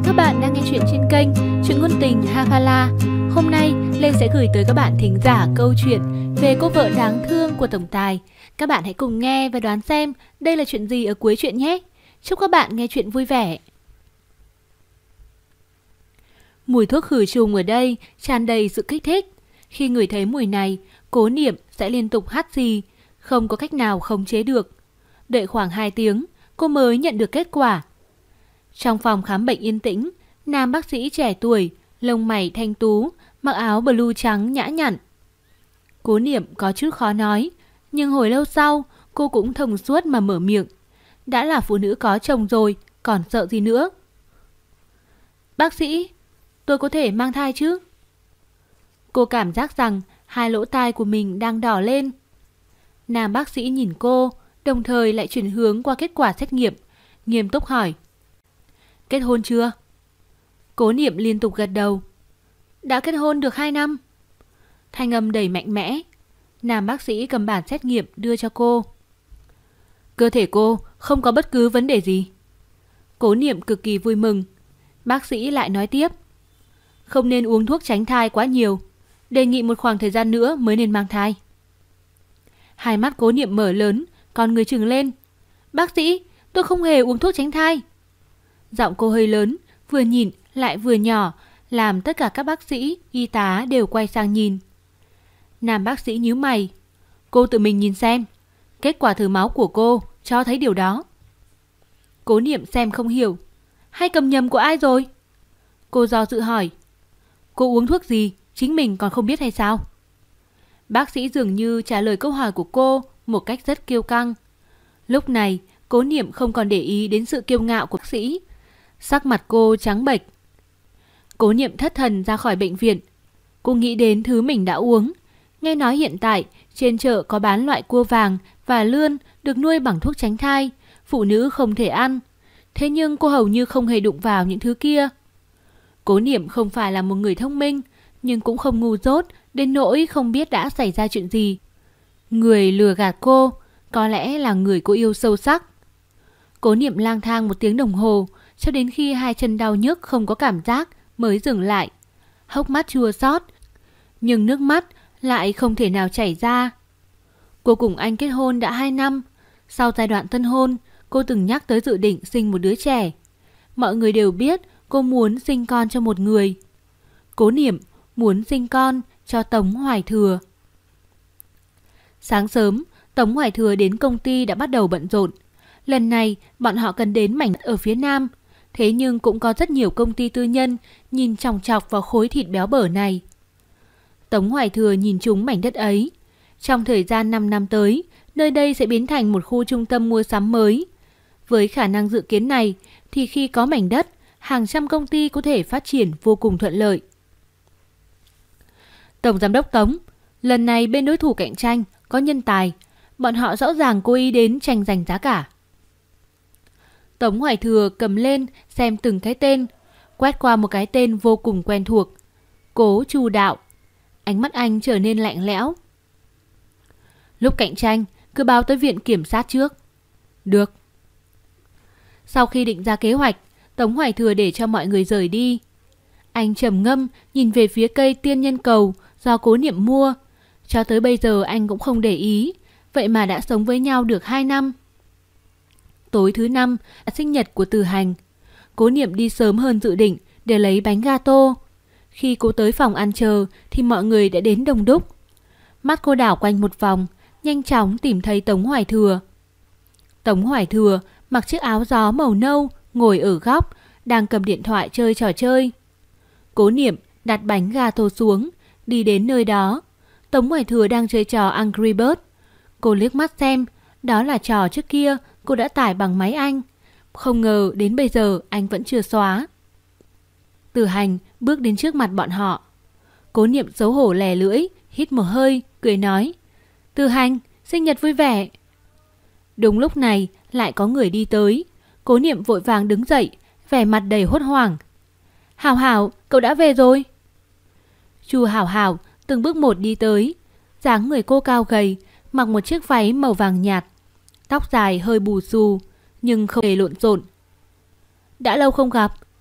Các bạn đang nghe chuyện trên kênh Chuyện Ngôn Tình Hafala. Hôm nay Lê sẽ gửi tới các bạn thính giả câu chuyện về cô vợ đáng thương của tổng tài. Các bạn hãy cùng nghe và đoán xem đây là chuyện gì ở cuối chuyện nhé. Chúc các bạn nghe chuyện vui vẻ. Mùi thuốc khử trùng ở đây tràn đầy sự kích thích. Khi ngửi thấy mùi này, Cố Niệm sẽ liên tục hắt xì, không có cách nào khống chế được. Đợi khoảng 2 tiếng, cô mới nhận được kết quả. Trong phòng khám bệnh yên tĩnh, nam bác sĩ trẻ tuổi, lông mày thanh tú, mặc áo blue trắng nhã nhặn. Cố Niệm có chút khó nói, nhưng hồi lâu sau, cô cũng thông suốt mà mở miệng. Đã là phụ nữ có chồng rồi, còn sợ gì nữa? Bác sĩ, tôi có thể mang thai chứ? Cô cảm giác rằng hai lỗ tai của mình đang đỏ lên. Nam bác sĩ nhìn cô, đồng thời lại chuyển hướng qua kết quả xét nghiệm, nghiêm túc hỏi. Kết hôn chưa? Cố Niệm liên tục gật đầu. Đã kết hôn được 2 năm. Thanh âm đầy mạnh mẽ. Nam bác sĩ cầm bản xét nghiệm đưa cho cô. Cơ thể cô không có bất cứ vấn đề gì. Cố Niệm cực kỳ vui mừng. Bác sĩ lại nói tiếp. Không nên uống thuốc tránh thai quá nhiều. Đề nghị một khoảng thời gian nữa mới nên mang thai. Hai mắt Cố Niệm mở lớn, con người trừng lên. Bác sĩ, tôi không hề uống thuốc tránh thai. Giọng cô hơi lớn, vừa nhịn lại vừa nhỏ, làm tất cả các bác sĩ, y tá đều quay sang nhìn. Nam bác sĩ nhíu mày. Cô tự mình nhìn xem. Kết quả thử máu của cô cho thấy điều đó. Cố Niệm xem không hiểu. Hay cầm nhầm của ai rồi? Cô do dự hỏi. Cô uống thuốc gì, chính mình còn không biết hay sao? Bác sĩ dường như trả lời câu hỏi của cô một cách rất kiêu căng. Lúc này, Cố Niệm không còn để ý đến sự kiêu ngạo của bác sĩ. Sắc mặt cô trắng bệch. Cố Niệm thất thần ra khỏi bệnh viện. Cô nghĩ đến thứ mình đã uống. Nghe nói hiện tại trên chợ có bán loại cua vàng và lươn được nuôi bằng thuốc tránh thai, phụ nữ không thể ăn. Thế nhưng cô hầu như không hề đụng vào những thứ kia. Cố Niệm không phải là một người thông minh, nhưng cũng không ngu dốt đến nỗi không biết đã xảy ra chuyện gì. Người lừa gạt cô có lẽ là người cô yêu sâu sắc. Cố Niệm lang thang 1 tiếng đồng hồ, cho đến khi hai chân đau nhức không có cảm giác mới dừng lại. Hốc mắt chua xót, nhưng nước mắt lại không thể nào chảy ra. Cô cùng anh kết hôn đã 2 năm. Sau giai đoạn tân hôn, cô từng nhắc tới dự định sinh một đứa trẻ. Mọi người đều biết cô muốn sinh con cho một người. Cố Niệm muốn sinh con cho Tống Hoài Thừa. Sáng sớm, Tống Hoài Thừa đến công ty đã bắt đầu bận rộn. Lần này, bọn họ cần đến mảnh đất ở phía Nam. Thế nhưng cũng có rất nhiều công ty tư nhân nhìn chòng chọc vào khối thịt béo bở này. Tống Hoài Thừa nhìn trúng mảnh đất ấy. Trong thời gian 5 năm tới, nơi đây sẽ biến thành một khu trung tâm mua sắm mới. Với khả năng dự kiến này, thì khi có mảnh đất, hàng trăm công ty có thể phát triển vô cùng thuận lợi. Tổng giám đốc Tống, lần này bên đối thủ cạnh tranh có nhân tài. Bọn họ rõ ràng cố ý đến tranh giành giá cả. Tống Hoài Thừa cầm lên xem từng cái tên, quét qua một cái tên vô cùng quen thuộc. Cố Chu Đạo. Ánh mắt anh trở nên lạnh lẽo. Lúc cạnh tranh, cứ báo tới viện kiểm sát trước. Được. Sau khi định ra kế hoạch, Tống Hoài Thừa để cho mọi người rời đi. Anh trầm ngâm nhìn về phía cây tiên nhân cầu do Cố Niệm mua. Cho tới bây giờ anh cũng không để ý, vậy mà đã sống với nhau được 2 năm. Tối thứ 5 là sinh nhật của Từ Hành. Cố Niệm đi sớm hơn dự định để lấy bánh gato. Khi cô tới phòng ăn chờ thì mọi người đã đến đông đúc. Mắt cô đảo quanh một vòng, nhanh chóng tìm thấy Tống Hoài Thừa. Tống Hoài Thừa mặc chiếc áo gió màu nâu, ngồi ở góc, đang cầm điện thoại chơi trò chơi. Cố Niệm đặt bánh gato xuống, đi đến nơi đó. Tống Hoài Thừa đang chơi trò Angry Birds. Cô liếc mắt xem, đó là trò trước kia cô đã tải bằng máy anh. Không ngờ đến bây giờ anh vẫn chưa xóa. Từ Hành bước đến trước mặt bọn họ. Cố Niệm xấu hổ lè lưỡi, hít một hơi, cười nói. Từ Hành, sinh nhật vui vẻ. Đúng lúc này lại có người đi tới. Cố Niệm vội vàng đứng dậy, vẻ mặt đầy hốt hoảng. Hảo Hảo, cậu đã về rồi. Chu Hảo Hảo từng bước một đi tới. Dáng người cô cao gầy, mặc một chiếc váy màu vàng nhạt, tóc dài hơi bù xù, nhưng không hề lộn xộn. Đã lâu không gặp,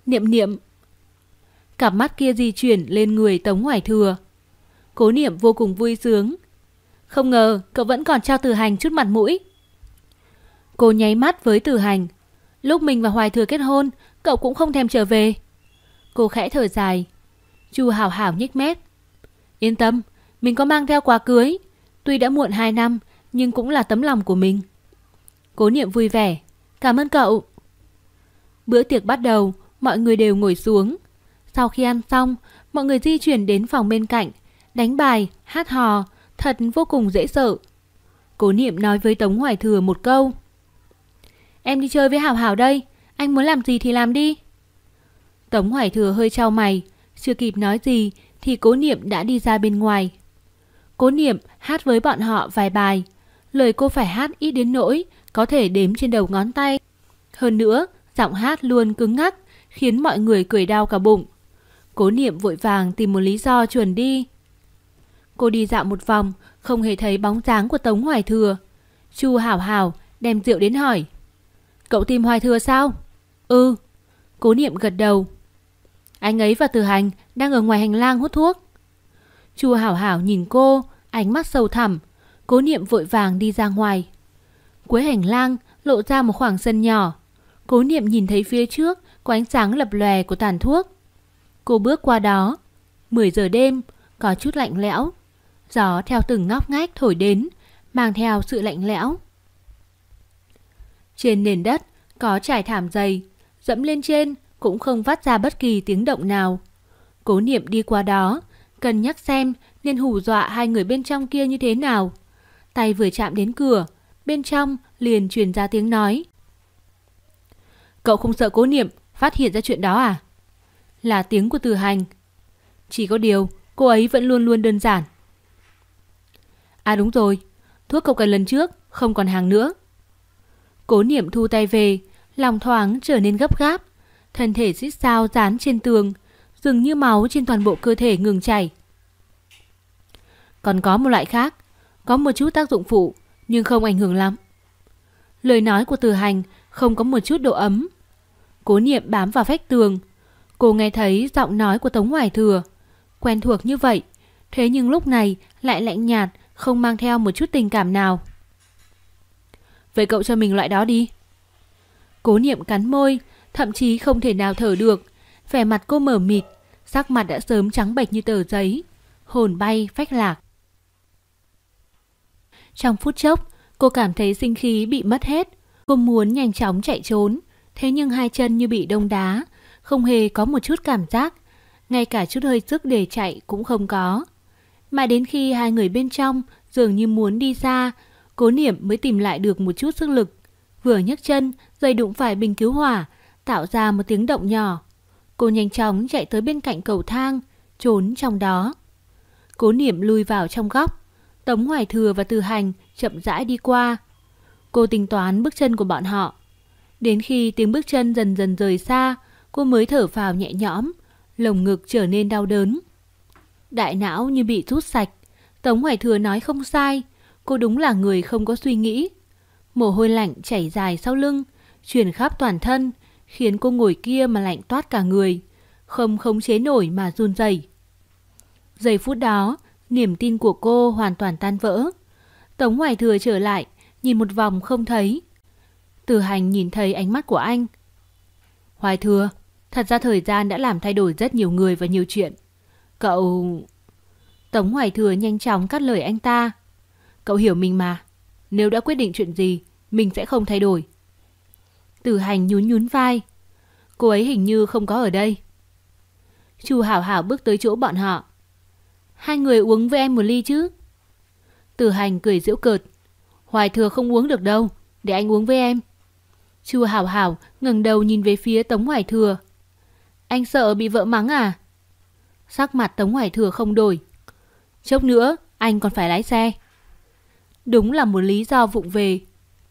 Niệm Niệm. Cặp mắt kia di chuyển lên người Tống Hoài Thừa. Cố Niệm vô cùng vui sướng. Không ngờ cậu vẫn còn cho Từ Hành chút mặt mũi. Cô nháy mắt với Từ Hành. Lúc mình và Hoài Thừa kết hôn, cậu cũng không thèm trở về. Cô khẽ thở dài. Chu Hảo Hảo nhếch mép. Yên tâm, mình có mang theo quà cưới. Tuy đã muộn 2 năm, nhưng cũng là tấm lòng của mình. Cố Niệm vui vẻ. Cảm ơn cậu. Bữa tiệc bắt đầu, mọi người đều ngồi xuống. Sau khi ăn xong, mọi người di chuyển đến phòng bên cạnh, đánh bài, hát hò, thật vô cùng dễ sợ. Cố Niệm nói với Tống Hoài Thừa một câu. Em đi chơi với Hảo Hảo đây, anh muốn làm gì thì làm đi. Tống Hoài Thừa hơi chau mày, chưa kịp nói gì thì Cố Niệm đã đi ra bên ngoài. Cố Niệm hát với bọn họ vài bài. Lời cô phải hát ít đến nỗi có thể đếm trên đầu ngón tay. Hơn nữa, giọng hát luôn cứng ngắc, khiến mọi người cười đau cả bụng. Cố Niệm vội vàng tìm một lý do chuồn đi. Cô đi dạo một vòng, không hề thấy bóng dáng của Tống Hoài Thừa. Chu Hảo Hảo đem rượu đến hỏi. Cậu tìm Hoài Thừa sao? Ừ. Cố Niệm gật đầu. Anh ấy và Từ Hành đang ở ngoài hành lang hút thuốc. Chu Hảo Hảo nhìn cô, ánh mắt sâu thẳm. Cố Niệm vội vàng đi ra ngoài. Cuối hành lang lộ ra một khoảng sân nhỏ. Cố Niệm nhìn thấy phía trước có ánh sáng lập lòe của tàn thuốc. Cô bước qua đó. 10 giờ đêm, có chút lạnh lẽo. Gió theo từng ngóc ngách thổi đến, mang theo sự lạnh lẽo. Trên nền đất có trải thảm dày, dẫm lên trên cũng không phát ra bất kỳ tiếng động nào. Cố Niệm đi qua đó, cân nhắc xem nên hù dọa hai người bên trong kia như thế nào. Tay vừa chạm đến cửa, bên trong liền truyền ra tiếng nói. Cậu không sợ Cố Niệm phát hiện ra chuyện đó à? Là tiếng của Từ Hành. Chỉ có điều cô ấy vẫn luôn luôn đơn giản. À đúng rồi, thuốc cậu cần lần trước không còn hàng nữa. Cố Niệm thu tay về, lòng thoáng trở nên gấp gáp. Thân thể xít sao dán trên tường, dường như máu trên toàn bộ cơ thể ngừng chảy. Còn có một loại khác, có một chút tác dụng phụ nhưng không ảnh hưởng lắm. Lời nói của Từ Hành không có một chút độ ấm. Cố Niệm bám vào vách tường. Cô nghe thấy giọng nói của Tống Hoài Thừa, quen thuộc như vậy, thế nhưng lúc này lại lạnh nhạt, không mang theo một chút tình cảm nào. Vậy cậu cho mình loại đó đi. Cố Niệm cắn môi, thậm chí không thể nào thở được. Vẻ mặt cô mờ mịt, sắc mặt đã sớm trắng bệch như tờ giấy, hồn bay phách lạc. Trong phút chốc, cô cảm thấy sinh khí bị mất hết. Cô muốn nhanh chóng chạy trốn, thế nhưng hai chân như bị đông đá, không hề có một chút cảm giác, ngay cả chút hơi sức để chạy cũng không có. Mà đến khi hai người bên trong dường như muốn đi xa, Cố Niệm mới tìm lại được một chút sức lực. Vừa nhấc chân, giày đụng phải bình cứu hỏa, tạo ra một tiếng động nhỏ. Cô nhanh chóng chạy tới bên cạnh cầu thang, trốn trong đó. Cố Niệm lui vào trong góc. Tống Hoài Thừa và Từ Hành chậm rãi đi qua. Cô tính toán bước chân của bọn họ. Đến khi tiếng bước chân dần dần rời xa, cô mới thở phào nhẹ nhõm, lồng ngực trở nên đau đớn. Đại não như bị rút sạch. Tống Hoài Thừa nói không sai, cô đúng là người không có suy nghĩ. Mồ hôi lạnh chảy dài sau lưng, truyền khắp toàn thân, khiến cô ngồi kia mà lạnh toát cả người, không khống chế nổi mà run rẩy. Giây phút đó, niềm tin của cô hoàn toàn tan vỡ. Tống Hoài Thừa trở lại, nhìn một vòng không thấy. Từ Hành nhìn thấy ánh mắt của anh. Hoài Thừa, thật ra thời gian đã làm thay đổi rất nhiều người và nhiều chuyện. Cậu... Tống Hoài Thừa nhanh chóng cắt lời anh ta. Cậu hiểu mình mà. Nếu đã quyết định chuyện gì, mình sẽ không thay đổi. Từ Hành nhún nhún vai. Cô ấy hình như không có ở đây. Chu Hảo Hảo bước tới chỗ bọn họ. Hai người uống với em một ly chứ? Từ Hành cười giễu cợt. Hoài Thừa không uống được đâu, để anh uống với em. Chu Hảo Hảo ngẩng đầu nhìn về phía Tống Hoài Thừa. Anh sợ bị vợ mắng à? Sắc mặt Tống Hoài Thừa không đổi. Chốc nữa anh còn phải lái xe. Đúng là một lý do vụng về.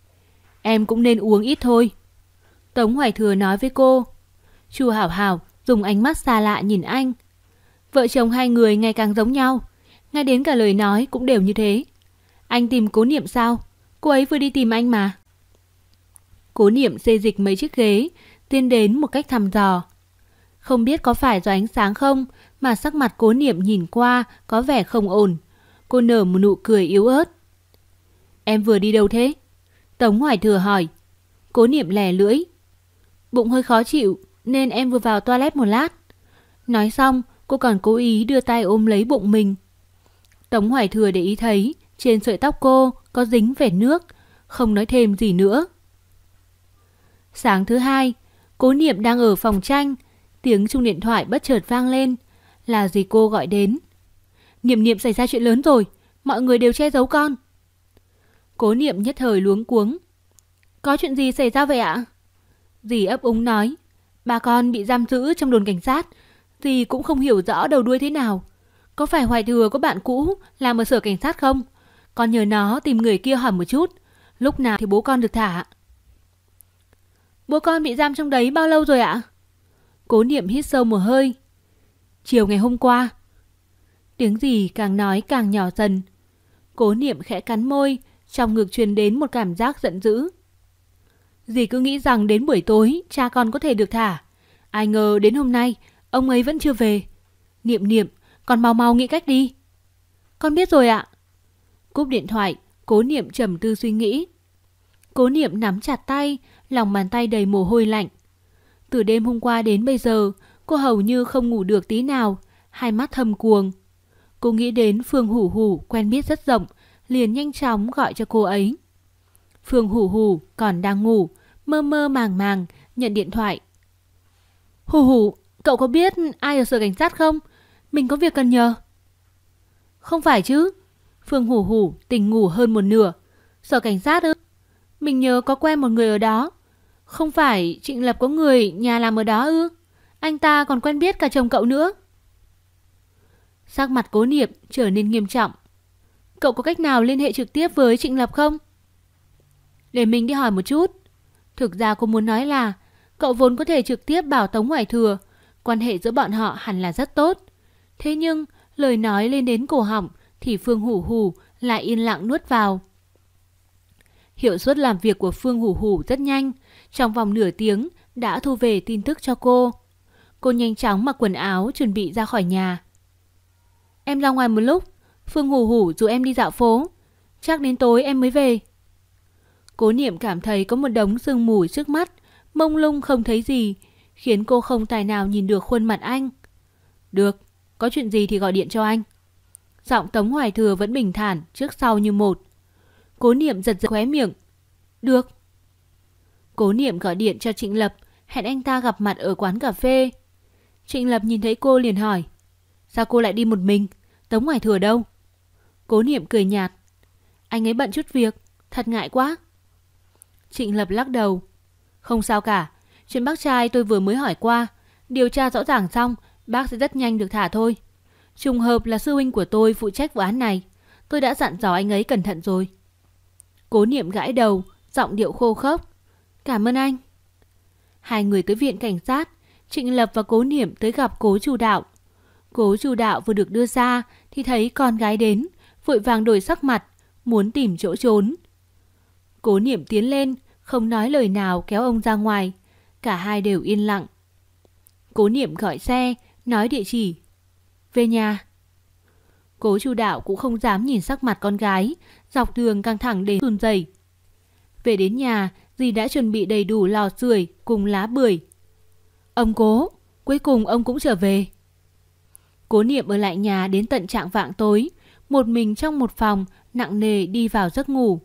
Em cũng nên uống ít thôi, Tống Hoài Thừa nói với cô. Chu Hảo Hảo dùng ánh mắt xa lạ nhìn anh. Vợ chồng hai người ngày càng giống nhau, ngay đến cả lời nói cũng đều như thế. Anh tìm Cố Niệm sao? Cô ấy vừa đi tìm anh mà. Cố Niệm xê dịch mấy chiếc ghế, tiến đến một cách thăm dò. Không biết có phải do ánh sáng không mà sắc mặt Cố Niệm nhìn qua có vẻ không ổn. Cô nở một nụ cười yếu ớt. Em vừa đi đâu thế? Tống Hoài Thừa hỏi. Cố Niệm lè lưỡi. Bụng hơi khó chịu nên em vừa vào toilet một lát. Nói xong cô còn cố ý đưa tay ôm lấy bụng mình. Tống Hoài Thừa để ý thấy trên sợi tóc cô có dính vệt nước, không nói thêm gì nữa. Sáng thứ hai, Cố Niệm đang ở phòng tranh, tiếng chuông điện thoại bất chợt vang lên. Là dì cô gọi đến. Niệm Niệm xảy ra chuyện lớn rồi, mọi người đều che giấu con. Cố Niệm nhất thời luống cuống. Có chuyện gì xảy ra vậy ạ? Dì ấp úng nói. Bà con bị giam giữ trong đồn cảnh sát. Dì cũng không hiểu rõ đầu đuôi thế nào. Có phải Hoài Thừa có bạn cũ làm ở sở cảnh sát không? Con nhờ nó tìm người kia hỏi một chút. Lúc nào thì bố con được thả? Bố con bị giam trong đấy bao lâu rồi ạ? Cố Niệm hít sâu một hơi. Chiều ngày hôm qua. Tiếng dì càng nói càng nhỏ dần. Cố Niệm khẽ cắn môi, trong ngực truyền đến một cảm giác giận dữ. Dì cứ nghĩ rằng đến buổi tối cha con có thể được thả. Ai ngờ đến hôm nay ông ấy vẫn chưa về. Niệm Niệm, con mau mau nghĩ cách đi. Con biết rồi ạ. Cúp điện thoại, Cố Niệm trầm tư suy nghĩ. Cố Niệm nắm chặt tay, lòng bàn tay đầy mồ hôi lạnh. Từ đêm hôm qua đến bây giờ, cô hầu như không ngủ được tí nào, hai mắt thâm quầng. Cô nghĩ đến Phương Hủ Hủ quen biết rất rộng, liền nhanh chóng gọi cho cô ấy. Phương Hủ Hủ còn đang ngủ, mơ mơ màng màng nhận điện thoại. Hủ Hủ, cậu có biết ai ở sở cảnh sát không? Mình có việc cần nhờ. Không phải chứ. Phương Hủ Hủ tỉnh ngủ hơn một nửa. Sở cảnh sát ư? Mình nhớ có quen một người ở đó. Không phải Trịnh Lập có người nhà làm ở đó ư? Anh ta còn quen biết cả chồng cậu nữa. Sắc mặt Cố Niệm trở nên nghiêm trọng. Cậu có cách nào liên hệ trực tiếp với Trịnh Lập không? Để mình đi hỏi một chút. Thực ra cô muốn nói là cậu vốn có thể trực tiếp bảo Tống Hoài Thừa. Quan hệ giữa bọn họ hẳn là rất tốt. Thế nhưng lời nói lên đến cổ họng thì Phương Hủ Hủ lại yên lặng nuốt vào. Hiệu suất làm việc của Phương Hủ Hủ rất nhanh. Trong vòng nửa tiếng đã thu về tin tức cho cô. Cô nhanh chóng mặc quần áo chuẩn bị ra khỏi nhà. Em ra ngoài một lúc. Phương Hủ Hủ rủ em đi dạo phố. Chắc đến tối em mới về. Cố Niệm cảm thấy có một đống sương mù trước mắt, mông lung không thấy gì, khiến cô không tài nào nhìn được khuôn mặt anh. Được, có chuyện gì thì gọi điện cho anh. Giọng Tống Hoài Thừa vẫn bình thản, trước sau như một. Cố Niệm giật giật khóe miệng. Được. Cố Niệm gọi điện cho Trịnh Lập, hẹn anh ta gặp mặt ở quán cà phê. Trịnh Lập nhìn thấy cô liền hỏi. Sao cô lại đi một mình? Tống Hoài Thừa đâu? Cố Niệm cười nhạt. Anh ấy bận chút việc, thật ngại quá. Trịnh Lập lắc đầu. Không sao cả, chuyện bác trai tôi vừa mới hỏi qua. Điều tra rõ ràng xong, bác sẽ rất nhanh được thả thôi. Trùng hợp là sư huynh của tôi phụ trách vụ án này. Tôi đã dặn dò anh ấy cẩn thận rồi. Cố Niệm gãi đầu, giọng điệu khô khốc. Cảm ơn anh. Hai người tới viện cảnh sát. Trịnh Lập và Cố Niệm tới gặp Cố Chu Đạo. Cố Chu Đạo vừa được đưa ra thì thấy con gái đến, vội vàng đổi sắc mặt, muốn tìm chỗ trốn. Cố Niệm tiến lên, không nói lời nào kéo ông ra ngoài. Cả hai đều yên lặng. Cố Niệm gọi xe, nói địa chỉ. Về nhà. Cố Chu Đạo cũng không dám nhìn sắc mặt con gái, dọc đường căng thẳng đến run rẩy. Về đến nhà, dì đã chuẩn bị đầy đủ lò sưởi cùng lá bưởi. Ông Cố, cuối cùng ông cũng trở về. Cố Niệm ở lại nhà đến tận chạng vạng tối, một mình trong một phòng, nặng nề đi vào giấc ngủ.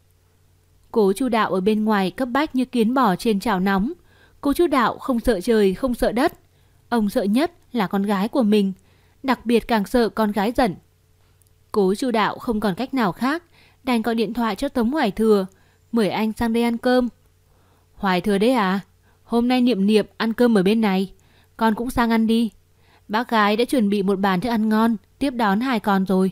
Cố Chu Đạo ở bên ngoài cấp bách như kiến bò trên chảo nóng. Cố Chu Đạo không sợ trời, không sợ đất. Ông sợ nhất là con gái của mình, đặc biệt càng sợ con gái giận. Cố Chu Đạo không còn cách nào khác, đành gọi điện thoại cho Tống Hoài Thừa, mời anh sang đây ăn cơm. Hoài Thừa đấy à? Hôm nay Niệm Niệm ăn cơm ở bên này, con cũng sang ăn đi. Bác gái đã chuẩn bị một bàn thức ăn ngon tiếp đón hai con rồi.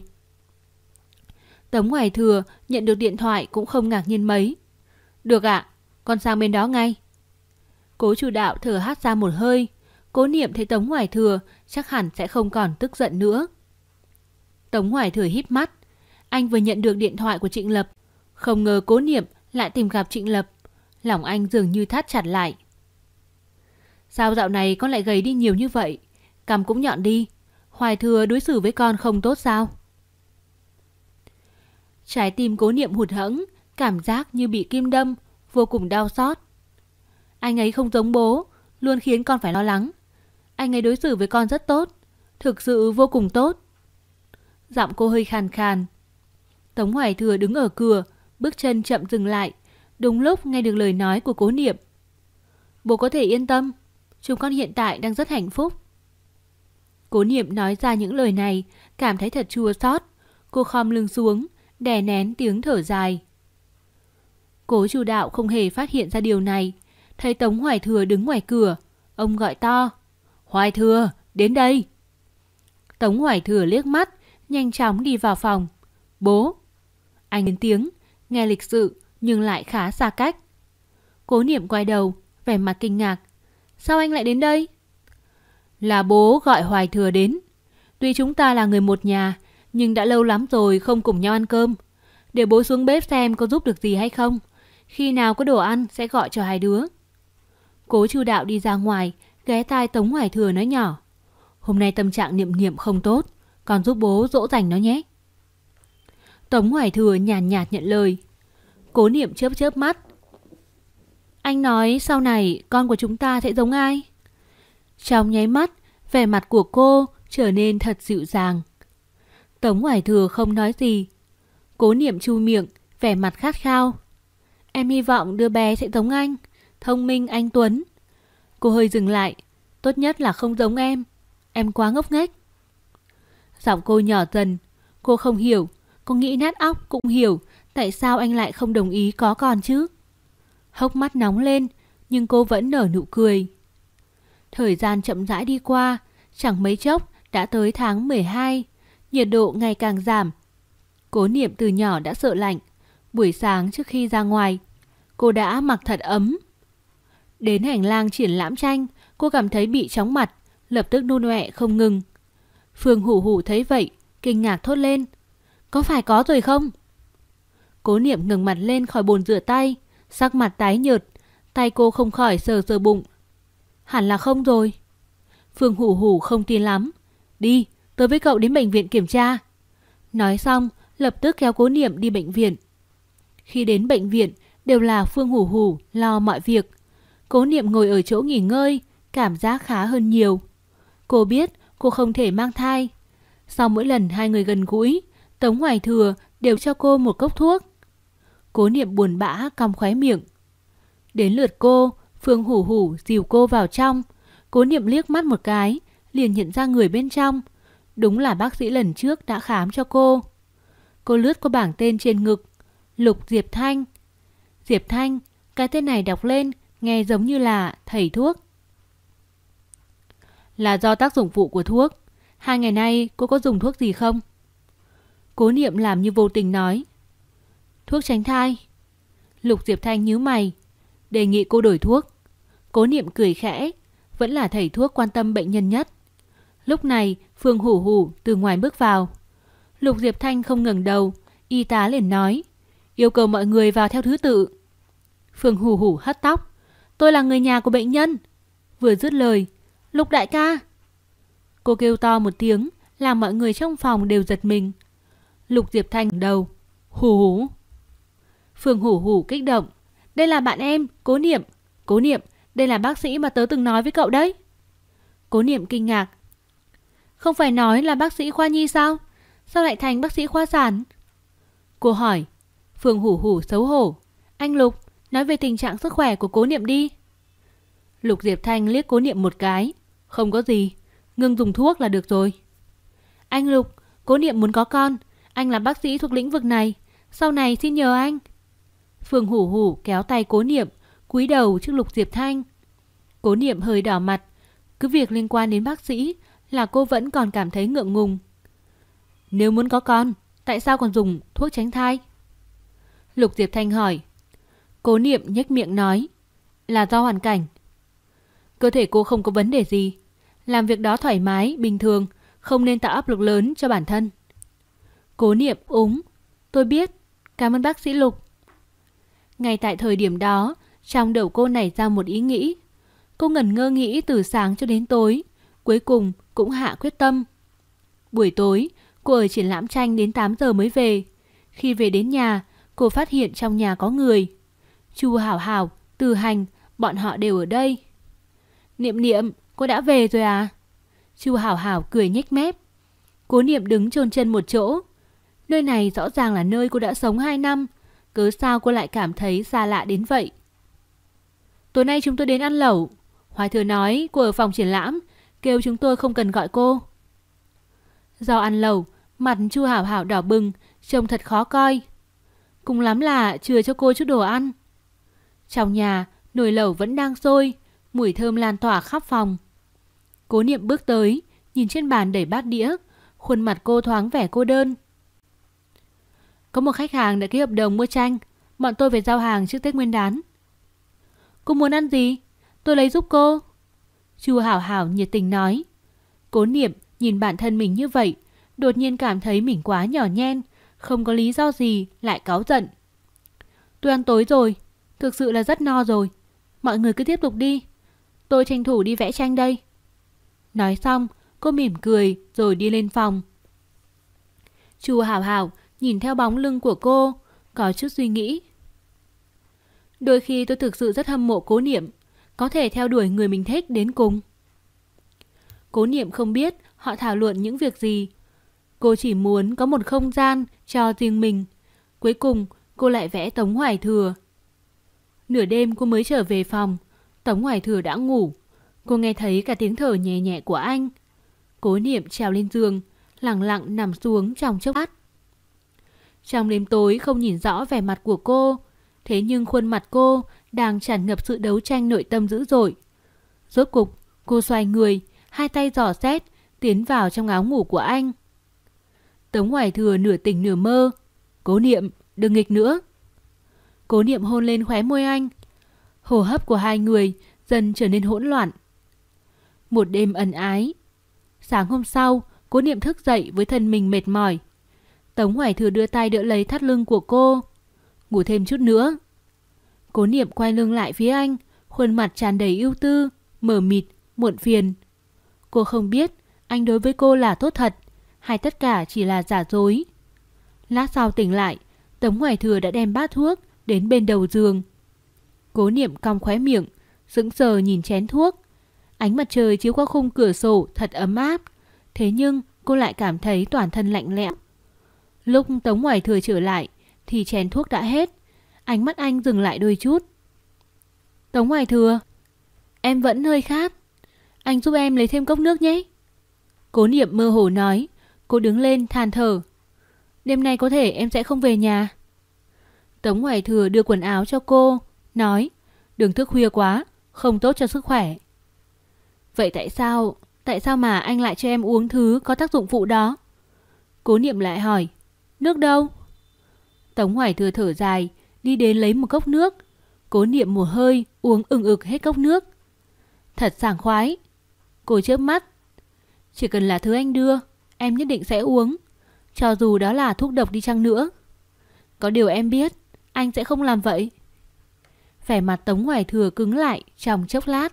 Tống Hoài Thừa nhận được điện thoại cũng không ngạc nhiên mấy. Được ạ, con sang bên đó ngay. Cố Chu Đạo thở hắt ra một hơi. Cố Niệm thấy Tống Hoài Thừa chắc hẳn sẽ không còn tức giận nữa. Tống Hoài Thừa híp mắt. Anh vừa nhận được điện thoại của Trịnh Lập, không ngờ Cố Niệm lại tìm gặp Trịnh Lập. Lòng anh dường như thắt chặt lại. Sao dạo này con lại gầy đi nhiều như vậy? Cằm cũng nhọn đi. Hoài Thừa đối xử với con không tốt sao? Trái tim Cố Niệm hụt hẫng, cảm giác như bị kim đâm, vô cùng đau xót. Anh ấy không giống bố, luôn khiến con phải lo lắng. Anh ấy đối xử với con rất tốt, thực sự vô cùng tốt. Giọng cô hơi khàn khàn. Tống Hoài Thừa đứng ở cửa, bước chân chậm dừng lại, đúng lúc nghe được lời nói của Cố Niệm. Bố có thể yên tâm, chúng con hiện tại đang rất hạnh phúc. Cố Niệm nói ra những lời này, cảm thấy thật chua xót. Cô khom lưng xuống, đè nén tiếng thở dài. Cố Chu Đạo không hề phát hiện ra điều này. Thấy Tống Hoài Thừa đứng ngoài cửa, ông gọi to. Hoài Thừa, đến đây. Tống Hoài Thừa liếc mắt, nhanh chóng đi vào phòng. Bố. Anh lên tiếng, nghe lịch sự nhưng lại khá xa cách. Cố Niệm quay đầu, vẻ mặt kinh ngạc. Sao anh lại đến đây? Là bố gọi Hoài Thừa đến. Tuy chúng ta là người một nhà, nhưng đã lâu lắm rồi không cùng nhau ăn cơm. Để bố xuống bếp xem có giúp được gì hay không. Khi nào có đồ ăn sẽ gọi cho hai đứa. Cố Chu Đạo đi ra ngoài, ghé tai Tống Hoài Thừa nói nhỏ. Hôm nay tâm trạng Niệm Niệm không tốt, còn giúp bố dỗ dành nó nhé. Tống Hoài Thừa nhàn nhạt nhận lời. Cố Niệm chớp chớp mắt. Anh nói sau này con của chúng ta sẽ giống ai? Trong nháy mắt, vẻ mặt của cô trở nên thật dịu dàng. Tống Hoài Thừa không nói gì. Cố Niệm chu miệng, vẻ mặt khát khao. Em hy vọng đứa bé sẽ giống anh, thông minh anh tuấn. Cô hơi dừng lại. Tốt nhất là không giống em quá ngốc nghếch. Giọng cô nhỏ dần. Cô không hiểu, cô nghĩ nát óc cũng hiểu tại sao anh lại không đồng ý có con chứ. Hốc mắt nóng lên, nhưng cô vẫn nở nụ cười. Thời gian chậm rãi đi qua, chẳng mấy chốc đã tới tháng 12, nhiệt độ ngày càng giảm. Cố Niệm từ nhỏ đã sợ lạnh, buổi sáng trước khi ra ngoài, cô đã mặc thật ấm. Đến hành lang triển lãm tranh, cô cảm thấy bị chóng mặt, lập tức nôn ọe không ngừng. Phương Hủ Hủ thấy vậy, kinh ngạc thốt lên. Có phải có rồi không? Cố Niệm ngẩng mặt lên khỏi bồn rửa tay, sắc mặt tái nhợt, tay cô không khỏi sờ sờ bụng. Hẳn là không rồi. Phương Hủ Hủ không tin lắm. Đi, tôi với cậu đến bệnh viện kiểm tra. Nói xong, lập tức kéo Cố Niệm đi bệnh viện. Khi đến bệnh viện, đều là Phương Hủ Hủ lo mọi việc. Cố Niệm ngồi ở chỗ nghỉ ngơi, cảm giác khá hơn nhiều. Cô biết cô không thể mang thai. Sau mỗi lần hai người gần gũi, Tống Hoài Thừa đều cho cô một cốc thuốc. Cố Niệm buồn bã cong khóe miệng. Đến lượt cô, Phương Hủ Hủ dìu cô vào trong. Cố Niệm liếc mắt một cái, liền nhận ra người bên trong. Đúng là bác sĩ lần trước đã khám cho cô. Cô lướt qua bảng tên trên ngực. Lục Diệp Thanh. Diệp Thanh, cái tên này đọc lên nghe giống như là thầy thuốc. Là do tác dụng phụ của thuốc. 2 ngày nay cô có dùng thuốc gì không? Cố Niệm làm như vô tình nói. Thuốc tránh thai. Lục Diệp Thanh nhíu mày, đề nghị cô đổi thuốc. Cố Niệm cười khẽ, vẫn là thầy thuốc quan tâm bệnh nhân nhất. Lúc này Phương Hủ Hủ từ ngoài bước vào. Lục Diệp Thanh không ngẩng đầu, y tá liền nói, yêu cầu mọi người vào theo thứ tự. Phương Hủ Hủ hất tóc. Tôi là người nhà của bệnh nhân. Vừa dứt lời, Lục đại ca. Cô kêu to một tiếng, làm mọi người trong phòng đều giật mình. Lục Diệp Thanh ngẩng đầu. Hủ Hủ. Phương Hủ Hủ kích động. Đây là bạn em, Cố Niệm. Cố Niệm, đây là bác sĩ mà tớ từng nói với cậu đấy. Cố Niệm kinh ngạc. Không phải nói là bác sĩ khoa nhi sao? Sao lại thành bác sĩ khoa sản? Cô hỏi. Phương Hủ Hủ xấu hổ. Anh Lục, nói về tình trạng sức khỏe của Cố Niệm đi. Lục Diệp Thanh liếc Cố Niệm một cái. Không có gì, ngừng dùng thuốc là được rồi. Anh Lục, Cố Niệm muốn có con. Anh là bác sĩ thuộc lĩnh vực này, sau này xin nhờ anh. Phương Hủ Hủ kéo tay Cố Niệm, cúi đầu trước Lục Diệp Thanh. Cố Niệm hơi đỏ mặt. Cứ việc liên quan đến bác sĩ là cô vẫn còn cảm thấy ngượng ngùng. Nếu muốn có con, tại sao còn dùng thuốc tránh thai? Lục Diệp Thanh hỏi. Cố Niệm nhếch miệng nói, là do hoàn cảnh. Cơ thể cô không có vấn đề gì, làm việc đó thoải mái, bình thường, không nên tạo áp lực lớn cho bản thân. Cố Niệm úng. Tôi biết, cảm ơn bác sĩ Lục. Ngay tại thời điểm đó, trong đầu cô nảy ra một ý nghĩ. Cô ngẩn ngơ nghĩ từ sáng cho đến tối, cuối cùng cũng hạ quyết tâm. Buổi tối, cô ở triển lãm tranh đến 8 giờ mới về. Khi về đến nhà, cô phát hiện trong nhà có người. Chu Hảo Hảo, Từ Hành, bọn họ đều ở đây. Niệm Niệm, cô đã về rồi à? Chu Hảo Hảo cười nhếch mép. Cố Niệm đứng chôn chân một chỗ. Nơi này rõ ràng là nơi cô đã sống 2 năm. Cớ sao cô lại cảm thấy xa lạ đến vậy? Tối nay chúng tôi đến ăn lẩu. Hoài Thừa nói cô ở phòng triển lãm, kêu chúng tôi không cần gọi cô. Do ăn lẩu, mặt Chu Hảo Hảo đỏ bừng, trông thật khó coi. Cùng lắm là chừa cho cô chút đồ ăn. Trong nhà, nồi lẩu vẫn đang sôi, mùi thơm lan tỏa khắp phòng. Cố Niệm bước tới, nhìn trên bàn đầy bát đĩa, khuôn mặt cô thoáng vẻ cô đơn. Có một khách hàng đã ký hợp đồng mua tranh, bọn tôi về giao hàng trước Tết Nguyên đán. Cô muốn ăn gì? Tôi lấy giúp cô. Chu Hảo Hảo nhiệt tình nói. Cố Niệm nhìn bản thân mình như vậy, đột nhiên cảm thấy mình quá nhỏ nhen, không có lý do gì lại cáu giận. Tôi ăn tối rồi, thực sự là rất no rồi. Mọi người cứ tiếp tục đi, tôi tranh thủ đi vẽ tranh đây. Nói xong, cô mỉm cười rồi đi lên phòng. Chu Hảo Hảo nhìn theo bóng lưng của cô, có chút suy nghĩ. Đôi khi tôi thực sự rất hâm mộ Cố Niệm, có thể theo đuổi người mình thích đến cùng. Cố Niệm không biết họ thảo luận những việc gì. Cô chỉ muốn có một không gian cho riêng mình. Cuối cùng cô lại vẽ Tống Hoài Thừa. Nửa đêm cô mới trở về phòng, Tống Hoài Thừa đã ngủ. Cô nghe thấy cả tiếng thở nhẹ nhẹ của anh. Cố Niệm trèo lên giường, lặng lặng nằm xuống trong chốc lát. Trong đêm tối không nhìn rõ vẻ mặt của cô, thế nhưng khuôn mặt cô đang tràn ngập sự đấu tranh nội tâm dữ dội. Rốt cục, cô xoay người, hai tay dò xét, tiến vào trong áo ngủ của anh. Tống Hoài Thừa nửa tỉnh nửa mơ. Cố Niệm, đừng nghịch nữa. Cố Niệm hôn lên khóe môi anh. Hô hấp của hai người dần trở nên hỗn loạn. Một đêm ân ái. Sáng hôm sau, Cố Niệm thức dậy với thân mình mệt mỏi. Tống Hoài Thừa đưa tay đỡ lấy thắt lưng của cô. Ngủ thêm chút nữa. Cố Niệm quay lưng lại phía anh, khuôn mặt tràn đầy ưu tư, mờ mịt, muộn phiền. Cô không biết anh đối với cô là tốt thật, hay tất cả chỉ là giả dối. Lát sau tỉnh lại, Tống Hoài Thừa đã đem bát thuốc đến bên đầu giường. Cố Niệm cong khóe miệng, sững sờ nhìn chén thuốc. Ánh mặt trời chiếu qua khung cửa sổ thật ấm áp, thế nhưng cô lại cảm thấy toàn thân lạnh lẽo. Lúc Tống Hoài Thừa trở lại thì chén thuốc đã hết. Ánh mắt anh dừng lại đôi chút. Tống Hoài Thừa, em vẫn hơi khát, anh giúp em lấy thêm cốc nước nhé. Cố Niệm mơ hồ nói. Cô đứng lên than thở. Đêm nay có thể em sẽ không về nhà. Tống Hoài Thừa đưa quần áo cho cô, nói đừng thức khuya quá, không tốt cho sức khỏe. Vậy tại sao mà anh lại cho em uống thứ có tác dụng phụ đó? Cố Niệm lại hỏi. Nước đâu? Tống Hoài Thừa thở dài, đi đến lấy một cốc nước. Cố Niệm mùa hơi uống ừng ực hết cốc nước. Thật sảng khoái. Cô chớp mắt. Chỉ cần là thứ anh đưa, em nhất định sẽ uống, cho dù đó là thuốc độc đi chăng nữa. Có điều em biết anh sẽ không làm vậy. Vẻ mặt Tống Hoài Thừa cứng lại trong chốc lát.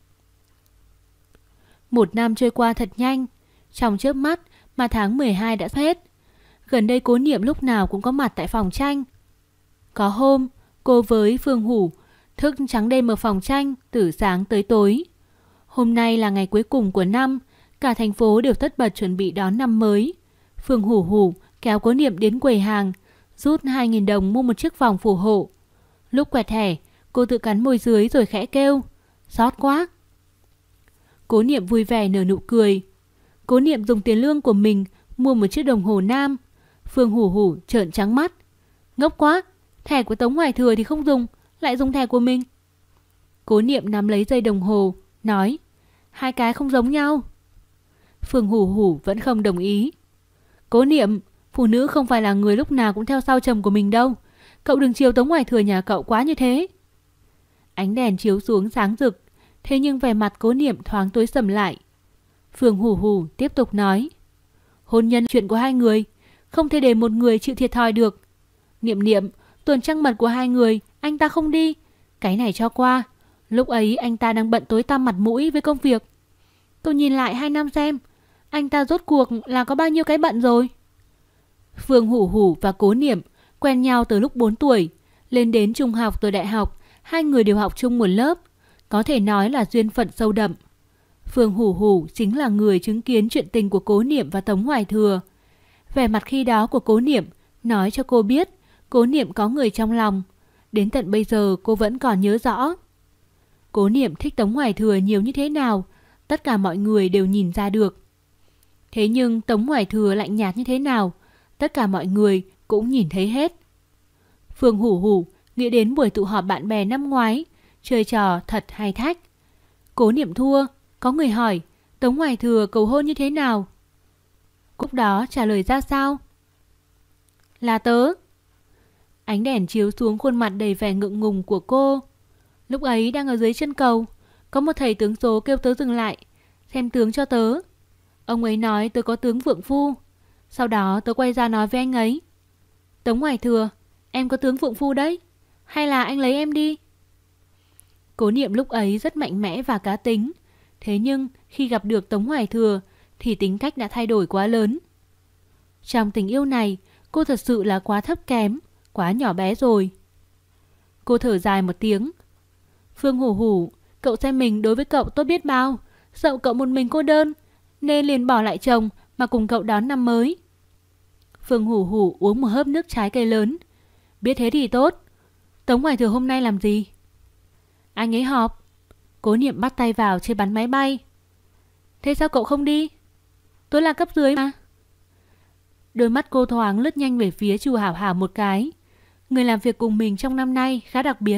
Một năm trôi qua thật nhanh, trong chớp mắt mà tháng 12 đã hết. Gần đây Cố Niệm lúc nào cũng có mặt tại phòng tranh. Có hôm, cô với Phương Hủ thức trắng đêm ở phòng tranh từ sáng tới tối. Hôm nay là ngày cuối cùng của năm, cả thành phố đều tất bật chuẩn bị đón năm mới. Phương Hủ kéo Cố Niệm đến quầy hàng, rút 2.000 đồng mua một chiếc vòng phù hộ. Lúc quẹt thẻ, cô tự cắn môi dưới rồi khẽ kêu, xót quá. Cố Niệm vui vẻ nở nụ cười. Cố Niệm dùng tiền lương của mình mua một chiếc đồng hồ nam. Phương Hủ trợn trắng mắt. Ngốc quá, thẻ của Tống Hoài Thừa thì không dùng, lại dùng thẻ của mình. Cố Niệm nắm lấy dây đồng hồ, nói, hai cái không giống nhau. Phương Hủ vẫn không đồng ý. Cố Niệm, phụ nữ không phải là người lúc nào cũng theo sau chồng của mình đâu. Cậu đừng chiều Tống Hoài Thừa nhà cậu quá như thế. Ánh đèn chiếu xuống sáng rực, thế nhưng vẻ mặt Cố Niệm thoáng tối sầm lại. Phương Hủ tiếp tục nói, hôn nhân chuyện của hai người, không thể để một người chịu thiệt thòi được. Niệm, tuần trăng mật của hai người anh ta không đi, cái này cho qua. Lúc ấy anh ta đang bận tối tăm mặt mũi với công việc. Tôi nhìn lại 2 năm xem, anh ta rốt cuộc là có bao nhiêu cái bận rồi. Phương Hủ Hủ và Cố Niệm quen nhau từ lúc 4 tuổi, lên đến trung học rồi đại học, hai người đều học chung một lớp, có thể nói là duyên phận sâu đậm. Phương Hủ Hủ chính là người chứng kiến chuyện tình của Cố Niệm và Tống Hoài Thừa. Vẻ mặt khi đó của Cố Niệm nói cho cô biết Cố Niệm có người trong lòng. Đến tận bây giờ cô vẫn còn nhớ rõ. Cố Niệm thích Tống Hoài Thừa nhiều như thế nào, tất cả mọi người đều nhìn ra được. Thế nhưng Tống Hoài Thừa lạnh nhạt như thế nào, tất cả mọi người cũng nhìn thấy hết. Phương Hủ Hủ nghĩ đến buổi tụ họp bạn bè năm ngoái, chơi trò thật hay thách. Cố Niệm thua, có người hỏi Tống Hoài Thừa cầu hôn như thế nào. Lúc đó trả lời ra sao? Là tớ. Ánh đèn chiếu xuống khuôn mặt đầy vẻ ngượng ngùng của cô. Lúc ấy đang ở dưới chân cầu, có một thầy tướng số kêu tớ dừng lại, xem tướng cho tớ. Ông ấy nói tớ có tướng vượng phu. Sau đó tớ quay ra nói với anh ấy, Tống Hoài Thừa, em có tướng vượng phu đấy, hay là anh lấy em đi? Cố Niệm lúc ấy rất mạnh mẽ và cá tính. Thế nhưng khi gặp được Tống Hoài Thừa thì tính cách đã thay đổi quá lớn. Trong tình yêu này, cô thật sự là quá thấp kém, quá nhỏ bé rồi. Cô thở dài một tiếng. Phương Hủ Hủ, cậu xem mình đối với cậu tốt biết bao, sợ cậu một mình cô đơn, nên liền bỏ lại chồng mà cùng cậu đón năm mới. Phương Hủ Hủ uống một hớp nước trái cây lớn. Biết thế thì tốt. Tống Hoài Thừa hôm nay làm gì? Anh ấy họp. Cố Niệm bắt tay vào chơi bắn máy bay. Thế sao cậu không đi? Tôi là cấp dưới mà. Đôi mắt cô thoáng lướt nhanh về phía Chu Hảo Hảo một cái. Người làm việc cùng mình trong năm nay khá đặc biệt.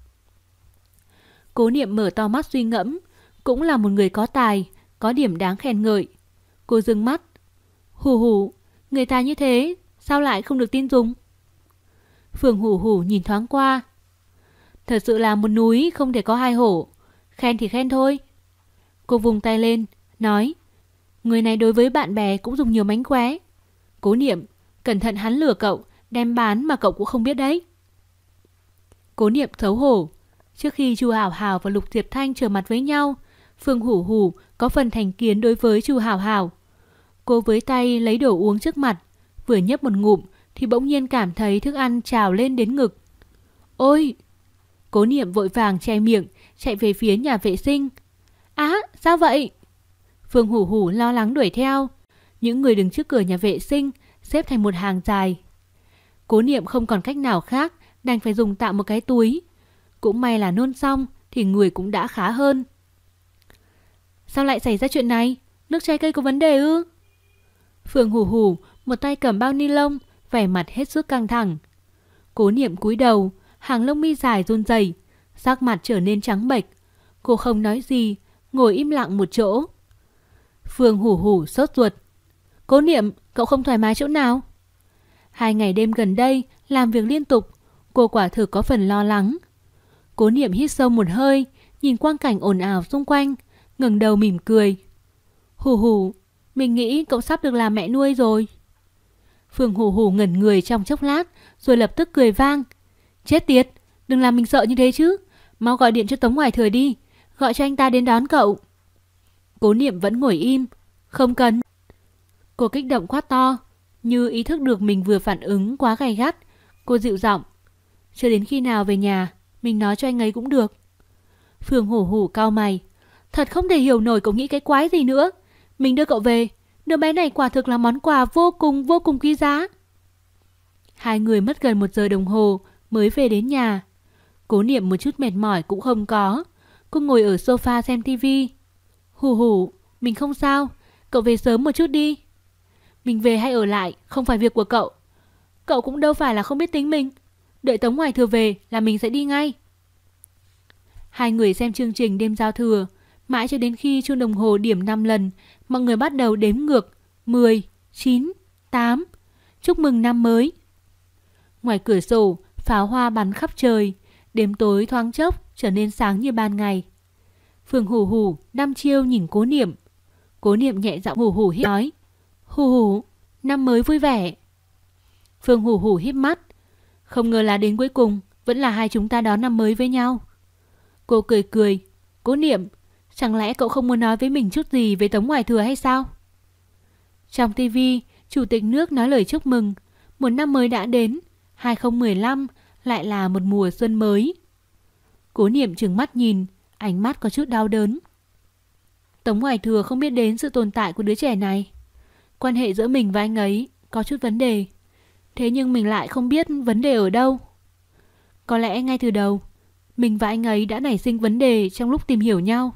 Cố Niệm mở to mắt suy ngẫm. Cũng là một người có tài, có điểm đáng khen ngợi. Cô dừng mắt. Hủ Hủ, người ta như thế sao lại không được tin dùng? Phương Hủ Hủ nhìn thoáng qua. Thật sự là một núi không thể có hai hổ. Khen thì khen thôi. Cô vùng tay lên, nói, người này đối với bạn bè cũng dùng nhiều mánh khóe. Cố Niệm, cẩn thận hắn lừa cậu, đem bán mà cậu cũng không biết đấy. Cố Niệm xấu hổ. Trước khi Chu Hảo Hảo và Lục Diệp Thanh trở mặt với nhau, Phương Hủ Hủ có phần thành kiến đối với Chu Hảo Hảo. Cô với tay lấy đồ uống trước mặt, vừa nhấp một ngụm thì bỗng nhiên cảm thấy thức ăn trào lên đến ngực. Ôi! Cố Niệm vội vàng che miệng, chạy về phía nhà vệ sinh. Á, sao vậy? Phương Hủ Hủ lo lắng đuổi theo. Những người đứng trước cửa nhà vệ sinh xếp thành một hàng dài. Cố Niệm không còn cách nào khác, đành phải dùng tạm một cái túi. Cũng may là nôn xong thì người cũng đã khá hơn. Sao lại xảy ra chuyện này? Nước trái cây có vấn đề ư? Phương Hủ Hủ một tay cầm bao ni lông, vẻ mặt hết sức căng thẳng. Cố Niệm cúi đầu, hàng lông mi dài run rẩy, sắc mặt trở nên trắng bệch. Cô không nói gì, ngồi im lặng một chỗ. Phương Hủ Hủ sốt ruột. Cố Niệm, cậu không thoải mái chỗ nào? 2 ngày đêm gần đây làm việc liên tục, cô quả thực có phần lo lắng. Cố Niệm hít sâu một hơi, nhìn quang cảnh ồn ào xung quanh, ngẩng đầu mỉm cười. Hủ Hủ, mình nghĩ cậu sắp được làm mẹ nuôi rồi. Phương Hủ Hủ ngẩn người trong chốc lát, rồi lập tức cười vang. Chết tiệt, đừng làm mình sợ như thế chứ. Mau gọi điện cho Tống Hoài Thừa đi, gọi cho anh ta đến đón cậu. Cố Niệm vẫn ngồi im. Không cần. Cô kích động quát to, như ý thức được mình vừa phản ứng quá gay gắt. Cô dịu giọng. Chưa đến khi nào về nhà, mình nói cho anh ấy cũng được. Phương Hủ Hủ cau mày. Thật không thể hiểu nổi cậu nghĩ cái quái gì nữa. Mình đưa cậu về, đứa bé này quả thực là món quà vô cùng quý giá. Hai người mất gần 1 giờ đồng hồ mới về đến nhà. Cố Niệm một chút mệt mỏi cũng không có. Cô ngồi ở sofa xem tivi. Hủ Hủ, mình không sao, cậu về sớm một chút đi. Mình về hay ở lại không phải việc của cậu. Cậu cũng đâu phải là không biết tính mình. Đợi Tống Hoài Thừa về là mình sẽ đi ngay. Hai người xem chương trình đêm giao thừa, mãi cho đến khi chuông đồng hồ điểm 5 lần, mọi người bắt đầu đếm ngược 10, 9, 8. Chúc mừng năm mới. Ngoài cửa sổ, pháo hoa bắn khắp trời, đêm tối thoáng chốc trở nên sáng như ban ngày. Phương Hủ Hủ đăm chiêu nhìn Cố Niệm. Cố Niệm nhẹ giọng Hủ Hủ hít nói, Hủ Hủ, năm mới vui vẻ. Phương Hủ Hủ híp mắt. Không ngờ là đến cuối cùng vẫn là hai chúng ta đón năm mới với nhau. Cô cười cười. Cố Niệm, chẳng lẽ cậu không muốn nói với mình chút gì về Tống Hoài Thừa hay sao? Trong tivi, Chủ tịch nước nói lời chúc mừng. Một năm mới đã đến, 2015 lại là một mùa xuân mới. Cố Niệm trừng mắt nhìn, ánh mắt có chút đau đớn. Tống Hoài Thừa không biết đến sự tồn tại của đứa trẻ này. Quan hệ giữa mình và anh ấy có chút vấn đề. Thế nhưng mình lại không biết vấn đề ở đâu. Có lẽ ngay từ đầu, mình và anh ấy đã nảy sinh vấn đề trong lúc tìm hiểu nhau.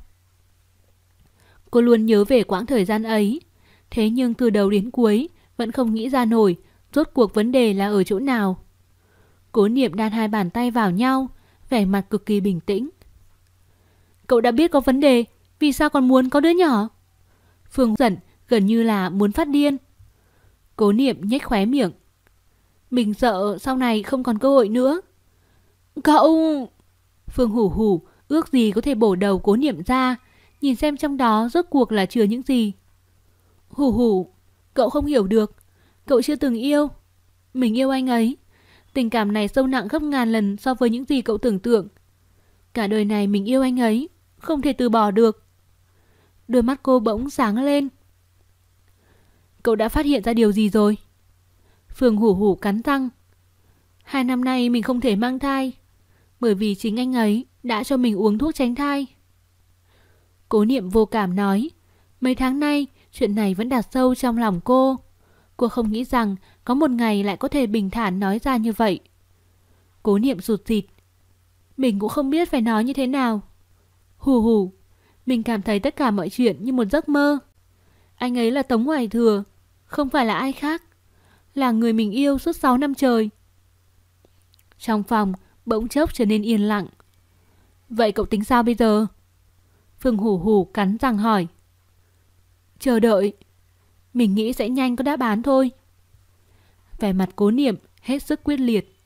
Cô luôn nhớ về quãng thời gian ấy. Thế nhưng từ đầu đến cuối vẫn không nghĩ ra nổi rốt cuộc vấn đề là ở chỗ nào. Cố Niệm đan hai bàn tay vào nhau, vẻ mặt cực kỳ bình tĩnh. Cậu đã biết có vấn đề, vì sao còn muốn có đứa nhỏ? Phương giận gần như là muốn phát điên. Cố Niệm nhếch khóe miệng. Mình sợ sau này không còn cơ hội nữa. Cậu... Phương hủ hủ ước gì có thể bổ đầu Cố Niệm ra, nhìn xem trong đó rốt cuộc là chứa những gì. Hủ hủ, cậu không hiểu được. Cậu chưa từng yêu. Mình yêu anh ấy. Tình cảm này sâu nặng gấp ngàn lần so với những gì cậu tưởng tượng. Cả đời này mình yêu anh ấy, không thể từ bỏ được. Đôi mắt cô bỗng sáng lên. Cậu đã phát hiện ra điều gì rồi? Phương hủ hủ cắn răng. 2 năm nay mình không thể mang thai, bởi vì chính anh ấy đã cho mình uống thuốc tránh thai. Cố Niệm vô cảm nói. Mấy tháng nay chuyện này vẫn đặt sâu trong lòng cô. Cô không nghĩ rằng có một ngày lại có thể bình thản nói ra như vậy. Cố Niệm sụt sịt. Mình cũng không biết phải nói như thế nào. Hù hù, mình cảm thấy tất cả mọi chuyện như một giấc mơ. Anh ấy là Tống Hoài Thừa, không phải là ai khác. Là người mình yêu suốt 6 năm trời. Trong phòng bỗng chốc trở nên yên lặng. Vậy cậu tính sao bây giờ? Phương hủ hủ cắn răng hỏi. Chờ đợi. Mình nghĩ sẽ nhanh có đáp án thôi. Vẻ mặt Cố Niệm hết sức quyết liệt.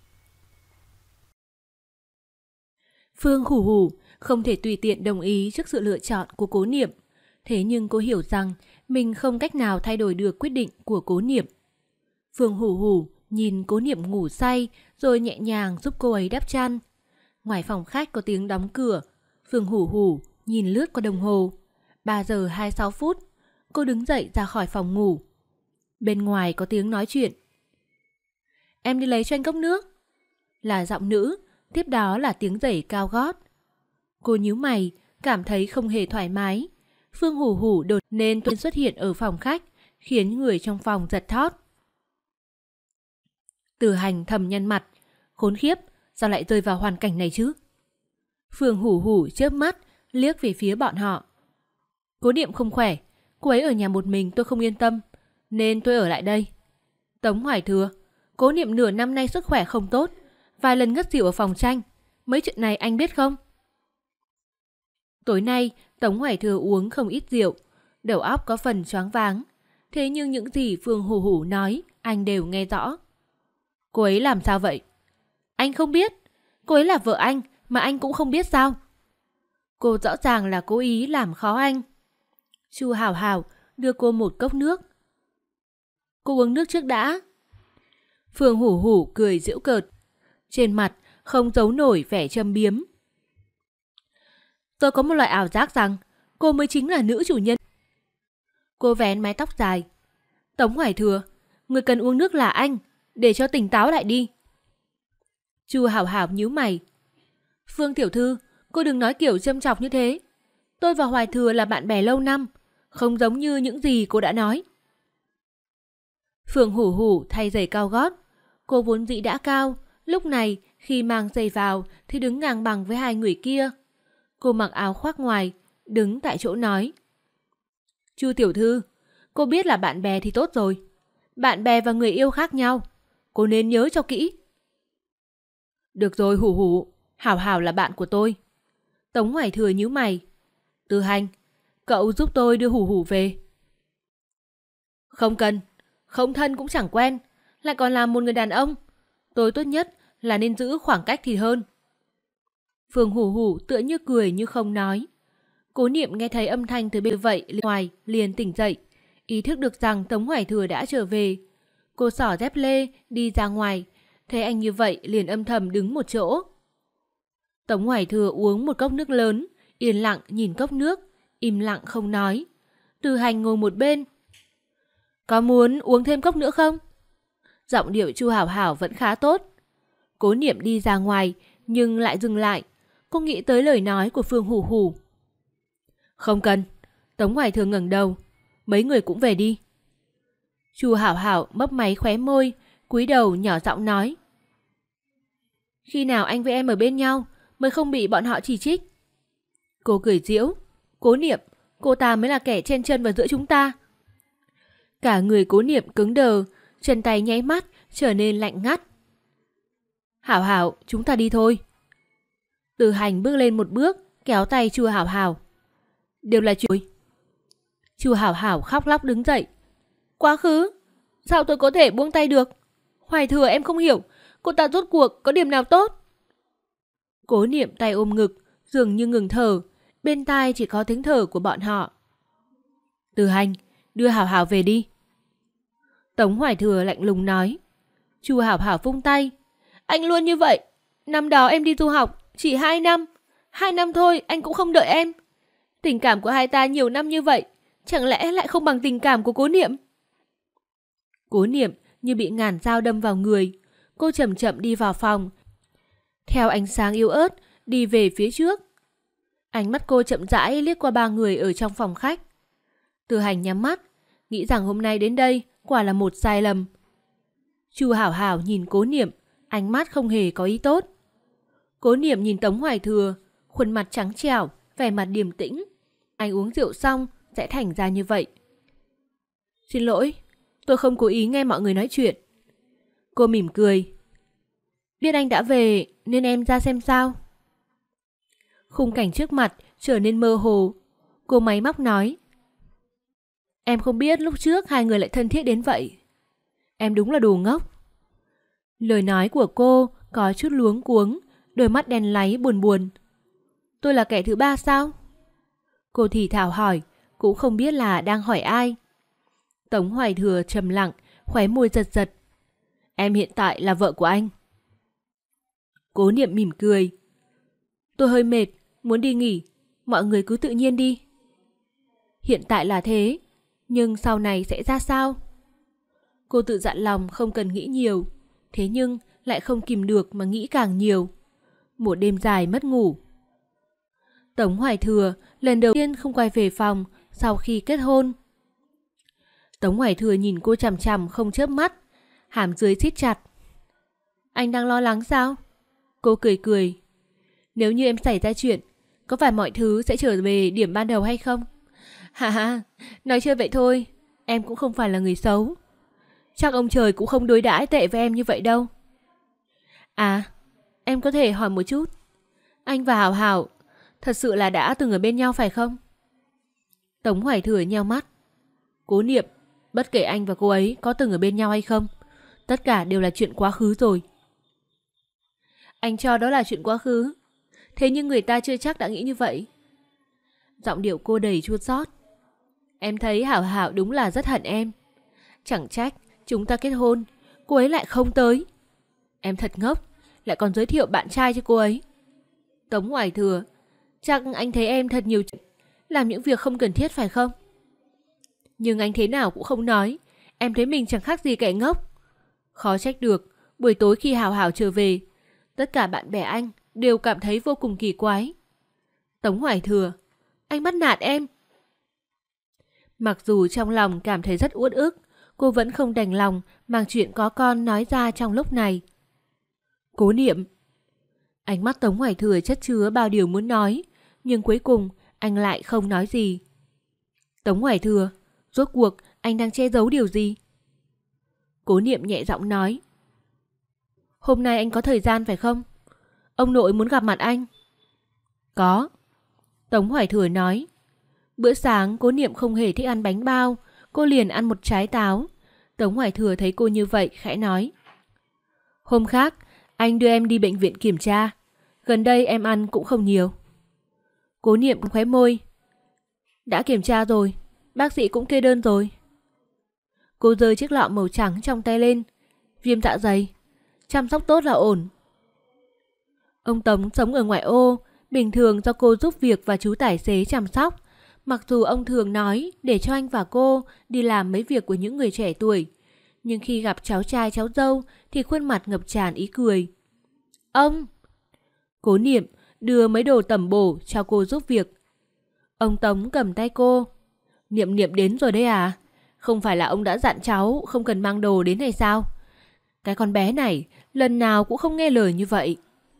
Phương hủ hủ không thể tùy tiện đồng ý trước sự lựa chọn của Cố Niệm. Thế nhưng cô hiểu rằng mình không cách nào thay đổi được quyết định của Cố Niệm. Phương hủ hủ nhìn Cố Niệm ngủ say rồi nhẹ nhàng giúp cô ấy đắp chăn. Ngoài phòng khách có tiếng đóng cửa. Phương hủ hủ nhìn lướt qua đồng hồ. 3 giờ 26 phút. Cô đứng dậy ra khỏi phòng ngủ. Bên ngoài có tiếng nói chuyện. Em đi lấy cho anh cốc nước. Là giọng nữ, tiếp đó là tiếng giày cao gót. Cô nhíu mày, cảm thấy không hề thoải mái. Phương hủ hủ đột nhiên xuất hiện ở phòng khách, khiến người trong phòng giật thót. Từ Hành thầm nhăn mặt. Khốn khiếp, sao lại rơi vào hoàn cảnh này chứ? Phương hủ hủ chớp mắt, liếc về phía bọn họ. Cố Niệm không khỏe, cô ấy ở nhà một mình tôi không yên tâm, nên tôi ở lại đây. Tống Hoài Thừa, Cố Niệm nửa năm nay sức khỏe không tốt, vài lần ngất xỉu ở phòng tranh. Mấy chuyện này anh biết không? Tối nay, Tống Hoài Thừa uống không ít rượu, đầu óc có phần choáng váng. Thế nhưng những gì Phương hủ hủ nói, anh đều nghe rõ. Cô ấy làm sao vậy? Anh không biết. Cô ấy là vợ anh, mà anh cũng không biết sao? Cô rõ ràng là cố ý làm khó anh. Chu Hảo Hảo đưa cô một cốc nước. Cô uống nước trước đã. Phương hủ hủ cười giễu cợt. Trên mặt không giấu nổi vẻ châm biếm. Tôi có một loại ảo giác rằng cô mới chính là nữ chủ nhân. Cô vén mái tóc dài. Tống Hoài Thừa, người cần uống nước là anh, để cho tỉnh táo lại đi. Chu Hảo Hảo nhíu mày. Phương tiểu thư, cô đừng nói kiểu châm chọc như thế. Tôi và Hoài Thừa là bạn bè lâu năm, không giống như những gì cô đã nói. Phương hủ hủ thay giày cao gót. Cô vốn dĩ đã cao, lúc này khi mang giày vào thì đứng ngang bằng với hai người kia. Cô mặc áo khoác ngoài, đứng tại chỗ nói. Chu tiểu thư, cô biết là bạn bè thì tốt rồi. Bạn bè và người yêu khác nhau, cô nên nhớ cho kỹ. Được rồi hủ hủ, Hảo Hảo là bạn của tôi. Tống Hoài Thừa nhíu mày. Từ Hành, cậu giúp tôi đưa hủ hủ về. Không cần, không thân cũng chẳng quen, lại còn là một người đàn ông. Tôi tốt nhất là nên giữ khoảng cách thì hơn. Phương hủ hủ tựa như cười như không nói. Cố Niệm nghe thấy âm thanh từ bên vậy ngoài liền tỉnh dậy, ý thức được rằng Tống Hoài Thừa đã trở về. Cô xỏ dép lê đi ra ngoài, thấy anh như vậy liền âm thầm đứng một chỗ. Tống Hoài Thừa uống một cốc nước lớn, yên lặng nhìn cốc nước, im lặng không nói. Từ Hành ngồi một bên. Có muốn uống thêm cốc nữa không? Giọng điệu Chu Hảo Hảo vẫn khá tốt. Cố Niệm đi ra ngoài nhưng lại dừng lại. Cô nghĩ tới lời nói của Phương Hủ Hủ. Không cần. Tống Hoài Thừa ngẩng đầu. Mấy người cũng về đi. Chu Hảo Hảo mấp máy khóe môi, cúi đầu nhỏ giọng nói. Khi nào anh với em ở bên nhau mới không bị bọn họ chỉ trích? Cô cười giễu. Cố Niệm, cô ta mới là kẻ chen chân vào giữa chúng ta. Cả người Cố Niệm cứng đờ, chân tay nháy mắt trở nên lạnh ngắt. Hảo Hảo, chúng ta đi thôi. Từ Hành bước lên một bước, kéo tay Chu Hảo Hảo. Đều là chuyện. Chu Hảo Hảo khóc lóc đứng dậy. Quá khứ? Sao tôi có thể buông tay được? Hoài Thừa, em không hiểu, cô ta rốt cuộc có điểm nào tốt? Cố Niệm tay ôm ngực, dường như ngừng thở, bên tai chỉ có tiếng thở của bọn họ. Từ Hành, đưa Hảo Hảo về đi. Tống Hoài Thừa lạnh lùng nói. Chu Hảo Hảo vung tay. Anh luôn như vậy. Năm đó em đi du học chỉ 2 năm. 2 năm thôi anh cũng không đợi em. Tình cảm của hai ta nhiều năm như vậy, chẳng lẽ lại không bằng tình cảm của Cố Niệm? Cố Niệm như bị ngàn dao đâm vào người. Cô chậm chậm đi vào phòng, theo ánh sáng yếu ớt đi về phía trước. Ánh mắt cô chậm rãi liếc qua 3 người ở trong phòng khách. Từ Hành nhắm mắt, nghĩ rằng hôm nay đến đây quả là một sai lầm. Chu Hảo Hảo nhìn Cố Niệm, ánh mắt không hề có ý tốt. Cố Niệm nhìn Tống Hoài Thừa, khuôn mặt trắng trẻo, vẻ mặt điềm tĩnh. Anh uống rượu xong sẽ thành ra như vậy. Xin lỗi, tôi không cố ý nghe mọi người nói chuyện. Cô mỉm cười. Biết anh đã về nên em ra xem sao. Khung cảnh trước mặt trở nên mơ hồ. Cô máy móc nói. Em không biết lúc trước hai người lại thân thiết đến vậy. Em đúng là đồ ngốc. Lời nói của cô có chút luống cuống, đôi mắt đen láy buồn buồn. Tôi là kẻ thứ ba sao? Cô thì thào hỏi, cũng không biết là đang hỏi ai. Tống Hoài Thừa trầm lặng, khóe môi giật giật. Em hiện tại là vợ của anh. Cố Niệm mỉm cười. Tôi hơi mệt, muốn đi nghỉ, mọi người cứ tự nhiên đi. Hiện tại là thế, nhưng sau này sẽ ra sao? Cô tự dặn lòng không cần nghĩ nhiều, thế nhưng lại không kìm được mà nghĩ càng nhiều. Một đêm dài mất ngủ. Tống Hoài Thừa lần đầu tiên không quay về phòng sau khi kết hôn. Tống Hoài Thừa nhìn cô chằm chằm không chớp mắt, hàm dưới siết chặt. Anh đang lo lắng sao? Cô cười cười. Nếu như em xảy ra chuyện, có phải mọi thứ sẽ trở về điểm ban đầu hay không? Ha ha, nói chơi vậy thôi, em cũng không phải là người xấu. Chắc ông trời cũng không đối đãi tệ với em như vậy đâu. À, em có thể hỏi một chút. Anh và Hảo Hảo thật sự là đã từng ở bên nhau phải không? Tống Hoài Thừa nheo mắt. Cố Niệm, bất kể anh và cô ấy có từng ở bên nhau hay không, tất cả đều là chuyện quá khứ rồi. Anh cho đó là chuyện quá khứ, thế nhưng người ta chưa chắc đã nghĩ như vậy. Giọng điệu cô đầy chua xót. Em thấy Hảo Hảo đúng là rất hận em. Chẳng trách chúng ta kết hôn, cô ấy lại không tới. Em thật ngốc, lại còn giới thiệu bạn trai cho cô ấy. Tống Hoài Thừa, chắc anh thấy em thật nhiều chuyện, làm những việc không cần thiết phải không? Nhưng anh thế nào cũng không nói, em thấy mình chẳng khác gì kẻ ngốc. Khó trách được, buổi tối khi Hảo Hảo trở về, tất cả bạn bè anh đều cảm thấy vô cùng kỳ quái. Tống Hoài Thừa, anh bắt nạt em. Mặc dù trong lòng cảm thấy rất uất ức, cô vẫn không đành lòng mang chuyện có con nói ra trong lúc này. Cố Niệm. Ánh mắt Tống Hoài Thừa chất chứa bao điều muốn nói, nhưng cuối cùng anh lại không nói gì. Tống Hoài Thừa, rốt cuộc anh đang che giấu điều gì? Cố Niệm nhẹ giọng nói. Hôm nay anh có thời gian phải không? Ông nội muốn gặp mặt anh. Có. Tống Hoài Thừa nói. Bữa sáng Cố Niệm không hề thích ăn bánh bao, cô liền ăn một trái táo. Tống Hoài Thừa thấy cô như vậy khẽ nói. Hôm khác anh đưa em đi bệnh viện kiểm tra, gần đây em ăn cũng không nhiều. Cố Niệm khóe môi. Đã kiểm tra rồi, bác sĩ cũng kê đơn rồi. Cô giơ chiếc lọ màu trắng trong tay lên. Viêm dạ dày, chăm sóc tốt là ổn. Ông Tống sống ở ngoại ô, bình thường do cô giúp việc và chú tài xế chăm sóc. Mặc dù ông thường nói để cho anh và cô đi làm mấy việc của những người trẻ tuổi, nhưng khi gặp cháu trai cháu dâu thì khuôn mặt ngập tràn ý cười. Ông! Cố Niệm đưa mấy đồ tẩm bổ cho cô giúp việc. Ông Tống cầm tay cô. Niệm Niệm đến rồi đấy à? Không phải là ông đã dặn cháu không cần mang đồ đến hay sao? Cái con bé này lần nào cũng không nghe lời như vậy.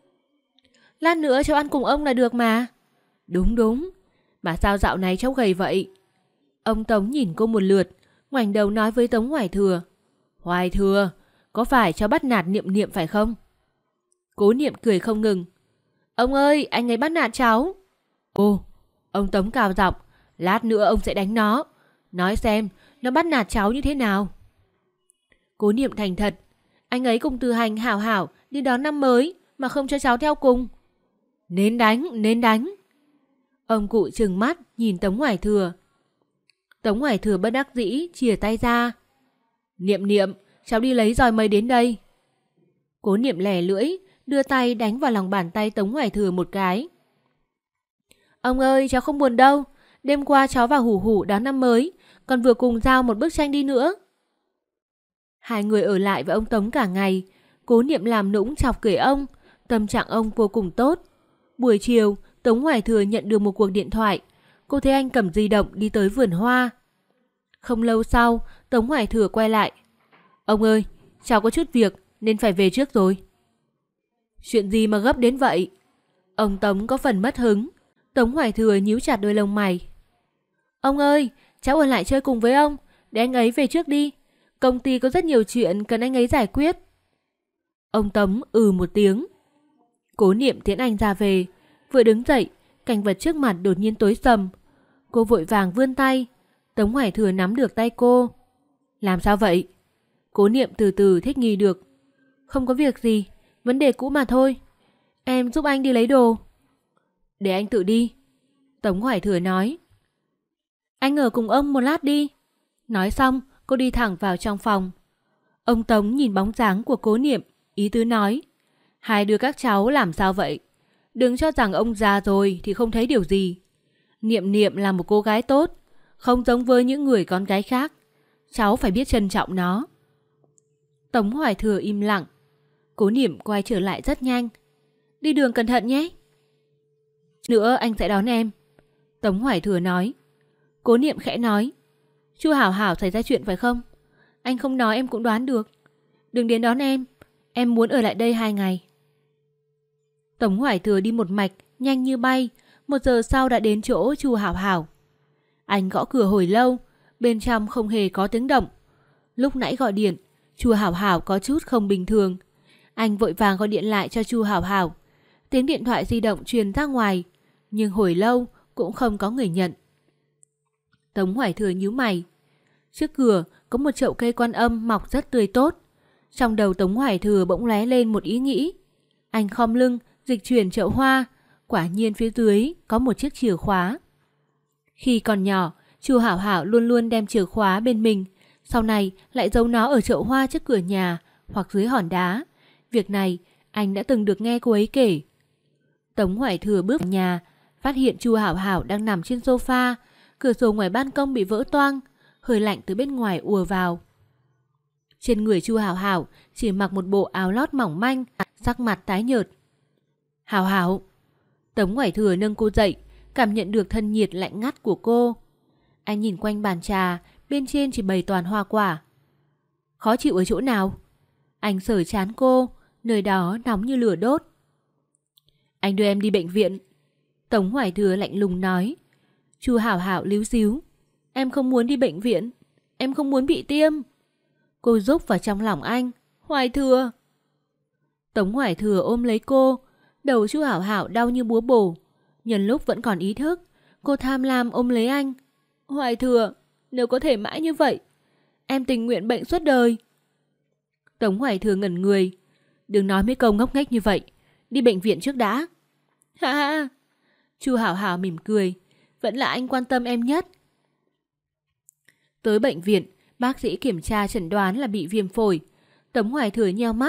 Lát nữa cháu ăn cùng ông là được mà. Đúng đúng. Mà sao dạo này cháu gầy vậy? Ông Tống nhìn cô một lượt, ngoảnh đầu nói với Tống Hoài Thừa. Hoài Thừa, có phải cháu bắt nạt Niệm Niệm phải không? Cố Niệm cười không ngừng. Ông ơi, anh ấy bắt nạt cháu. Ồ, ông Tống cao giọng. Lát nữa ông sẽ đánh nó. Nói xem, nó bắt nạt cháu như thế nào? Cố Niệm thành thật. Anh ấy cùng Từ Hành hảo hảo đi đón năm mới mà không cho cháu theo cùng. Nên đánh, nên đánh. Ông cụ trừng mắt nhìn Tống Hoài Thừa. Tống Hoài Thừa bất đắc dĩ chìa tay ra. Niệm Niệm, cháu đi lấy roi mây đến đây. Cố Niệm lẻ lưỡi, đưa tay đánh vào lòng bàn tay Tống Hoài Thừa một cái. Ông ơi, cháu không buồn đâu. Đêm qua cháu và Hủ Hủ đón năm mới, còn vừa cùng giao một bức tranh đi nữa. Hai người ở lại với ông Tống cả ngày. Cố Niệm làm nũng chọc cười ông. Tâm trạng ông vô cùng tốt. Buổi chiều, Tống Hoài Thừa nhận được một cuộc điện thoại. Cô thấy anh cầm di động đi tới vườn hoa. Không lâu sau, Tống Hoài Thừa quay lại. Ông ơi, cháu có chút việc nên phải về trước rồi. Chuyện gì mà gấp đến vậy? Ông Tống có phần mất hứng. Tống Hoài Thừa nhíu chặt đôi lông mày. Ông ơi, cháu ở lại chơi cùng với ông, để anh ấy về trước đi. Công ty có rất nhiều chuyện cần anh ấy giải quyết. Ông Tống một tiếng. Cố Niệm tiễn anh ra về. Vừa đứng dậy, cảnh vật trước mặt đột nhiên tối sầm. Cô vội vàng vươn tay. Tống Hoài Thừa nắm được tay cô. Làm sao vậy? Cố Niệm từ từ thích nghi được. Không có việc gì, vấn đề cũ mà thôi. Em giúp anh đi lấy đồ. Để anh tự đi. Tống Hoài Thừa nói. Anh ở cùng ông một lát đi. Nói xong, cô đi thẳng vào trong phòng. Ông Tống nhìn bóng dáng của Cố Niệm, ý tứ nói. Hai đứa các cháu làm sao vậy? Đừng cho rằng ông già rồi thì không thấy điều gì. Niệm Niệm là một cô gái tốt, không giống với những người con gái khác. Cháu phải biết trân trọng nó. Tống Hoài Thừa im lặng. Cố Niệm quay trở lại rất nhanh. Đi đường cẩn thận nhé. Nữa anh sẽ đón em. Tống Hoài Thừa nói. Cố Niệm khẽ nói. Chu Hảo Hảo xảy ra chuyện phải không? Anh không nói em cũng đoán được. Đừng đến đón em muốn ở lại đây 2 ngày. Tống Hoài Thừa đi một mạch, nhanh như bay. 1 giờ sau đã đến chỗ Chu Hảo Hảo. Anh gõ cửa hồi lâu, bên trong không hề có tiếng động. Lúc nãy gọi điện, Chu Hảo Hảo có chút không bình thường. Anh vội vàng gọi điện lại cho Chu Hảo Hảo. Tiếng điện thoại di động truyền ra ngoài, nhưng hồi lâu cũng không có người nhận. Tống Hoài Thừa nhíu mày. Trước cửa có một chậu cây Quan Âm mọc rất tươi tốt. Trong đầu Tống Hoài Thừa bỗng lóe lên một ý nghĩ. Anh khom lưng dịch chuyển chậu hoa. Quả nhiên phía dưới có một chiếc chìa khóa. Khi còn nhỏ, Chu Hảo Hảo luôn luôn đem chìa khóa bên mình. Sau này lại giấu nó ở chậu hoa trước cửa nhà hoặc dưới hòn đá. Việc này anh đã từng được nghe cô ấy kể. Tống Hoài Thừa bước vào nhà, phát hiện Chu Hảo Hảo đang nằm trên sofa. Cửa sổ ngoài ban công bị vỡ toang, hơi lạnh từ bên ngoài ùa vào. Trên người Chu Hảo Hảo chỉ mặc một bộ áo lót mỏng manh, sắc mặt tái nhợt. Hảo Hảo. Tống Hoài Thừa nâng cô dậy, cảm nhận được thân nhiệt lạnh ngắt của cô. Anh nhìn quanh bàn trà, bên trên chỉ bày toàn hoa quả. Khó chịu ở chỗ nào? Anh sờ trán cô, nơi đó nóng như lửa đốt. Anh đưa em đi bệnh viện. Tống Hoài Thừa lạnh lùng nói. Chu Hảo Hảo líu díu. Em không muốn đi bệnh viện. Em không muốn bị tiêm. Cô rúc vào trong lòng anh. Hoài Thừa. Tống Hoài Thừa ôm lấy cô. Đầu Chu Hảo Hảo đau như búa bổ. Nhân lúc vẫn còn ý thức, cô tham lam ôm lấy anh. Hoài Thừa, nếu có thể mãi như vậy, em tình nguyện bệnh suốt đời. Tống Hoài Thừa ngẩn người. Đừng nói mấy câu ngốc nghếch như vậy. Đi bệnh viện trước đã. Ha ha. Chu Hảo Hảo mỉm cười. Vẫn là anh quan tâm em nhất. Tới bệnh viện, bác sĩ kiểm tra chẩn đoán là bị viêm phổi. Tống Hoài Thừa nheo mắt,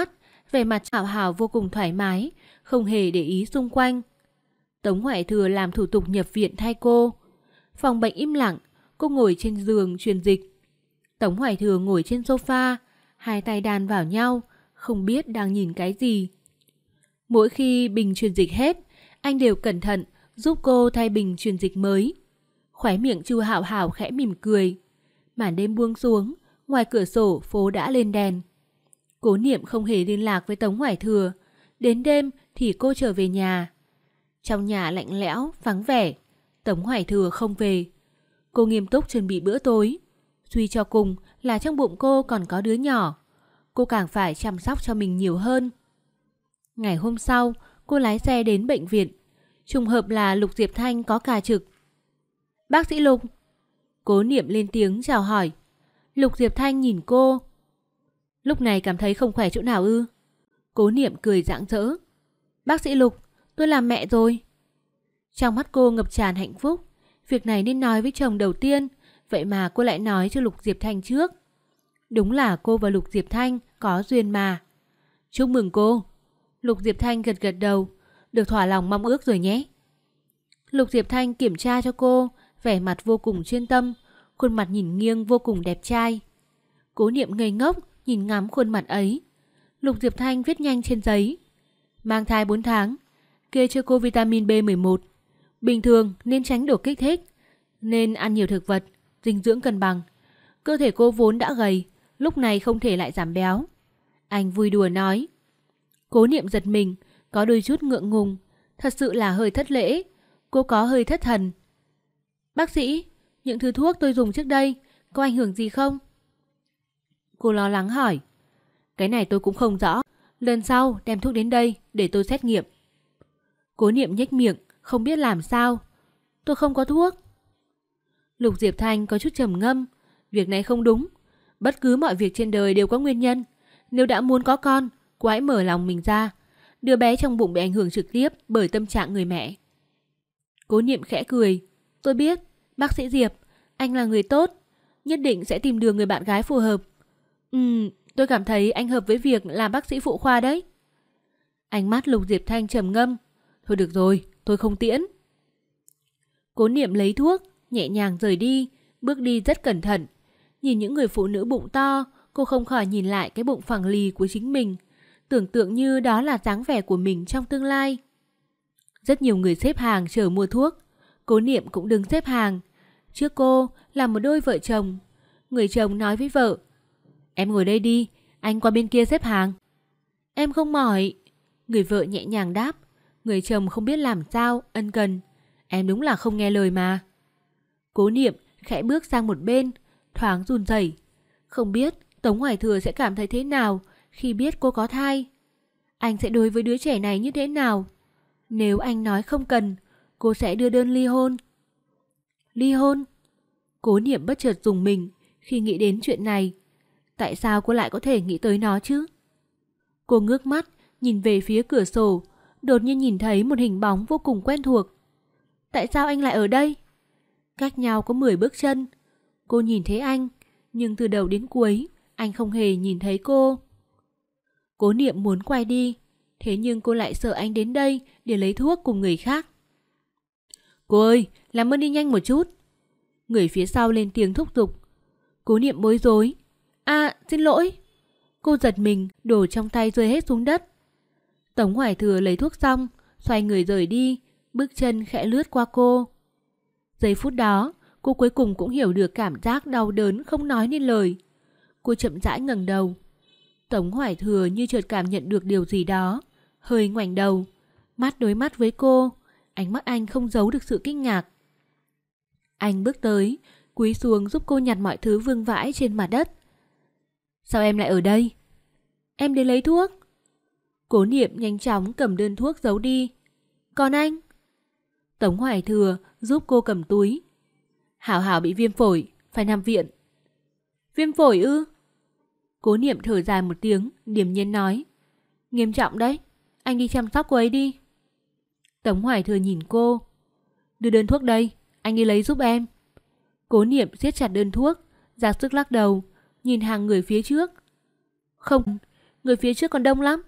vẻ mặt Hảo Hảo vô cùng thoải mái, không hề để ý xung quanh. Tống Hoài Thừa làm thủ tục nhập viện thay cô. Phòng bệnh im lặng, cô ngồi trên giường truyền dịch. Tống Hoài Thừa ngồi trên sofa, hai tay đan vào nhau, không biết đang nhìn cái gì. Mỗi khi bình truyền dịch hết, anh đều cẩn thận giúp cô thay bình truyền dịch mới. Khóe miệng Chu Hảo Hảo khẽ mỉm cười. Màn đêm buông xuống, ngoài cửa sổ phố đã lên đèn. Cố Niệm không hề liên lạc với Tống Hoài Thừa. Đến đêm thì cô trở về nhà. Trong nhà lạnh lẽo, vắng vẻ. Tống Hoài Thừa không về. Cô nghiêm túc chuẩn bị bữa tối. Suy cho cùng là trong bụng cô còn có đứa nhỏ. Cô càng phải chăm sóc cho mình nhiều hơn. Ngày hôm sau, cô lái xe đến bệnh viện. Trùng hợp là Lục Diệp Thanh có ca trực. Bác sĩ Lục. Cố Niệm lên tiếng chào hỏi. Lục Diệp Thanh nhìn cô. Lúc này cảm thấy không khỏe chỗ nào ư? Cố Niệm cười rạng rỡ. Bác sĩ Lục, tôi làm mẹ rồi. Trong mắt cô ngập tràn hạnh phúc. Việc này nên nói với chồng đầu tiên, vậy mà cô lại nói cho Lục Diệp Thanh trước. Đúng là cô và Lục Diệp Thanh có duyên mà. Chúc mừng cô. Lục Diệp Thanh gật gật đầu. Được thỏa lòng mong ước rồi nhé. Lục Diệp Thanh kiểm tra cho cô, vẻ mặt vô cùng chuyên tâm, khuôn mặt nhìn nghiêng vô cùng đẹp trai. Cố Niệm ngây ngốc nhìn ngắm khuôn mặt ấy. Lục Diệp Thanh viết nhanh trên giấy. Mang thai 4 tháng, kê cho cô vitamin B11. Bình thường nên tránh đồ kích thích, nên ăn nhiều thực vật, dinh dưỡng cân bằng. Cơ thể cô vốn đã gầy, lúc này không thể lại giảm béo. Anh vui đùa nói. Cố Niệm giật mình, có đôi chút ngượng ngùng. Thật sự là hơi thất lễ. Cô có hơi thất thần. Bác sĩ, những thứ thuốc tôi dùng trước đây có ảnh hưởng gì không? Cô lo lắng hỏi. Cái này tôi cũng không rõ. Lần sau đem thuốc đến đây để tôi xét nghiệm. Cố Niệm nhếch miệng, không biết làm sao. Tôi không có thuốc. Lục Diệp Thanh có chút trầm ngâm. Việc này không đúng. Bất cứ mọi việc trên đời đều có nguyên nhân. Nếu đã muốn có con, cô hãy mở lòng mình ra. Đứa bé trong bụng bị ảnh hưởng trực tiếp bởi tâm trạng người mẹ. Cố Niệm khẽ cười. Tôi biết, bác sĩ Diệp, anh là người tốt, nhất định sẽ tìm được người bạn gái phù hợp. Tôi cảm thấy anh hợp với việc làm bác sĩ phụ khoa đấy. Ánh mắt Lục Diệp Thanh trầm ngâm. Thôi được rồi, tôi không tiễn. Cố Niệm lấy thuốc, nhẹ nhàng rời đi, bước đi rất cẩn thận. Nhìn những người phụ nữ bụng to, cô không khỏi nhìn lại cái bụng phẳng lì của chính mình, tưởng tượng như đó là dáng vẻ của mình trong tương lai. Rất nhiều người xếp hàng chờ mua thuốc. Cố Niệm cũng đứng xếp hàng. Trước cô là một đôi vợ chồng. Người chồng nói với vợ. Em ngồi đây đi, anh qua bên kia xếp hàng. Em không mỏi. Người vợ nhẹ nhàng đáp. Người chồng không biết làm sao, ân cần. Em đúng là không nghe lời mà. Cố Niệm khẽ bước sang một bên, thoáng run rẩy. Không biết Tống Hoài Thừa sẽ cảm thấy thế nào khi biết cô có thai. Anh sẽ đối với đứa trẻ này như thế nào? Nếu anh nói không cần, cô sẽ đưa đơn ly hôn. Ly hôn? Cố Niệm bất chợt rùng mình khi nghĩ đến chuyện này. Tại sao cô lại có thể nghĩ tới nó chứ? Cô ngước mắt, nhìn về phía cửa sổ, đột nhiên nhìn thấy một hình bóng vô cùng quen thuộc. Tại sao anh lại ở đây? Cách nhau có 10 bước chân. Cô nhìn thấy anh, nhưng từ đầu đến cuối, anh không hề nhìn thấy cô. Cố Niệm muốn quay đi, thế nhưng cô lại sợ anh đến đây để lấy thuốc cùng người khác. Cô ơi, làm ơn đi nhanh một chút. Người phía sau lên tiếng thúc giục. Cố Niệm bối rối. Xin lỗi. Cô giật mình, đồ trong tay rơi hết xuống đất. Tống Hoài Thừa lấy thuốc xong, xoay người rời đi, bước chân khẽ lướt qua cô. Giây phút đó, cô cuối cùng cũng hiểu được cảm giác đau đớn không nói nên lời. Cô chậm rãi ngẩng đầu. Tống Hoài Thừa như chợt cảm nhận được điều gì đó, hơi ngoảnh đầu, mắt đối mắt với cô, ánh mắt anh không giấu được sự kinh ngạc. Anh bước tới, cúi xuống giúp cô nhặt mọi thứ vương vãi trên mặt đất. Sao em lại ở đây? Em đến lấy thuốc. Cố Niệm nhanh chóng cầm đơn thuốc giấu đi. Còn anh? Tống Hoài Thừa giúp cô cầm túi. Hảo Hảo bị viêm phổi, phải nằm viện. Viêm phổi ư? Cố Niệm thở dài một tiếng, điềm nhiên nói. Nghiêm trọng đấy, anh đi chăm sóc cô ấy đi. Tống Hoài Thừa nhìn cô. Đưa đơn thuốc đây, anh đi lấy giúp em. Cố Niệm siết chặt đơn thuốc, ra sức lắc đầu, nhìn hàng người phía trước. Không, người phía trước còn đông lắm,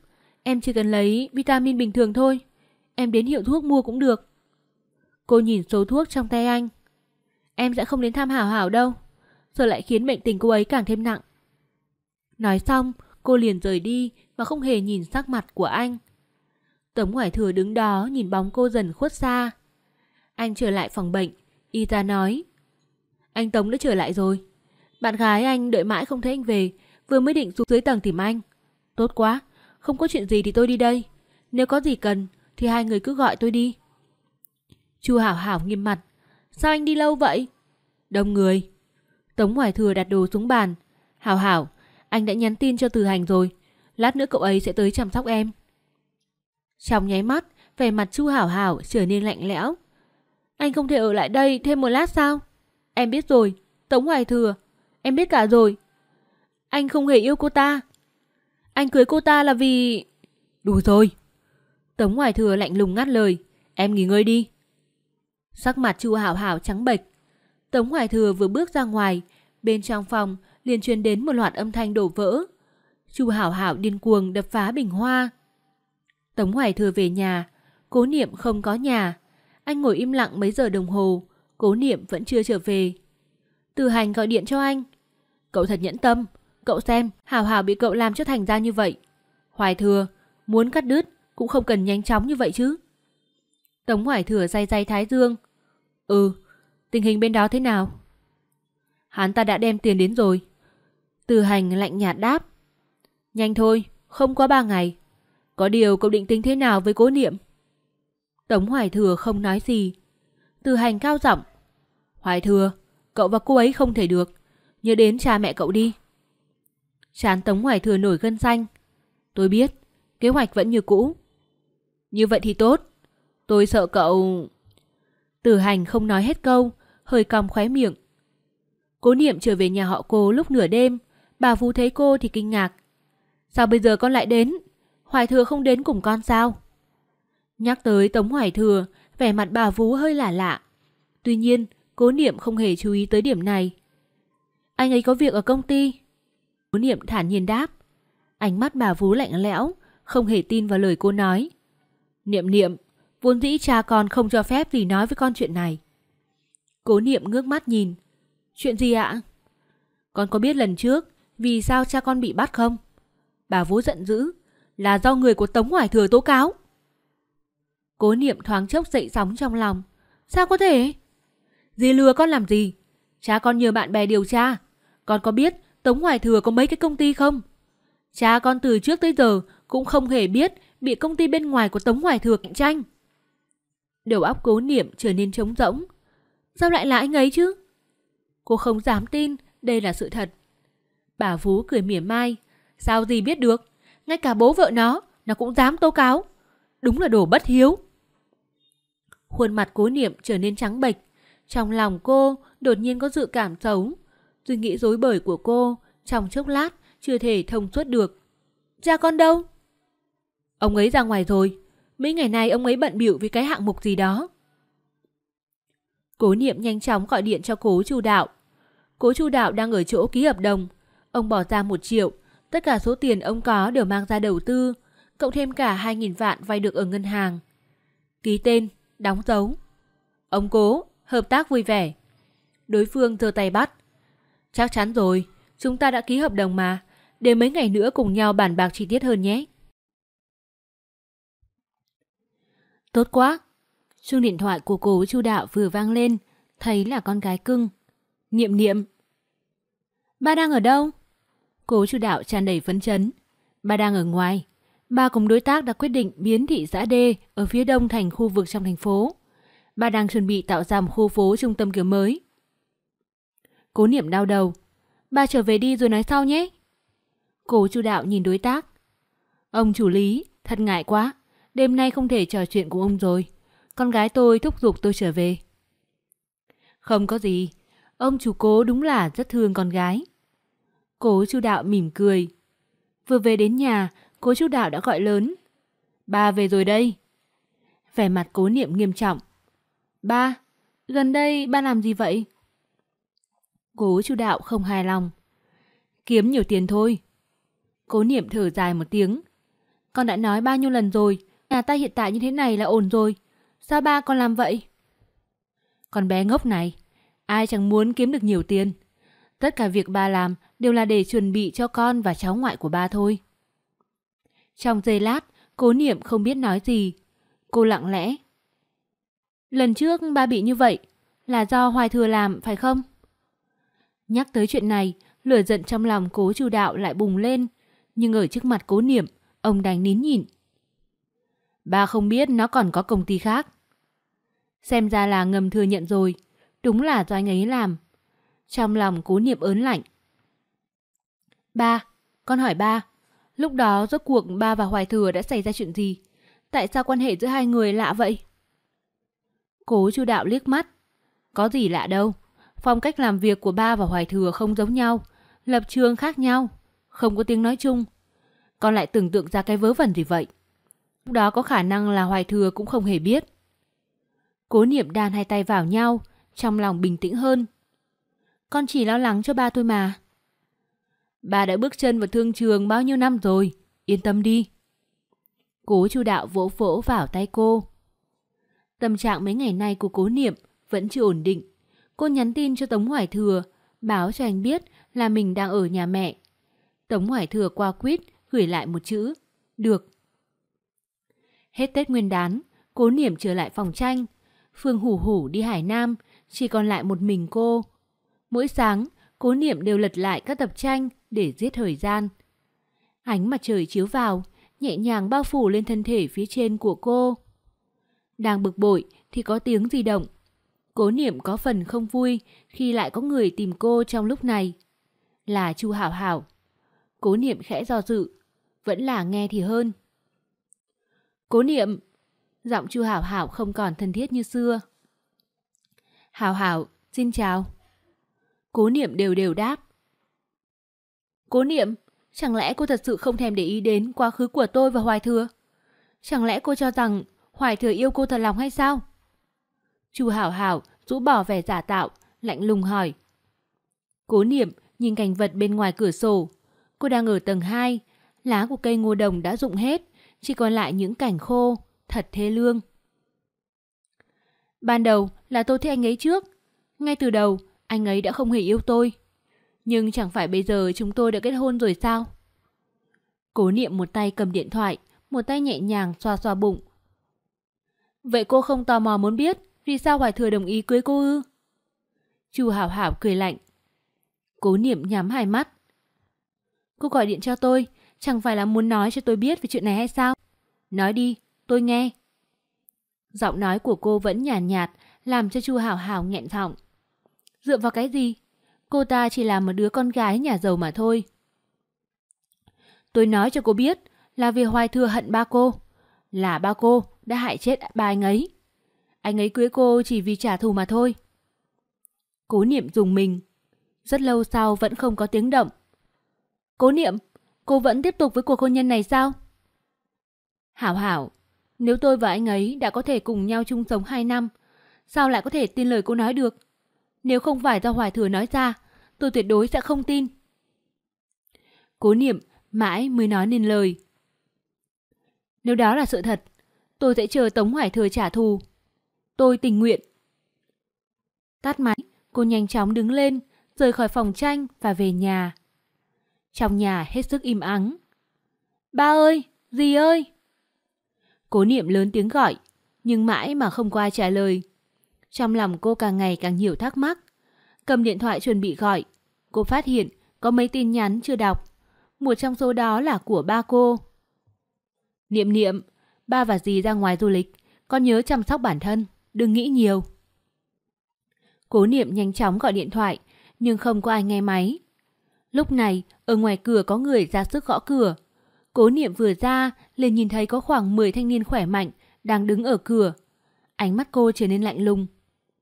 Em chỉ cần lấy vitamin bình thường thôi. Em đến hiệu thuốc mua cũng được. Cô nhìn số thuốc trong tay anh. Em sẽ không đến thăm Hảo Hảo đâu, giờ lại khiến bệnh tình cô ấy càng thêm nặng. Nói xong, cô liền rời đi và không hề nhìn sắc mặt của anh. Tống Hoài Thừa đứng đó nhìn bóng cô dần khuất xa. Anh trở lại phòng bệnh, y tá nói. Anh Tống đã trở lại rồi. Bạn gái anh đợi mãi không thấy anh về, vừa mới định xuống dưới tầng tìm anh. Tốt quá, không có chuyện gì thì tôi đi đây. Nếu có gì cần thì hai người cứ gọi tôi đi. Chu Hảo Hảo nghiêm mặt. Sao anh đi lâu vậy? Đông người. Tống Hoài Thừa đặt đồ xuống bàn. Hảo Hảo, anh đã nhắn tin cho Từ Hành rồi. Lát nữa cậu ấy sẽ tới chăm sóc em. Trong nháy mắt, vẻ mặt Chu Hảo Hảo trở nên lạnh lẽo. Anh không thể ở lại đây thêm một lát sao? Em biết rồi, Tống Hoài Thừa, em biết cả rồi. Anh không hề yêu cô ta. Anh cưới cô ta là vì... Đủ rồi. Tống Hoài Thừa lạnh lùng ngắt lời. Em nghỉ ngơi đi. Sắc mặt Chu Hảo Hảo trắng bệch. Tống Hoài Thừa vừa bước ra ngoài, bên trong phòng liền truyền đến một loạt âm thanh đổ vỡ. Chu Hảo Hảo điên cuồng đập phá bình hoa. Tống Hoài Thừa về nhà, Cố Niệm không có nhà. Anh ngồi im lặng mấy giờ đồng hồ, Cố Niệm vẫn chưa trở về. Từ Hành gọi điện cho anh. Cậu thật nhẫn tâm, cậu xem Hảo Hảo bị cậu làm cho thành ra như vậy. Hoài Thừa, muốn cắt đứt cũng không cần nhanh chóng như vậy chứ. Tống Hoài Thừa day day thái dương. Tình hình bên đó thế nào? Hắn ta đã đem tiền đến rồi. Từ Hành lạnh nhạt đáp. Nhanh thôi, không quá 3 ngày. Có điều cậu định tính thế nào với Cố Niệm? Tống Hoài Thừa không nói gì. Từ Hành cao giọng. Hoài Thừa, cậu và cô ấy không thể được. Nhớ đến cha mẹ cậu đi. Trán Tống Hoài Thừa nổi gân xanh. Tôi biết, kế hoạch vẫn như cũ. Như vậy thì tốt. Tôi sợ cậu... Từ Hành không nói hết câu, hơi cong khóe miệng. Cố Niệm trở về nhà họ Cố lúc nửa đêm. Bà Vú thấy cô thì kinh ngạc. Sao bây giờ con lại đến? Hoài Thừa không đến cùng con sao? Nhắc tới Tống Hoài Thừa, vẻ mặt bà Vú hơi lạ lạ. Tuy nhiên, Cố Niệm không hề chú ý tới điểm này. Anh ấy có việc ở công ty. Cố Niệm thản nhiên đáp. Ánh mắt bà Vú lạnh lẽo, không hề tin vào lời cô nói. Niệm Niệm, vốn dĩ cha con không cho phép gì nói với con chuyện này. Cố Niệm ngước mắt nhìn. Chuyện gì ạ? Con có biết lần trước vì sao cha con bị bắt không? Bà Vú giận dữ. Là do người của Tống Hoài Thừa tố cáo. Cố Niệm thoáng chốc dậy sóng trong lòng. Sao có thể? Dì lừa con làm gì? Cha con nhờ bạn bè điều tra. Con có biết Tống Hoài Thừa có mấy cái công ty không? Cha con từ trước tới giờ cũng không hề biết bị công ty bên ngoài của Tống Hoài Thừa cạnh tranh. Đầu óc Cố Niệm trở nên trống rỗng. Sao lại là anh ấy chứ? Cô không dám tin đây là sự thật. Bà Vú cười mỉa mai. Sao dì biết được? Ngay cả bố vợ nó cũng dám tố cáo. Đúng là đồ bất hiếu. Khuôn mặt Cố Niệm trở nên trắng bệch. Trong lòng cô đột nhiên có dự cảm xấu. Suy nghĩ rối bời của cô trong chốc lát chưa thể thông suốt được. Cha con đâu? Ông ấy ra ngoài rồi. Mấy ngày nay ông ấy bận bịu vì cái hạng mục gì đó. Cố Niệm nhanh chóng gọi điện cho Cố Chu Đạo. Cố Chu Đạo đang ở chỗ ký hợp đồng. Ông bỏ ra 1 triệu. Tất cả số tiền ông có đều mang ra đầu tư, cộng thêm cả 2.000 vạn vay được ở ngân hàng. Ký tên, đóng dấu. Ông Cố, hợp tác vui vẻ. Đối phương giơ tay bắt. Chắc chắn rồi, chúng ta đã ký hợp đồng mà. Để mấy ngày nữa cùng nhau bàn bạc chi tiết hơn nhé. Tốt quá. Chuông điện thoại của Cố Chu Đạo vừa vang lên, thấy là con gái cưng. Niệm Niệm. Ba đang ở đâu? Cố Chu Đạo tràn đầy phấn chấn. Ba đang ở ngoài. Ba cùng đối tác đã quyết định biến thị xã D ở phía đông thành khu vực trong thành phố. Ba đang chuẩn bị tạo ra một khu phố trung tâm kiểu mới. Cố Niệm đau đầu. Ba trở về đi rồi nói sau nhé. Cố Chu Đạo nhìn đối tác. Ông chủ lý, thật ngại quá. Đêm nay không thể trò chuyện cùng ông rồi. Con gái tôi thúc giục tôi trở về. Không có gì. Ông chủ Cố đúng là rất thương con gái. Cố Chu Đạo mỉm cười. Vừa về đến nhà, Cố Chu Đạo đã gọi lớn. Ba về rồi đây. Vẻ mặt Cố Niệm nghiêm trọng. Ba, gần đây ba làm gì vậy? Cố Chu Đạo không hài lòng. Kiếm nhiều tiền thôi. Cố Niệm thở dài một tiếng. Con đã nói bao nhiêu lần rồi, nhà ta hiện tại như thế này là ổn rồi. Sao ba còn làm vậy? Con bé ngốc này, ai chẳng muốn kiếm được nhiều tiền. Tất cả việc ba làm đều là để chuẩn bị cho con và cháu ngoại của ba thôi. Trong giây lát, Cố Niệm không biết nói gì. Cô lặng lẽ. Lần trước ba bị như vậy là do Hoài Thừa làm phải không? Nhắc tới chuyện này, lửa giận trong lòng Cố Chu Đạo lại bùng lên. Nhưng ở trước mặt Cố Niệm, ông đành nín nhịn. Ba không biết nó còn có công ty khác. Xem ra là ngầm thừa nhận rồi. Đúng là do anh ấy làm. Trong lòng Cố Niệm ớn lạnh. Ba, con hỏi ba, lúc đó rốt cuộc ba và Hoài Thừa đã xảy ra chuyện gì? Tại sao quan hệ giữa hai người lạ vậy? Cố Chu Đạo liếc mắt. Có gì lạ đâu. Phong cách làm việc của ba và Hoài Thừa không giống nhau, lập trường khác nhau, không có tiếng nói chung. Con lại tưởng tượng ra cái vớ vẩn gì vậy? Lúc đó có khả năng là Hoài Thừa cũng không hề biết. Cố Niệm đan hai tay vào nhau, trong lòng bình tĩnh hơn. Con chỉ lo lắng cho ba thôi mà. Ba đã bước chân vào thương trường bao nhiêu năm rồi, yên tâm đi. Cố Chu Đạo vỗ vỗ vào tay cô. Tâm trạng mấy ngày nay của Cố Niệm vẫn chưa ổn định. Cô nhắn tin cho Tống Hoài Thừa, báo cho anh biết là mình đang ở nhà mẹ. Tống Hoài Thừa qua quýt gửi lại một chữ, được. Hết Tết Nguyên đán, Cố Niệm trở lại phòng tranh. Phương Hủ Hủ đi Hải Nam, chỉ còn lại một mình cô. Mỗi sáng, Cố Niệm đều lật lại các tập tranh để giết thời gian. Ánh mặt trời chiếu vào, nhẹ nhàng bao phủ lên thân thể phía trên của cô. Đang bực bội thì có tiếng di động. Cố Niệm có phần không vui khi lại có người tìm cô trong lúc này. Là Chu Hảo Hảo. Cố Niệm khẽ do dự, vẫn là nghe thì hơn. Cố Niệm, giọng Chu Hảo Hảo không còn thân thiết như xưa. Hảo Hảo, xin chào. Cố Niệm đều đều đáp. Cố Niệm, chẳng lẽ cô thật sự không thèm để ý đến quá khứ của tôi và Hoài Thừa? Chẳng lẽ cô cho rằng Hoài Thừa yêu cô thật lòng hay sao? Chu Hảo Hảo rũ bỏ vẻ giả tạo, lạnh lùng hỏi. Cố Niệm nhìn cảnh vật bên ngoài cửa sổ. Cô đang ở tầng 2, lá của cây ngô đồng đã rụng hết, chỉ còn lại những cảnh khô, thật thê lương. Ban đầu là tôi thích anh ấy trước. Ngay từ đầu, anh ấy đã không hề yêu tôi. Nhưng chẳng phải bây giờ chúng tôi đã kết hôn rồi sao? Cố Niệm một tay cầm điện thoại, một tay nhẹ nhàng xoa xoa bụng. Vậy cô không tò mò muốn biết vì sao Hoài Thừa đồng ý cưới cô ư? Chu Hảo Hảo cười lạnh. Cố Niệm nhắm hai mắt. Cô gọi điện cho tôi, chẳng phải là muốn nói cho tôi biết về chuyện này hay sao? Nói đi, tôi nghe. Giọng nói của cô vẫn nhàn nhạt, làm cho Chu Hảo Hảo nghẹn họng. Dựa vào cái gì? Cô ta chỉ là một đứa con gái nhà giàu mà thôi. Tôi nói cho cô biết là vì Hoài Thừa hận ba cô. Là ba cô đã hại chết ba anh ấy. Anh ấy cưới cô chỉ vì trả thù mà thôi. Cố Niệm rùng mình. Rất lâu sau vẫn không có tiếng động. Cố Niệm, cô vẫn tiếp tục với cuộc hôn nhân này sao? Hảo Hảo, nếu tôi và anh ấy đã có thể cùng nhau chung sống 2 năm, sao lại có thể tin lời cô nói được? Nếu không phải do Hoài Thừa nói ra, tôi tuyệt đối sẽ không tin. Cố Niệm mãi mới nói nên lời. Nếu đó là sự thật, tôi sẽ chờ Tống Hoài Thừa trả thù. Tôi tình nguyện. Tắt máy, cô nhanh chóng đứng lên, rời khỏi phòng tranh và về nhà. Trong nhà hết sức im ắng. Ba ơi, dì ơi. Cố Niệm lớn tiếng gọi, nhưng mãi mà không có ai trả lời. Trong lòng cô càng ngày càng nhiều thắc mắc. Cầm điện thoại chuẩn bị gọi, cô phát hiện có mấy tin nhắn chưa đọc. Một trong số đó là của ba cô. Niệm Niệm, ba và dì ra ngoài du lịch, con nhớ chăm sóc bản thân, đừng nghĩ nhiều. Cố Niệm nhanh chóng gọi điện thoại, nhưng không có ai nghe máy. Lúc này, ở ngoài cửa có người ra sức gõ cửa. Cố Niệm vừa ra, liền nhìn thấy có khoảng 10 thanh niên khỏe mạnh đang đứng ở cửa. Ánh mắt cô trở nên lạnh lùng.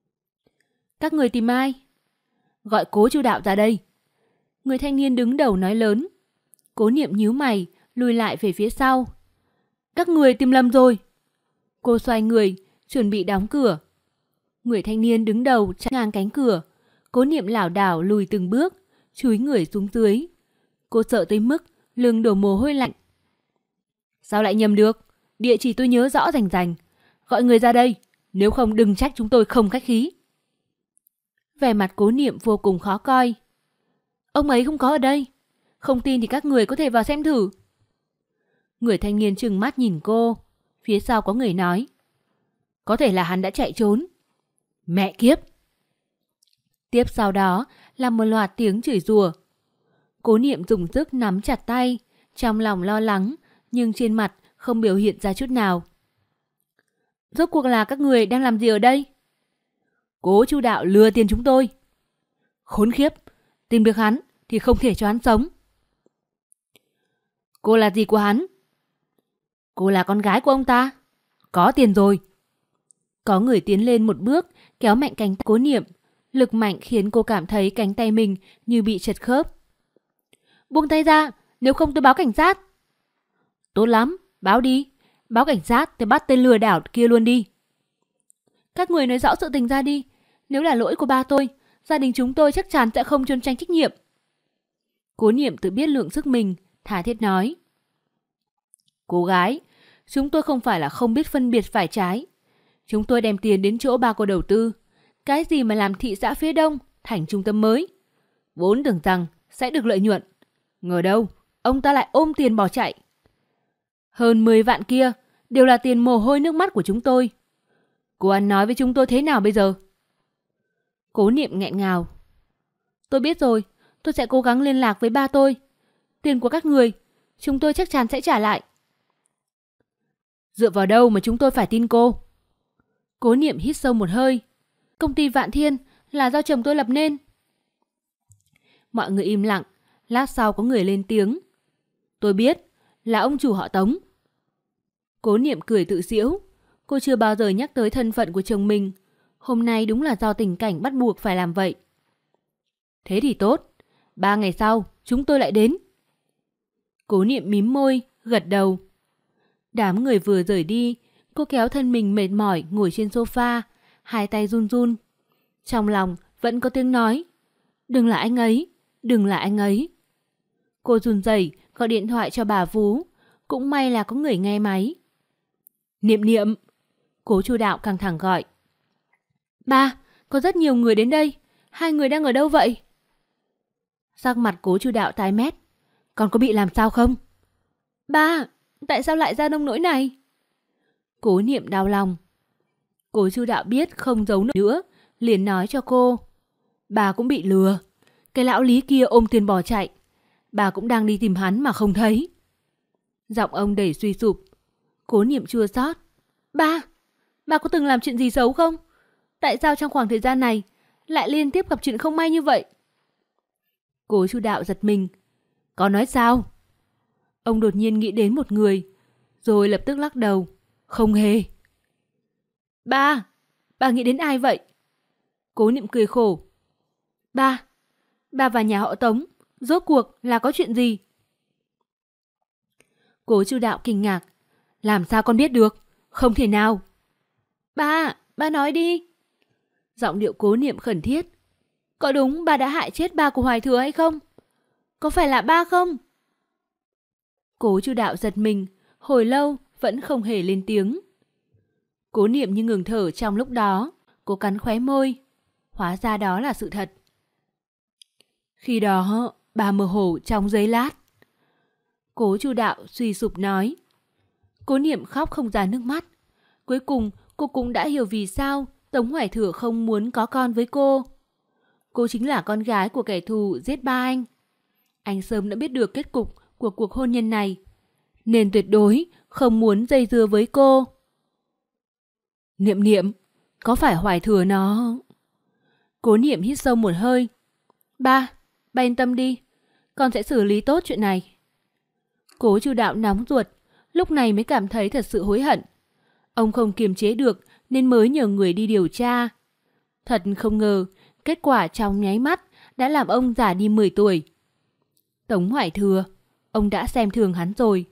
Các người tìm ai? Gọi Cố Chu Đạo ra đây. Người thanh niên đứng đầu nói lớn. Cố Niệm nhíu mày, lùi lại về phía sau. Các người tìm lầm rồi. Cô xoay người, chuẩn bị đóng cửa. Người thanh niên đứng đầu chặn ngang cánh cửa. Cố Niệm lảo đảo lùi từng bước, chúi người xuống dưới. Cô sợ tới mức lưng đổ mồ hôi lạnh. Sao lại nhầm được? Địa chỉ tôi nhớ rõ rành rành. Gọi người ra đây, nếu không đừng trách chúng tôi không khách khí. Vẻ mặt Cố Niệm vô cùng khó coi. Ông ấy không có ở đây. Không tin thì các người có thể vào xem thử. Người thanh niên trừng mắt nhìn cô. Phía sau có người nói. Có thể là hắn đã chạy trốn. Mẹ kiếp! Tiếp sau đó là một loạt tiếng chửi rủa. Cố Niệm dùng sức nắm chặt tay, trong lòng lo lắng, nhưng trên mặt không biểu hiện ra chút nào. Rốt cuộc là các người đang làm gì ở đây? Cố Chu Đạo lừa tiền chúng tôi. Khốn khiếp, tìm được hắn thì không thể cho hắn sống. Cô là gì của hắn? Cô là con gái của ông ta. Có tiền rồi. Có người tiến lên một bước, kéo mạnh cánh tay Cố Niệm. Lực mạnh khiến cô cảm thấy cánh tay mình như bị trật khớp. Buông tay ra, nếu không tôi báo cảnh sát. Tốt lắm, báo đi. Báo cảnh sát thì bắt tên lừa đảo kia luôn đi. Các người nói rõ sự tình ra đi. Nếu là lỗi của ba tôi, gia đình chúng tôi chắc chắn sẽ không trốn tránh trách nhiệm. Cố Niệm tự biết lượng sức mình, thả thiết nói. Cô gái, chúng tôi không phải là không biết phân biệt phải trái. Chúng tôi đem tiền đến chỗ ba cô đầu tư. Cái gì mà làm thị xã phía đông thành trung tâm mới. Vốn tưởng rằng sẽ được lợi nhuận. Ngờ đâu, ông ta lại ôm tiền bỏ chạy. Hơn 10 vạn kia đều là tiền mồ hôi nước mắt của chúng tôi. Cô ăn nói với chúng tôi thế nào bây giờ? Cố Niệm nghẹn ngào. Tôi biết rồi, tôi sẽ cố gắng liên lạc với ba tôi. Tiền của các người, chúng tôi chắc chắn sẽ trả lại. Dựa vào đâu mà chúng tôi phải tin cô? Cố Niệm hít sâu một hơi. Công ty Vạn Thiên là do chồng tôi lập nên. Mọi người im lặng, lát sau có người lên tiếng. Tôi biết, là ông chủ họ Tống. Cố Niệm cười tự giễu. Cô chưa bao giờ nhắc tới thân phận của chồng mình. Hôm nay đúng là do tình cảnh bắt buộc phải làm vậy. Thế thì tốt, 3 ngày sau chúng tôi lại đến. Cố Niệm mím môi, gật đầu. Đám người vừa rời đi, cô kéo thân mình mệt mỏi ngồi trên sofa, hai tay run run. Trong lòng vẫn có tiếng nói. Đừng là anh ấy, đừng là anh ấy. Cô run rẩy gọi điện thoại cho bà Vú. Cũng may là có người nghe máy. Niệm Niệm. Cố Chu Đạo căng thẳng gọi. Ba, có rất nhiều người đến đây. Hai người đang ở đâu vậy? Sắc mặt Cố Chu Đạo tái mét. Con có bị làm sao không? Ba, tại sao lại ra nông nỗi này? Cố Niệm đau lòng. Cố Chu Đạo biết không giấu nữa, liền nói cho cô. Bà cũng bị lừa. Cái lão Lý kia ôm tiền bỏ chạy. Bà cũng đang đi tìm hắn mà không thấy. Giọng ông đầy suy sụp. Cố Niệm chua xót. Ba có từng làm chuyện gì xấu không? Tại sao trong khoảng thời gian này lại liên tiếp gặp chuyện không may như vậy? Cố Chu Đạo giật mình. Có nói sao? Ông đột nhiên nghĩ đến một người, rồi lập tức lắc đầu. Không hề. Ba nghĩ đến ai vậy? Cố Niệm cười khổ. Ba và nhà họ Tống, rốt cuộc là có chuyện gì? Cố Chu Đạo kinh ngạc. Làm sao con biết được? Không thể nào. Ba nói đi. Giọng điệu Cố Niệm khẩn thiết. Có đúng ba đã hại chết ba của Hoài Thừa hay không? Có phải là ba không? Cố Chu Đạo giật mình, hồi lâu vẫn không hề lên tiếng. Cố Niệm như ngừng thở trong lúc đó. Cô cắn khóe môi. Hóa ra đó là sự thật. Khi đó bà mơ hồ trong giây lát. Cố Chu Đạo suy sụp nói. Cố Niệm khóc không ra nước mắt. Cuối cùng cô cũng đã hiểu vì sao Tống Hoài Thừa không muốn có con với cô. Cô chính là con gái của kẻ thù giết ba anh. Anh sớm đã biết được kết cục của cuộc hôn nhân này, nên tuyệt đối không muốn dây dưa với cô. Niệm, có phải Hoài Thừa nó... Cố Niệm hít sâu một hơi. Ba yên tâm đi, con sẽ xử lý tốt chuyện này. Cố Chu Đạo nóng ruột, lúc này mới cảm thấy thật sự hối hận. Ông không kiềm chế được nên mới nhờ người đi điều tra. Thật không ngờ, kết quả trong nháy mắt đã làm ông già đi 10 tuổi. Tống Hoài Thừa, ông đã xem thường hắn rồi.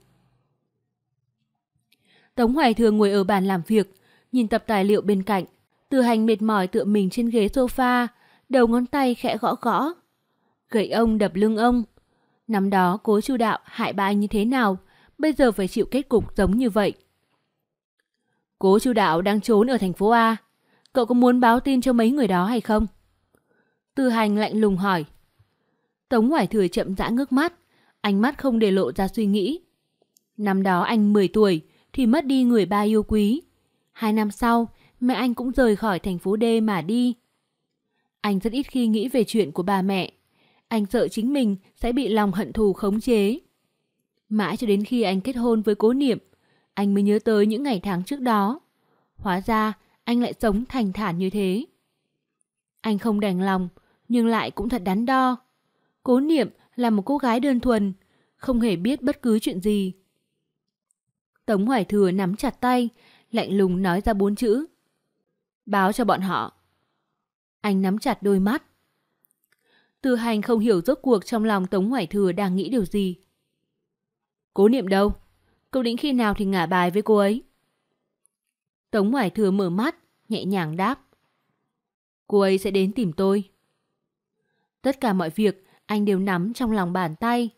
Tống Hoài Thừa ngồi ở bàn làm việc, nhìn tập tài liệu bên cạnh. Từ Hành mệt mỏi tựa mình trên ghế sofa, đầu ngón tay khẽ gõ gõ. Gậy ông đập lưng ông. Năm đó Cố Chu Đạo hại ba anh như thế nào bây giờ phải chịu kết cục giống như vậy. Cố Chu Đạo đang trốn ở thành phố A. Cậu có muốn báo tin cho mấy người đó hay không? Tư Hành lạnh lùng hỏi. Tống Hoài Thừa chậm rãi ngước mắt, ánh mắt không để lộ ra suy nghĩ. Năm đó anh 10 tuổi thì mất đi người ba yêu quý. 2 năm sau, mẹ anh cũng rời khỏi thành phố D mà đi. Anh rất ít khi nghĩ về chuyện của bà mẹ. Anh sợ chính mình sẽ bị lòng hận thù khống chế. Mãi cho đến khi anh kết hôn với Cố Niệm, anh mới nhớ tới những ngày tháng trước đó. Hóa ra anh lại sống thành thản như thế. Anh không đành lòng, nhưng lại cũng thật đắn đo. Cố Niệm là một cô gái đơn thuần, không hề biết bất cứ chuyện gì. Tống Hoài Thừa nắm chặt tay, lạnh lùng nói ra 4 chữ. Báo cho bọn họ. Anh nắm chặt đôi mắt. Tư Hành không hiểu rốt cuộc trong lòng Tống Hoài Thừa đang nghĩ điều gì. Cố Niệm đâu? Cậu định khi nào thì ngả bài với cô ấy? Tống Hoài Thừa mở mắt, nhẹ nhàng đáp. Cô ấy sẽ đến tìm tôi. Tất cả mọi việc anh đều nắm trong lòng bàn tay.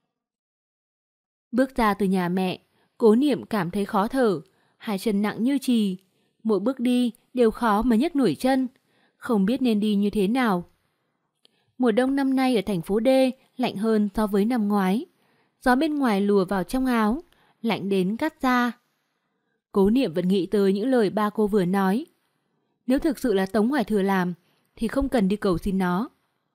Bước ra từ nhà mẹ, Cố Niệm cảm thấy khó thở, hai chân nặng như chì. Mỗi bước đi đều khó mà nhấc nổi chân, không biết nên đi như thế nào. Mùa đông năm nay ở thành phố D lạnh hơn so với năm ngoái. Gió bên ngoài lùa vào trong áo, lạnh đến cắt da. Cố Niệm vẫn nghĩ tới những lời ba cô vừa nói. Nếu thực sự là Tống Hoài Thừa làm, thì không cần đi cầu xin nó.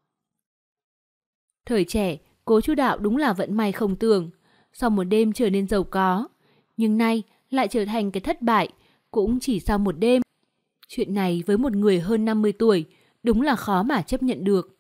Thời trẻ, Cố Chu Đạo đúng là vận may không tưởng. Sau một đêm trở nên giàu có, nhưng nay lại trở thành cái thất bại, cũng chỉ sau một đêm. Chuyện này với một người hơn 50 tuổi, đúng là khó mà chấp nhận được.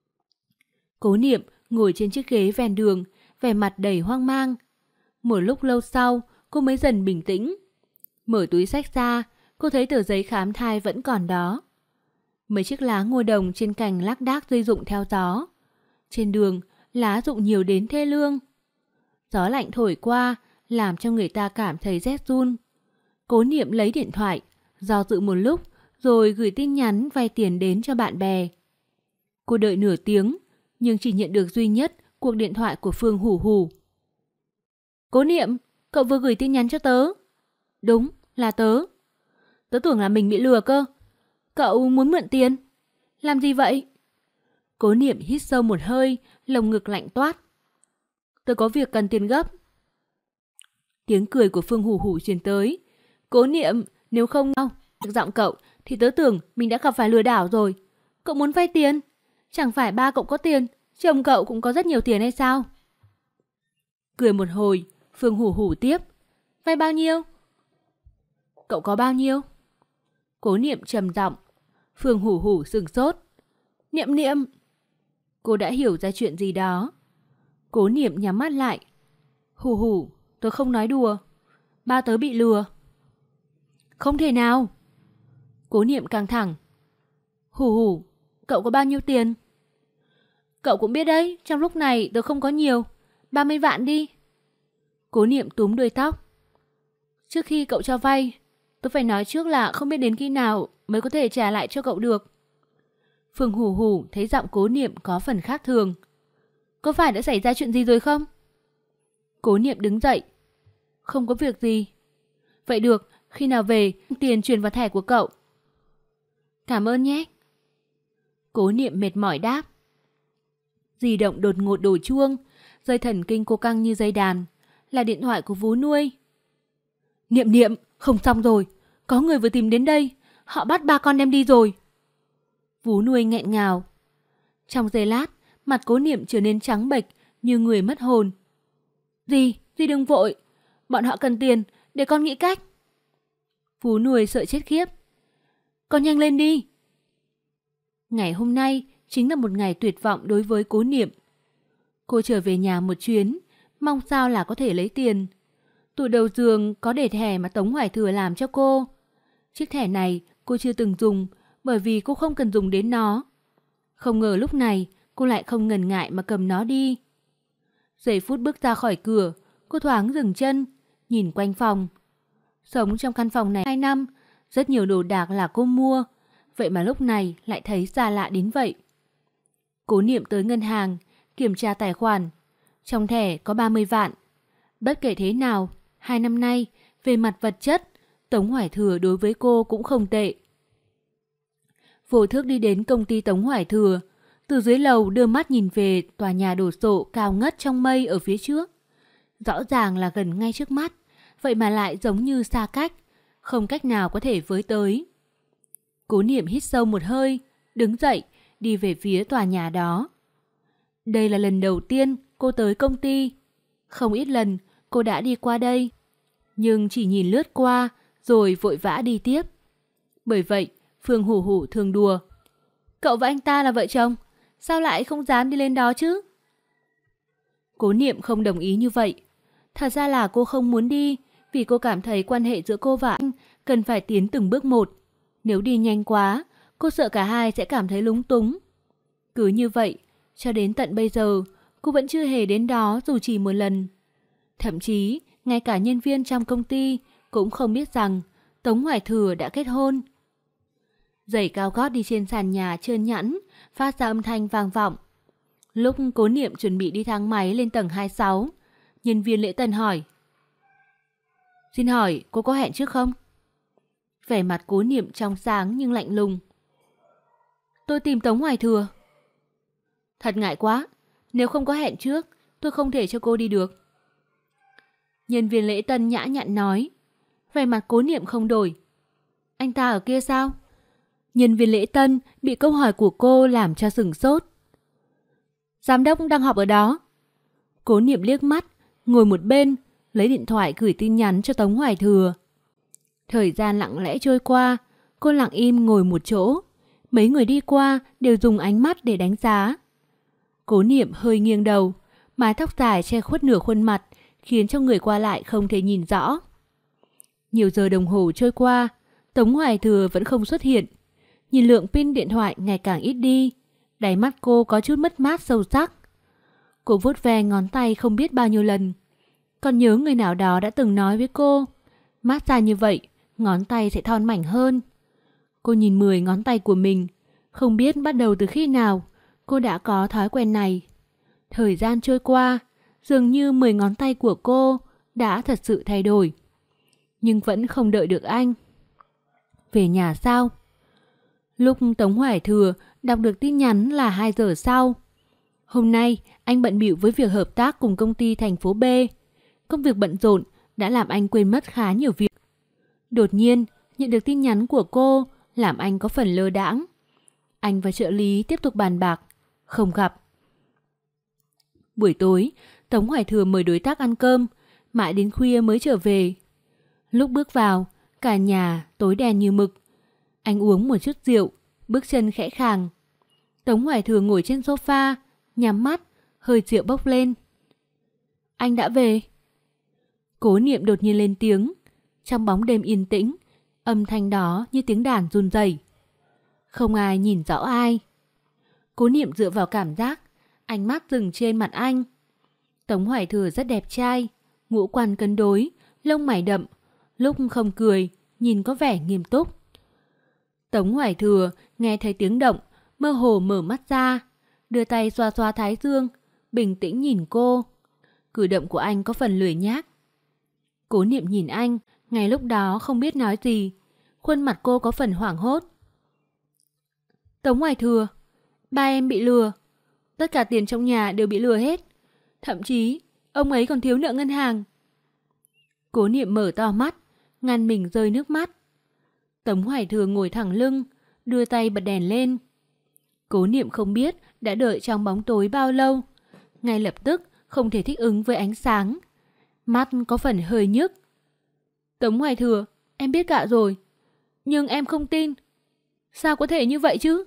Cố Niệm ngồi trên chiếc ghế ven đường, vẻ mặt đầy hoang mang. Một lúc lâu sau, cô mới dần bình tĩnh. Mở túi xách ra, cô thấy tờ giấy khám thai vẫn còn đó. Mấy chiếc lá ngô đồng trên cành lác đác rơi rụng theo gió. Trên đường, lá rụng nhiều đến thê lương. Gió lạnh thổi qua, làm cho người ta cảm thấy rét run. Cố Niệm lấy điện thoại, do dự một lúc, rồi gửi tin nhắn vay tiền đến cho bạn bè. Cô đợi nửa tiếng, nhưng chỉ nhận được duy nhất cuộc điện thoại của Phương Hủ Hủ. Cố Niệm, cậu vừa gửi tin nhắn cho tớ. Đúng, là tớ. Tớ tưởng là mình bị lừa cơ. Cậu muốn mượn tiền? Làm gì vậy? Cố Niệm hít sâu một hơi, lồng ngực lạnh toát. Tớ có việc cần tiền gấp. Tiếng cười của Phương Hủ Hủ truyền tới. Cố Niệm, nếu không được giọng cậu thì tớ tưởng mình đã gặp phải lừa đảo rồi. Cậu muốn vay tiền? Chẳng phải ba cậu có tiền, chồng cậu cũng có rất nhiều tiền hay sao? Cười một hồi, Phương Hủ Hủ tiếp. Vay bao nhiêu? Cậu có bao nhiêu? Cố Niệm trầm giọng. Phương Hủ Hủ sửng sốt. Niệm Niệm. Cô đã hiểu ra chuyện gì đó. Cố Niệm nhắm mắt lại. Hủ Hủ, tớ không nói đùa. Ba tớ bị lừa. Không thể nào. Cố Niệm căng thẳng. Hủ Hủ, cậu có bao nhiêu tiền? Cậu cũng biết đấy, trong lúc này tớ không có nhiều. 30 vạn đi. Cố Niệm túm đuôi tóc. Trước khi cậu cho vay, tớ phải nói trước là không biết đến khi nào mới có thể trả lại cho cậu được. Phương Hủ Hủ thấy giọng Cố Niệm có phần khác thường. Có phải đã xảy ra chuyện gì rồi không? Cố Niệm đứng dậy. Không có việc gì. Vậy được, khi nào về, tiền chuyển vào thẻ của cậu. Cảm ơn nhé. Cố Niệm mệt mỏi đáp. Di động đột ngột đổ chuông, dây thần kinh cô căng như dây đàn. Là điện thoại của vú nuôi. Niệm Niệm, không xong rồi. Có người vừa tìm đến đây. Họ bắt ba con đem đi rồi. Vú nuôi nghẹn ngào. Trong giây lát, mặt Cố Niệm trở nên trắng bệch như người mất hồn. Dì đừng vội. Bọn họ cần tiền, để con nghĩ cách. Vú nuôi sợ chết khiếp. Con nhanh lên đi. Ngày hôm nay chính là một ngày tuyệt vọng đối với Cố Niệm. Cô trở về nhà một chuyến, mong sao là có thể lấy tiền. Tủ đầu giường có để thẻ mà Tống Hoài Thừa làm cho cô. Chiếc thẻ này cô chưa từng dùng, bởi vì cô không cần dùng đến nó. Không ngờ lúc này cô lại không ngần ngại mà cầm nó đi. Giây phút bước ra khỏi cửa, cô thoáng dừng chân, nhìn quanh phòng. Sống trong căn phòng này 2 năm, rất nhiều đồ đạc là cô mua, vậy mà lúc này lại thấy xa lạ đến vậy. Cố Niệm tới ngân hàng, kiểm tra tài khoản. Trong thẻ có 30 vạn. Bất kể thế nào, 2 năm nay, về mặt vật chất, Tống Hoài Thừa đối với cô cũng không tệ. Vô thức đi đến công ty Tống Hoài Thừa, từ dưới lầu đưa mắt nhìn về tòa nhà đổ sộ cao ngất trong mây ở phía trước. Rõ ràng là gần ngay trước mắt, vậy mà lại giống như xa cách, không cách nào có thể với tới. Cố Niệm hít sâu một hơi, đứng dậy, đi về phía tòa nhà đó. Đây là lần đầu tiên cô tới công ty. Không ít lần cô đã đi qua đây, nhưng chỉ nhìn lướt qua rồi vội vã đi tiếp. Bởi vậy, Phương Hủ Hủ thường đùa: cậu và anh ta là vợ chồng, sao lại không dám đi lên đó chứ? Cố Niệm không đồng ý như vậy. Thật ra là cô không muốn đi, vì cô cảm thấy quan hệ giữa cô và anh cần phải tiến từng bước một. Nếu đi nhanh quá, cô sợ cả hai sẽ cảm thấy lúng túng. Cứ như vậy, cho đến tận bây giờ, cô vẫn chưa hề đến đó dù chỉ một lần. Thậm chí, ngay cả nhân viên trong công ty cũng không biết rằng Tống Hoài Thừa đã kết hôn. Giày cao gót đi trên sàn nhà trơn nhẵn, phát ra âm thanh vang vọng. Lúc Cố Niệm chuẩn bị đi thang máy lên tầng 26, nhân viên lễ tân hỏi: xin hỏi cô có hẹn trước không? Vẻ mặt Cố Niệm trong sáng nhưng lạnh lùng: tôi tìm Tống Hoài Thừa. Thật ngại quá, nếu không có hẹn trước, tôi không thể cho cô đi được. Nhân viên lễ tân nhã nhặn nói. Vẻ mặt Cố Niệm không đổi. Anh ta ở kia sao? Nhân viên lễ tân bị câu hỏi của cô làm cho sửng sốt. Giám đốc đang họp ở đó. Cố Niệm liếc mắt, ngồi một bên, lấy điện thoại gửi tin nhắn cho Tống Hoài Thừa. Thời gian lặng lẽ trôi qua, cô lặng im ngồi một chỗ. Mấy người đi qua đều dùng ánh mắt để đánh giá. Cố Niệm hơi nghiêng đầu, mái tóc dài che khuất nửa khuôn mặt, khiến cho người qua lại không thể nhìn rõ. Nhiều giờ đồng hồ trôi qua, Tống Hoài Thừa vẫn không xuất hiện. Nhìn lượng pin điện thoại ngày càng ít đi, đáy mắt cô có chút mất mát sâu sắc. Cô vuốt ve ngón tay không biết bao nhiêu lần. Còn nhớ người nào đó đã từng nói với cô, mát xa như vậy, ngón tay sẽ thon mảnh hơn. Cô nhìn 10 ngón tay của mình, không biết bắt đầu từ khi nào cô đã có thói quen này. Thời gian trôi qua, dường như 10 ngón tay của cô đã thật sự thay đổi. Nhưng vẫn không đợi được anh. Về nhà sao? Lúc Tống Hoài Thừa đọc được tin nhắn là 2 giờ sau. Hôm nay anh bận bịu với việc hợp tác cùng công ty thành phố B. Công việc bận rộn đã làm anh quên mất khá nhiều việc. Đột nhiên nhận được tin nhắn của cô làm anh có phần lơ đãng. Anh và trợ lý tiếp tục bàn bạc, không gặp. Buổi tối, Tống Hoài Thừa mời đối tác ăn cơm, mãi đến khuya mới trở về. Lúc bước vào, cả nhà tối đen như mực. Anh uống một chút rượu, bước chân khẽ khàng. Tống Hoài Thừa ngồi trên sofa, nhắm mắt, hơi rượu bốc lên. Anh đã về. Cố Niệm đột nhiên lên tiếng. Trong bóng đêm yên tĩnh, âm thanh đó như tiếng đàn run rẩy. Không ai nhìn rõ ai. Cố Niệm dựa vào cảm giác, ánh mắt dừng trên mặt anh. Tống Hoài Thừa rất đẹp trai, ngũ quan cân đối, lông mày đậm, lúc không cười, nhìn có vẻ nghiêm túc. Tống Hoài Thừa nghe thấy tiếng động, mơ hồ mở mắt ra, đưa tay xoa xoa thái dương, bình tĩnh nhìn cô. Cử động của anh có phần lười nhác. Cố Niệm nhìn anh, ngay lúc đó không biết nói gì. Khuôn mặt cô có phần hoảng hốt. Tống Hoài Thừa, ba em bị lừa. Tất cả tiền trong nhà đều bị lừa hết. Thậm chí, ông ấy còn thiếu nợ ngân hàng. Cố Niệm mở to mắt, ngăn mình rơi nước mắt. Tống Hoài Thừa ngồi thẳng lưng, đưa tay bật đèn lên. Cố Niệm không biết đã đợi trong bóng tối bao lâu. Ngay lập tức không thể thích ứng với ánh sáng. Mắt có phần hơi nhức. Tống Hoài Thừa, em biết cả rồi. Nhưng em không tin. Sao có thể như vậy chứ?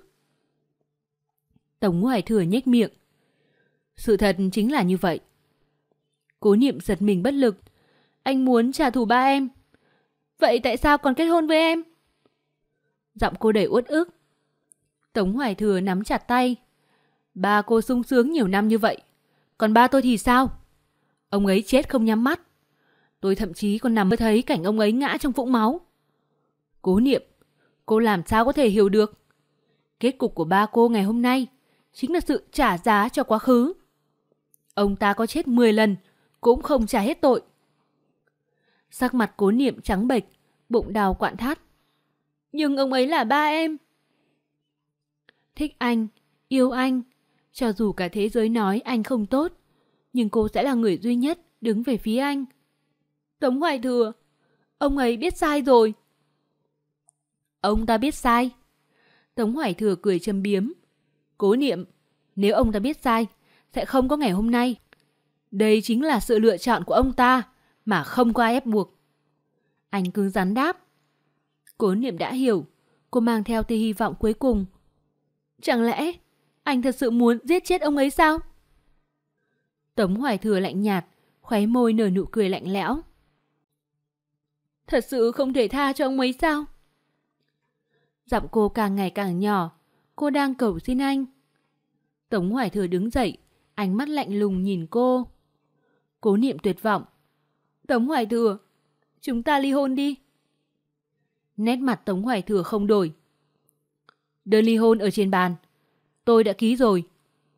Tống Hoài Thừa nhếch miệng. Sự thật chính là như vậy. Cố Niệm giật mình bất lực. Anh muốn trả thù ba em. Vậy tại sao còn kết hôn với em? Giọng cô đầy uất ức. Tống Hoài Thừa nắm chặt tay. Ba cô sung sướng nhiều năm như vậy. Còn ba tôi thì sao? Ông ấy chết không nhắm mắt. Tôi thậm chí còn nằm mơ thấy cảnh ông ấy ngã trong vũng máu. Cố Niệm, cô làm sao có thể hiểu được? Kết cục của ba cô ngày hôm nay chính là sự trả giá cho quá khứ. Ông ta có chết 10 lần cũng không trả hết tội. Sắc mặt Cố Niệm trắng bệch, bụng đau quặn thắt. Nhưng ông ấy là ba em. Thích anh, yêu anh, cho dù cả thế giới nói anh không tốt, nhưng cô sẽ là người duy nhất đứng về phía anh. Tống Hoài Thừa, ông ấy biết sai rồi. Ông ta biết sai? Tống Hoài Thừa cười châm biếm. Cố Niệm, nếu ông ta biết sai, sẽ không có ngày hôm nay. Đây chính là sự lựa chọn của ông ta, mà không có ai ép buộc. Anh cứng rắn đáp. Cố Niệm đã hiểu, cô mang theo tia hy vọng cuối cùng. Chẳng lẽ anh thật sự muốn giết chết ông ấy sao? Tống Hoài Thừa lạnh nhạt, khóe môi nở nụ cười lạnh lẽo. Thật sự không thể tha cho ông ấy sao? Giọng cô càng ngày càng nhỏ, cô đang cầu xin anh. Tống Hoài Thừa đứng dậy, ánh mắt lạnh lùng nhìn cô. Cố Niệm tuyệt vọng. Tống Hoài Thừa, chúng ta ly hôn đi. Nét mặt Tống Hoài Thừa không đổi. Đơn ly hôn ở trên bàn, tôi đã ký rồi.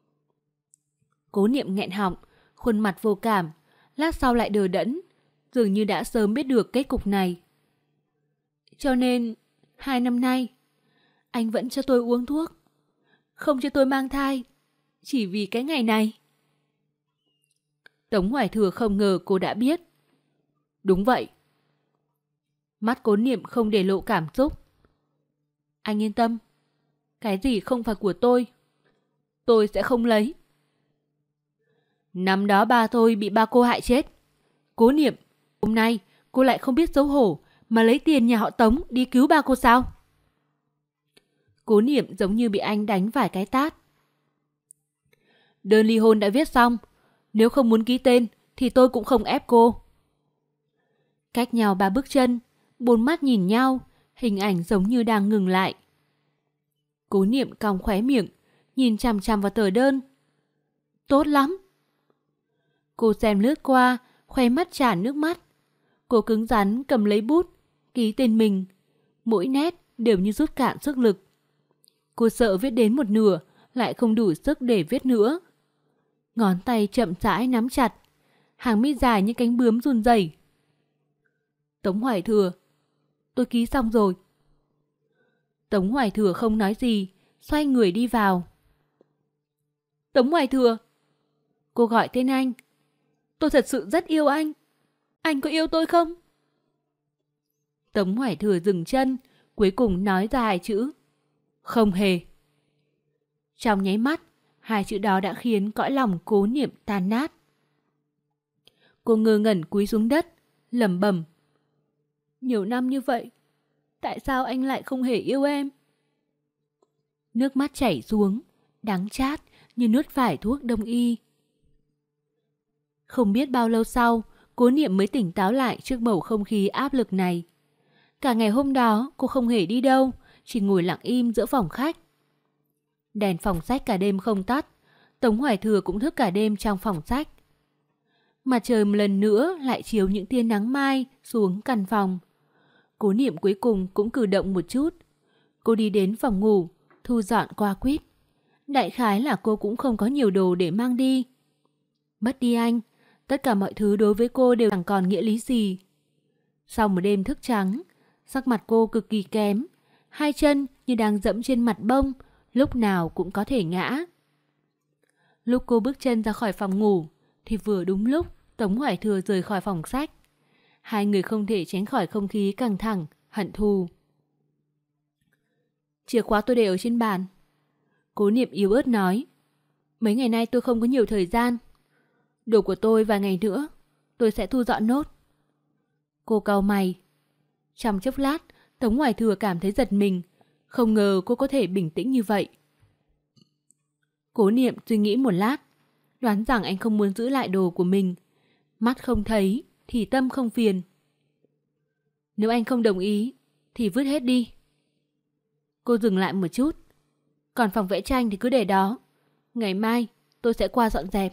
Cố Niệm nghẹn họng, khuôn mặt vô cảm, lát sau lại đờ đẫn, dường như đã sớm biết được kết cục này. Cho nên, 2 năm nay, anh vẫn cho tôi uống thuốc, không cho tôi mang thai, chỉ vì cái ngày này. Tống Hoài Thừa không ngờ cô đã biết. Đúng vậy. Mắt Cố Niệm không để lộ cảm xúc. Anh yên tâm, cái gì không phải của tôi sẽ không lấy. Năm đó ba tôi bị ba cô hại chết. Cố Niệm, hôm nay cô lại không biết xấu hổ mà lấy tiền nhà họ Tống đi cứu ba cô sao? Cố Niệm giống như bị anh đánh vài cái tát. Đơn ly hôn đã viết xong, nếu không muốn ký tên thì tôi cũng không ép cô. Cách nhau 3 bước chân, 4 mắt nhìn nhau, hình ảnh giống như đang ngừng lại. Cố Niệm cong khóe miệng, nhìn chằm chằm vào tờ đơn. Tốt lắm. Cô xem lướt qua, khóe mắt tràn nước mắt. Cô cứng rắn cầm lấy bút, ký tên mình. Mỗi nét đều như rút cạn sức lực. Cô sợ viết đến một nửa, lại không đủ sức để viết nữa. Ngón tay chậm rãi nắm chặt, hàng mi dài như cánh bướm run rẩy. Tống Hoài Thừa, tôi ký xong rồi. Tống Hoài Thừa không nói gì, xoay người đi vào. Tống Hoài Thừa, cô gọi tên anh. Tôi thật sự rất yêu anh. Anh có yêu tôi không? Tống Hoài Thừa dừng chân, cuối cùng nói ra 2 chữ. Không hề. Trong nháy mắt, 2 chữ đó đã khiến cõi lòng Cố Niệm tan nát. Cô ngơ ngẩn cúi xuống đất, lẩm bẩm. Nhiều năm như vậy, tại sao anh lại không hề yêu em? Nước mắt chảy xuống, đắng chát như nuốt phải thuốc đông y. Không biết bao lâu sau, Cố Niệm mới tỉnh táo lại trước bầu không khí áp lực này. Cả ngày hôm đó, cô không hề đi đâu, chỉ ngồi lặng im giữa phòng khách. Đèn phòng sách cả đêm không tắt, Tống Hoài Thừa cũng thức cả đêm trong phòng sách. Mặt trời một lần nữa lại chiếu những tia nắng mai xuống căn phòng. Cố Niệm cuối cùng cũng cử động một chút. Cô đi đến phòng ngủ, thu dọn qua quýt. Đại khái là cô cũng không có nhiều đồ để mang đi. Mất đi anh, tất cả mọi thứ đối với cô đều chẳng còn nghĩa lý gì. Sau một đêm thức trắng, sắc mặt cô cực kỳ kém. 2 chân như đang dẫm trên mặt bông, lúc nào cũng có thể ngã. Lúc cô bước chân ra khỏi phòng ngủ, thì vừa đúng lúc Tống Hoài Thừa rời khỏi phòng sách. 2 người không thể tránh khỏi không khí căng thẳng, hận thù. Chìa khóa tôi để ở trên bàn. Cố Niệm yếu ớt nói. Mấy ngày nay tôi không có nhiều thời gian. Đồ của tôi vài ngày nữa, tôi sẽ thu dọn nốt. Cô cau mày. Trong chốc lát, Tống Hoài Thừa cảm thấy giật mình. Không ngờ cô có thể bình tĩnh như vậy. Cố Niệm suy nghĩ một lát, đoán rằng anh không muốn giữ lại đồ của mình. Mắt không thấy, thì tâm không phiền. Nếu anh không đồng ý, thì vứt hết đi. Cô dừng lại một chút. Còn phòng vẽ tranh thì cứ để đó. Ngày mai tôi sẽ qua dọn dẹp.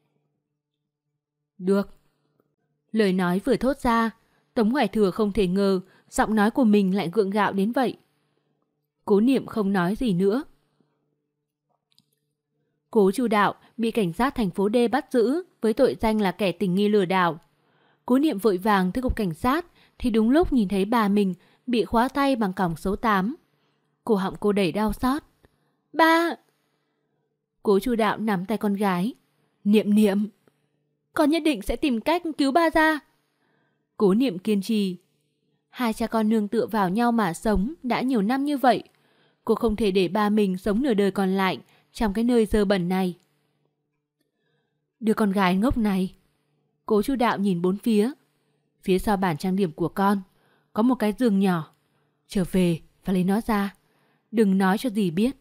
Được. Lời nói vừa thốt ra, Tống Hoài Thừa không thể ngờ giọng nói của mình lại gượng gạo đến vậy. Cố Niệm không nói gì nữa. Cố Chu Đạo bị cảnh sát thành phố D bắt giữ với tội danh là kẻ tình nghi lừa đảo. Cố Niệm vội vàng tới cục cảnh sát thì đúng lúc nhìn thấy bà mình bị khóa tay bằng còng số 8. Cổ họng cô đầy đau xót. Ba! Cố Chu Đạo nắm tay con gái. Niệm Niệm! Con nhất định sẽ tìm cách cứu ba ra. Cố Niệm kiên trì. Hai cha con nương tựa vào nhau mà sống đã nhiều năm như vậy. Cô không thể để ba mình sống nửa đời còn lại trong cái nơi dơ bẩn này. Đứa con gái ngốc này. Cố Chu Đạo nhìn bốn phía. Phía sau bàn trang điểm của con có một cái giường nhỏ. Trở về và lấy nó ra. Đừng nói cho dì biết.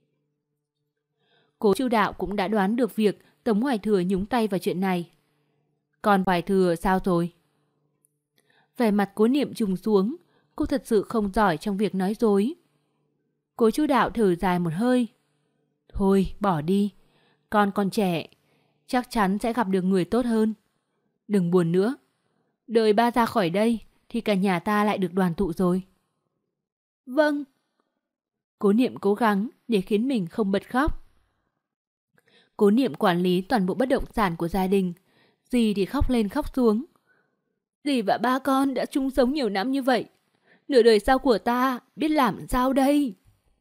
Cố Chu Đạo cũng đã đoán được việc Tống Hoài Thừa nhúng tay vào chuyện này. Còn Hoài Thừa sao rồi? Vẻ mặt Cố Niệm trùng xuống. Cô thật sự không giỏi trong việc nói dối. Cố Chu Đạo thở dài một hơi. Thôi bỏ đi. Con còn trẻ. Chắc chắn sẽ gặp được người tốt hơn. Đừng buồn nữa. Đợi ba ra khỏi đây thì cả nhà ta lại được đoàn tụ rồi. Vâng. Cố Niệm cố gắng để khiến mình không bật khóc. Cố Niệm quản lý toàn bộ bất động sản của gia đình. Dì thì khóc lên khóc xuống. Dì và ba con đã chung sống nhiều năm như vậy. Nửa đời sau của ta biết làm sao đây?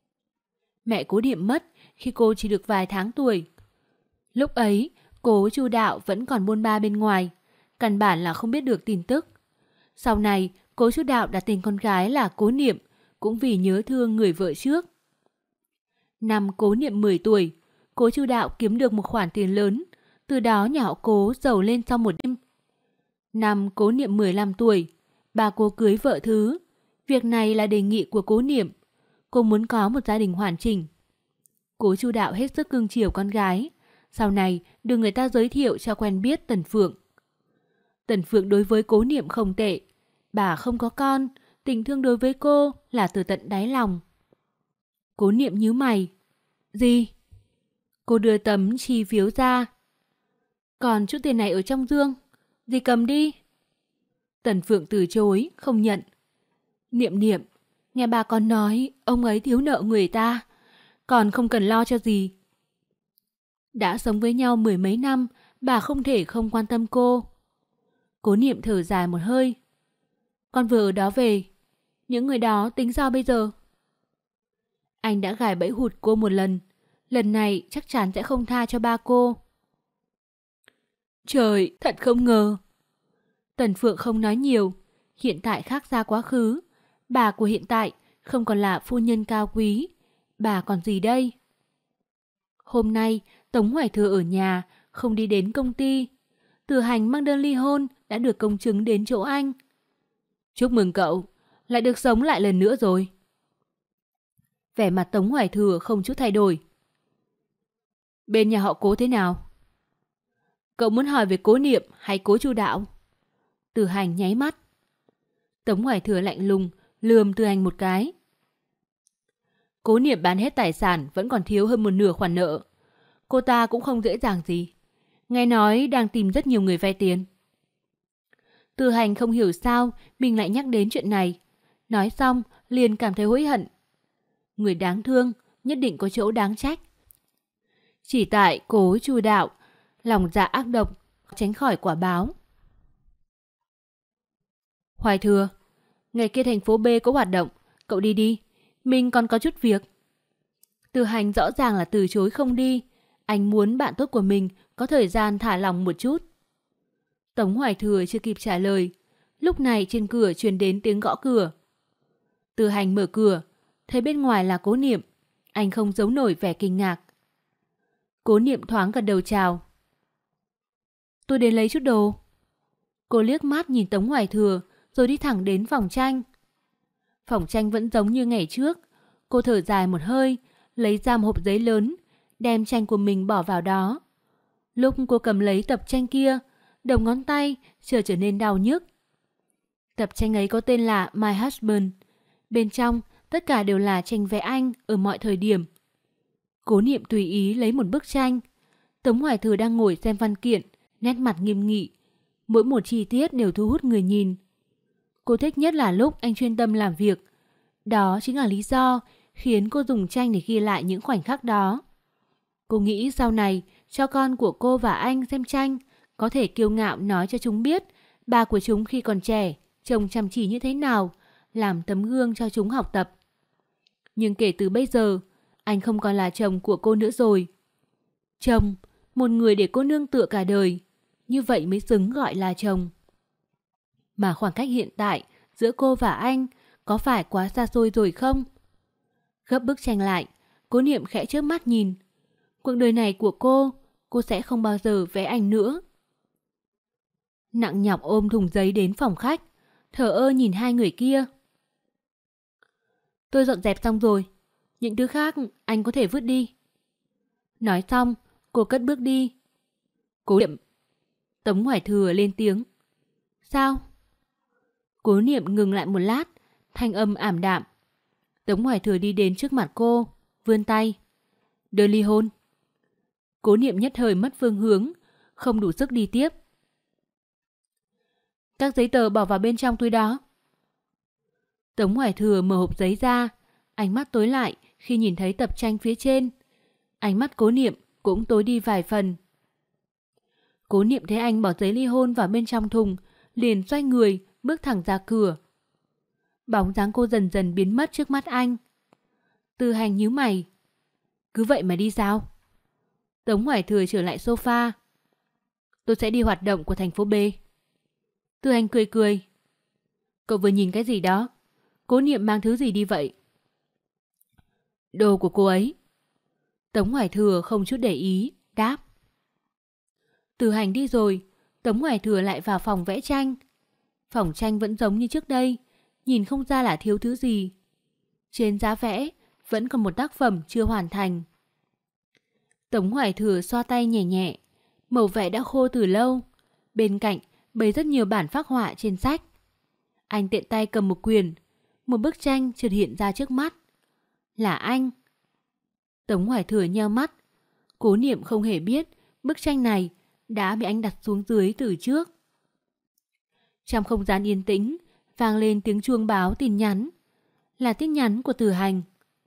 Mẹ Cố Niệm mất khi cô chỉ được vài tháng tuổi. Lúc ấy, Cố Chu Đạo vẫn còn buôn ba bên ngoài. Căn bản là không biết được tin tức. Sau này, Cố Chu Đạo đặt tên con gái là Cố Niệm, cũng vì nhớ thương người vợ trước. Năm Cố Niệm 10 tuổi, Cố Chu Đạo kiếm được một khoản tiền lớn. Từ đó nhà họ Cố giàu lên sau một đêm. Năm Cố Niệm 15 tuổi, bà cô cưới vợ thứ. Việc này là đề nghị của Cố Niệm. Cô muốn có một gia đình hoàn chỉnh. Cố Chu Đạo hết sức cưng chiều con gái. Sau này được người ta giới thiệu cho quen biết Tần Phượng. Tần Phượng đối với Cố Niệm không tệ. Bà không có con, tình thương đối với cô là từ tận đáy lòng. Cố Niệm nhíu mày. Gì? Cô đưa tấm chi phiếu ra. Còn chút tiền này ở trong dương, dì cầm đi. Tần Phượng từ chối, không nhận. Niệm Niệm, nghe bà con nói ông ấy thiếu nợ người ta, còn không cần lo cho gì. Đã sống với nhau 10 mấy năm, bà không thể không quan tâm cô. Cố Niệm thở dài một hơi. Con vừa ở đó về, những người đó tính sao bây giờ? Anh đã gài bẫy hụt cô một lần, lần này chắc chắn sẽ không tha cho ba cô. Trời, thật không ngờ. Tần Phượng không nói nhiều, hiện tại khác xa quá khứ. Bà của hiện tại không còn là phu nhân cao quý, bà còn gì đây? Hôm nay Tống Hoài Thừa ở nhà, không đi đến công ty. Từ Hành mang đơn ly hôn đã được công chứng đến chỗ anh. Chúc mừng cậu, lại được sống lại lần nữa rồi. Vẻ mặt Tống Hoài Thừa không chút thay đổi. Bên nhà họ Cố thế nào? Cậu muốn hỏi về Cố Niệm hay Cố Chu Đạo? Từ Hành nháy mắt. Tống Hoài Thừa lạnh lùng lườm Từ Hành một cái. Cố Niệm bán hết tài sản vẫn còn thiếu hơn một nửa khoản nợ. Cô ta cũng không dễ dàng gì. Nghe nói đang tìm rất nhiều người vay tiền. Từ Hành không hiểu sao mình lại nhắc đến chuyện này. Nói xong liền cảm thấy hối hận. Người đáng thương nhất định có chỗ đáng trách. Chỉ tại Cố Chu Đạo lòng dạ ác độc, tránh khỏi quả báo. Hoài Thừa, ngày kia thành phố B có hoạt động, cậu đi đi, mình còn có chút việc. Từ Hành rõ ràng là từ chối không đi. Anh muốn bạn tốt của mình có thời gian thả lòng một chút. Tống Hoài Thừa chưa kịp trả lời. Lúc này trên cửa truyền đến tiếng gõ cửa. Từ Hành mở cửa, thấy bên ngoài là Cố Niệm. Anh không giấu nổi vẻ kinh ngạc. Cố Niệm thoáng gật đầu chào. Tôi đến lấy chút đồ. Cô liếc mắt nhìn Tống Hoài Thừa rồi đi thẳng đến phòng tranh. Phòng tranh vẫn giống như ngày trước. Cô thở dài một hơi, lấy ra một hộp giấy lớn, đem tranh của mình bỏ vào đó. Lúc cô cầm lấy tập tranh kia, đầu ngón tay chợt trở nên đau nhức. Tập tranh ấy có tên là My Husband. Bên trong tất cả đều là tranh vẽ anh ở mọi thời điểm. Cố Niệm tùy ý lấy một bức tranh. Tống Hoài Thừa đang ngồi xem văn kiện, nét mặt nghiêm nghị. Mỗi một chi tiết đều thu hút người nhìn. Cô thích nhất là lúc anh chuyên tâm làm việc. Đó chính là lý do khiến cô dùng tranh để ghi lại những khoảnh khắc đó. Cô nghĩ sau này cho con của cô và anh xem tranh, có thể kiêu ngạo nói cho chúng biết ba của chúng khi còn trẻ trông chăm chỉ như thế nào, làm tấm gương cho chúng học tập. Nhưng kể từ bây giờ, anh không còn là chồng của cô nữa rồi. Chồng, một người để cô nương tựa cả đời, như vậy mới xứng gọi là chồng. Mà khoảng cách hiện tại giữa cô và anh có phải quá xa xôi rồi không? Gấp bức tranh lại, Cố Niệm khẽ chớp mắt nhìn. Cuộc đời này của cô sẽ không bao giờ vẽ anh nữa. Nặng nhọc ôm thùng giấy đến phòng khách, thờ ơ nhìn hai người kia. Tôi dọn dẹp xong rồi, những thứ khác anh có thể vứt đi. Nói xong, cô cất bước đi. Cố Niệm. Tống Hoài Thừa lên tiếng. Sao? Cố Niệm ngừng lại một lát, thanh âm ảm đạm. Tống Hoài Thừa đi đến trước mặt cô, vươn tay. Đơn ly hôn. Cố Niệm nhất thời mất phương hướng, không đủ sức đi tiếp. Các giấy tờ bỏ vào bên trong túi đó. Tống Hoài Thừa mở hộp giấy ra, ánh mắt tối lại khi nhìn thấy tập tranh phía trên. Ánh mắt Cố Niệm cũng tối đi vài phần. Cố Niệm thấy anh bỏ giấy ly hôn vào bên trong thùng, liền xoay người, bước thẳng ra cửa. Bóng dáng cô dần dần biến mất trước mắt anh. Tư Hành nhíu mày. Cứ vậy mà đi sao? Tống Hoài Thừa trở lại sofa. Tôi sẽ đi hoạt động của thành phố B. Tư Hành cười cười. Cậu vừa nhìn cái gì đó? Cố Niệm mang thứ gì đi vậy? Đồ của cô ấy. Tống Hoài Thừa không chút để ý, đáp. Tư Hành đi rồi, Tống Hoài Thừa lại vào phòng vẽ tranh. Phòng tranh vẫn giống như trước đây, nhìn không ra là thiếu thứ gì. Trên giá vẽ vẫn còn một tác phẩm chưa hoàn thành. Tống Hoài Thừa xoa tay nhẹ nhẹ, màu vẽ đã khô từ lâu. Bên cạnh bày rất nhiều bản phác họa trên sách. Anh tiện tay cầm một quyển, một bức tranh chợt hiện ra trước mắt. Là anh. Tống Hoài Thừa nheo mắt. Cố Niệm không hề biết bức tranh này đã bị anh đặt xuống dưới từ trước. Trong không gian yên tĩnh, vang lên tiếng chuông báo tin nhắn. Là tin nhắn của Từ Hành.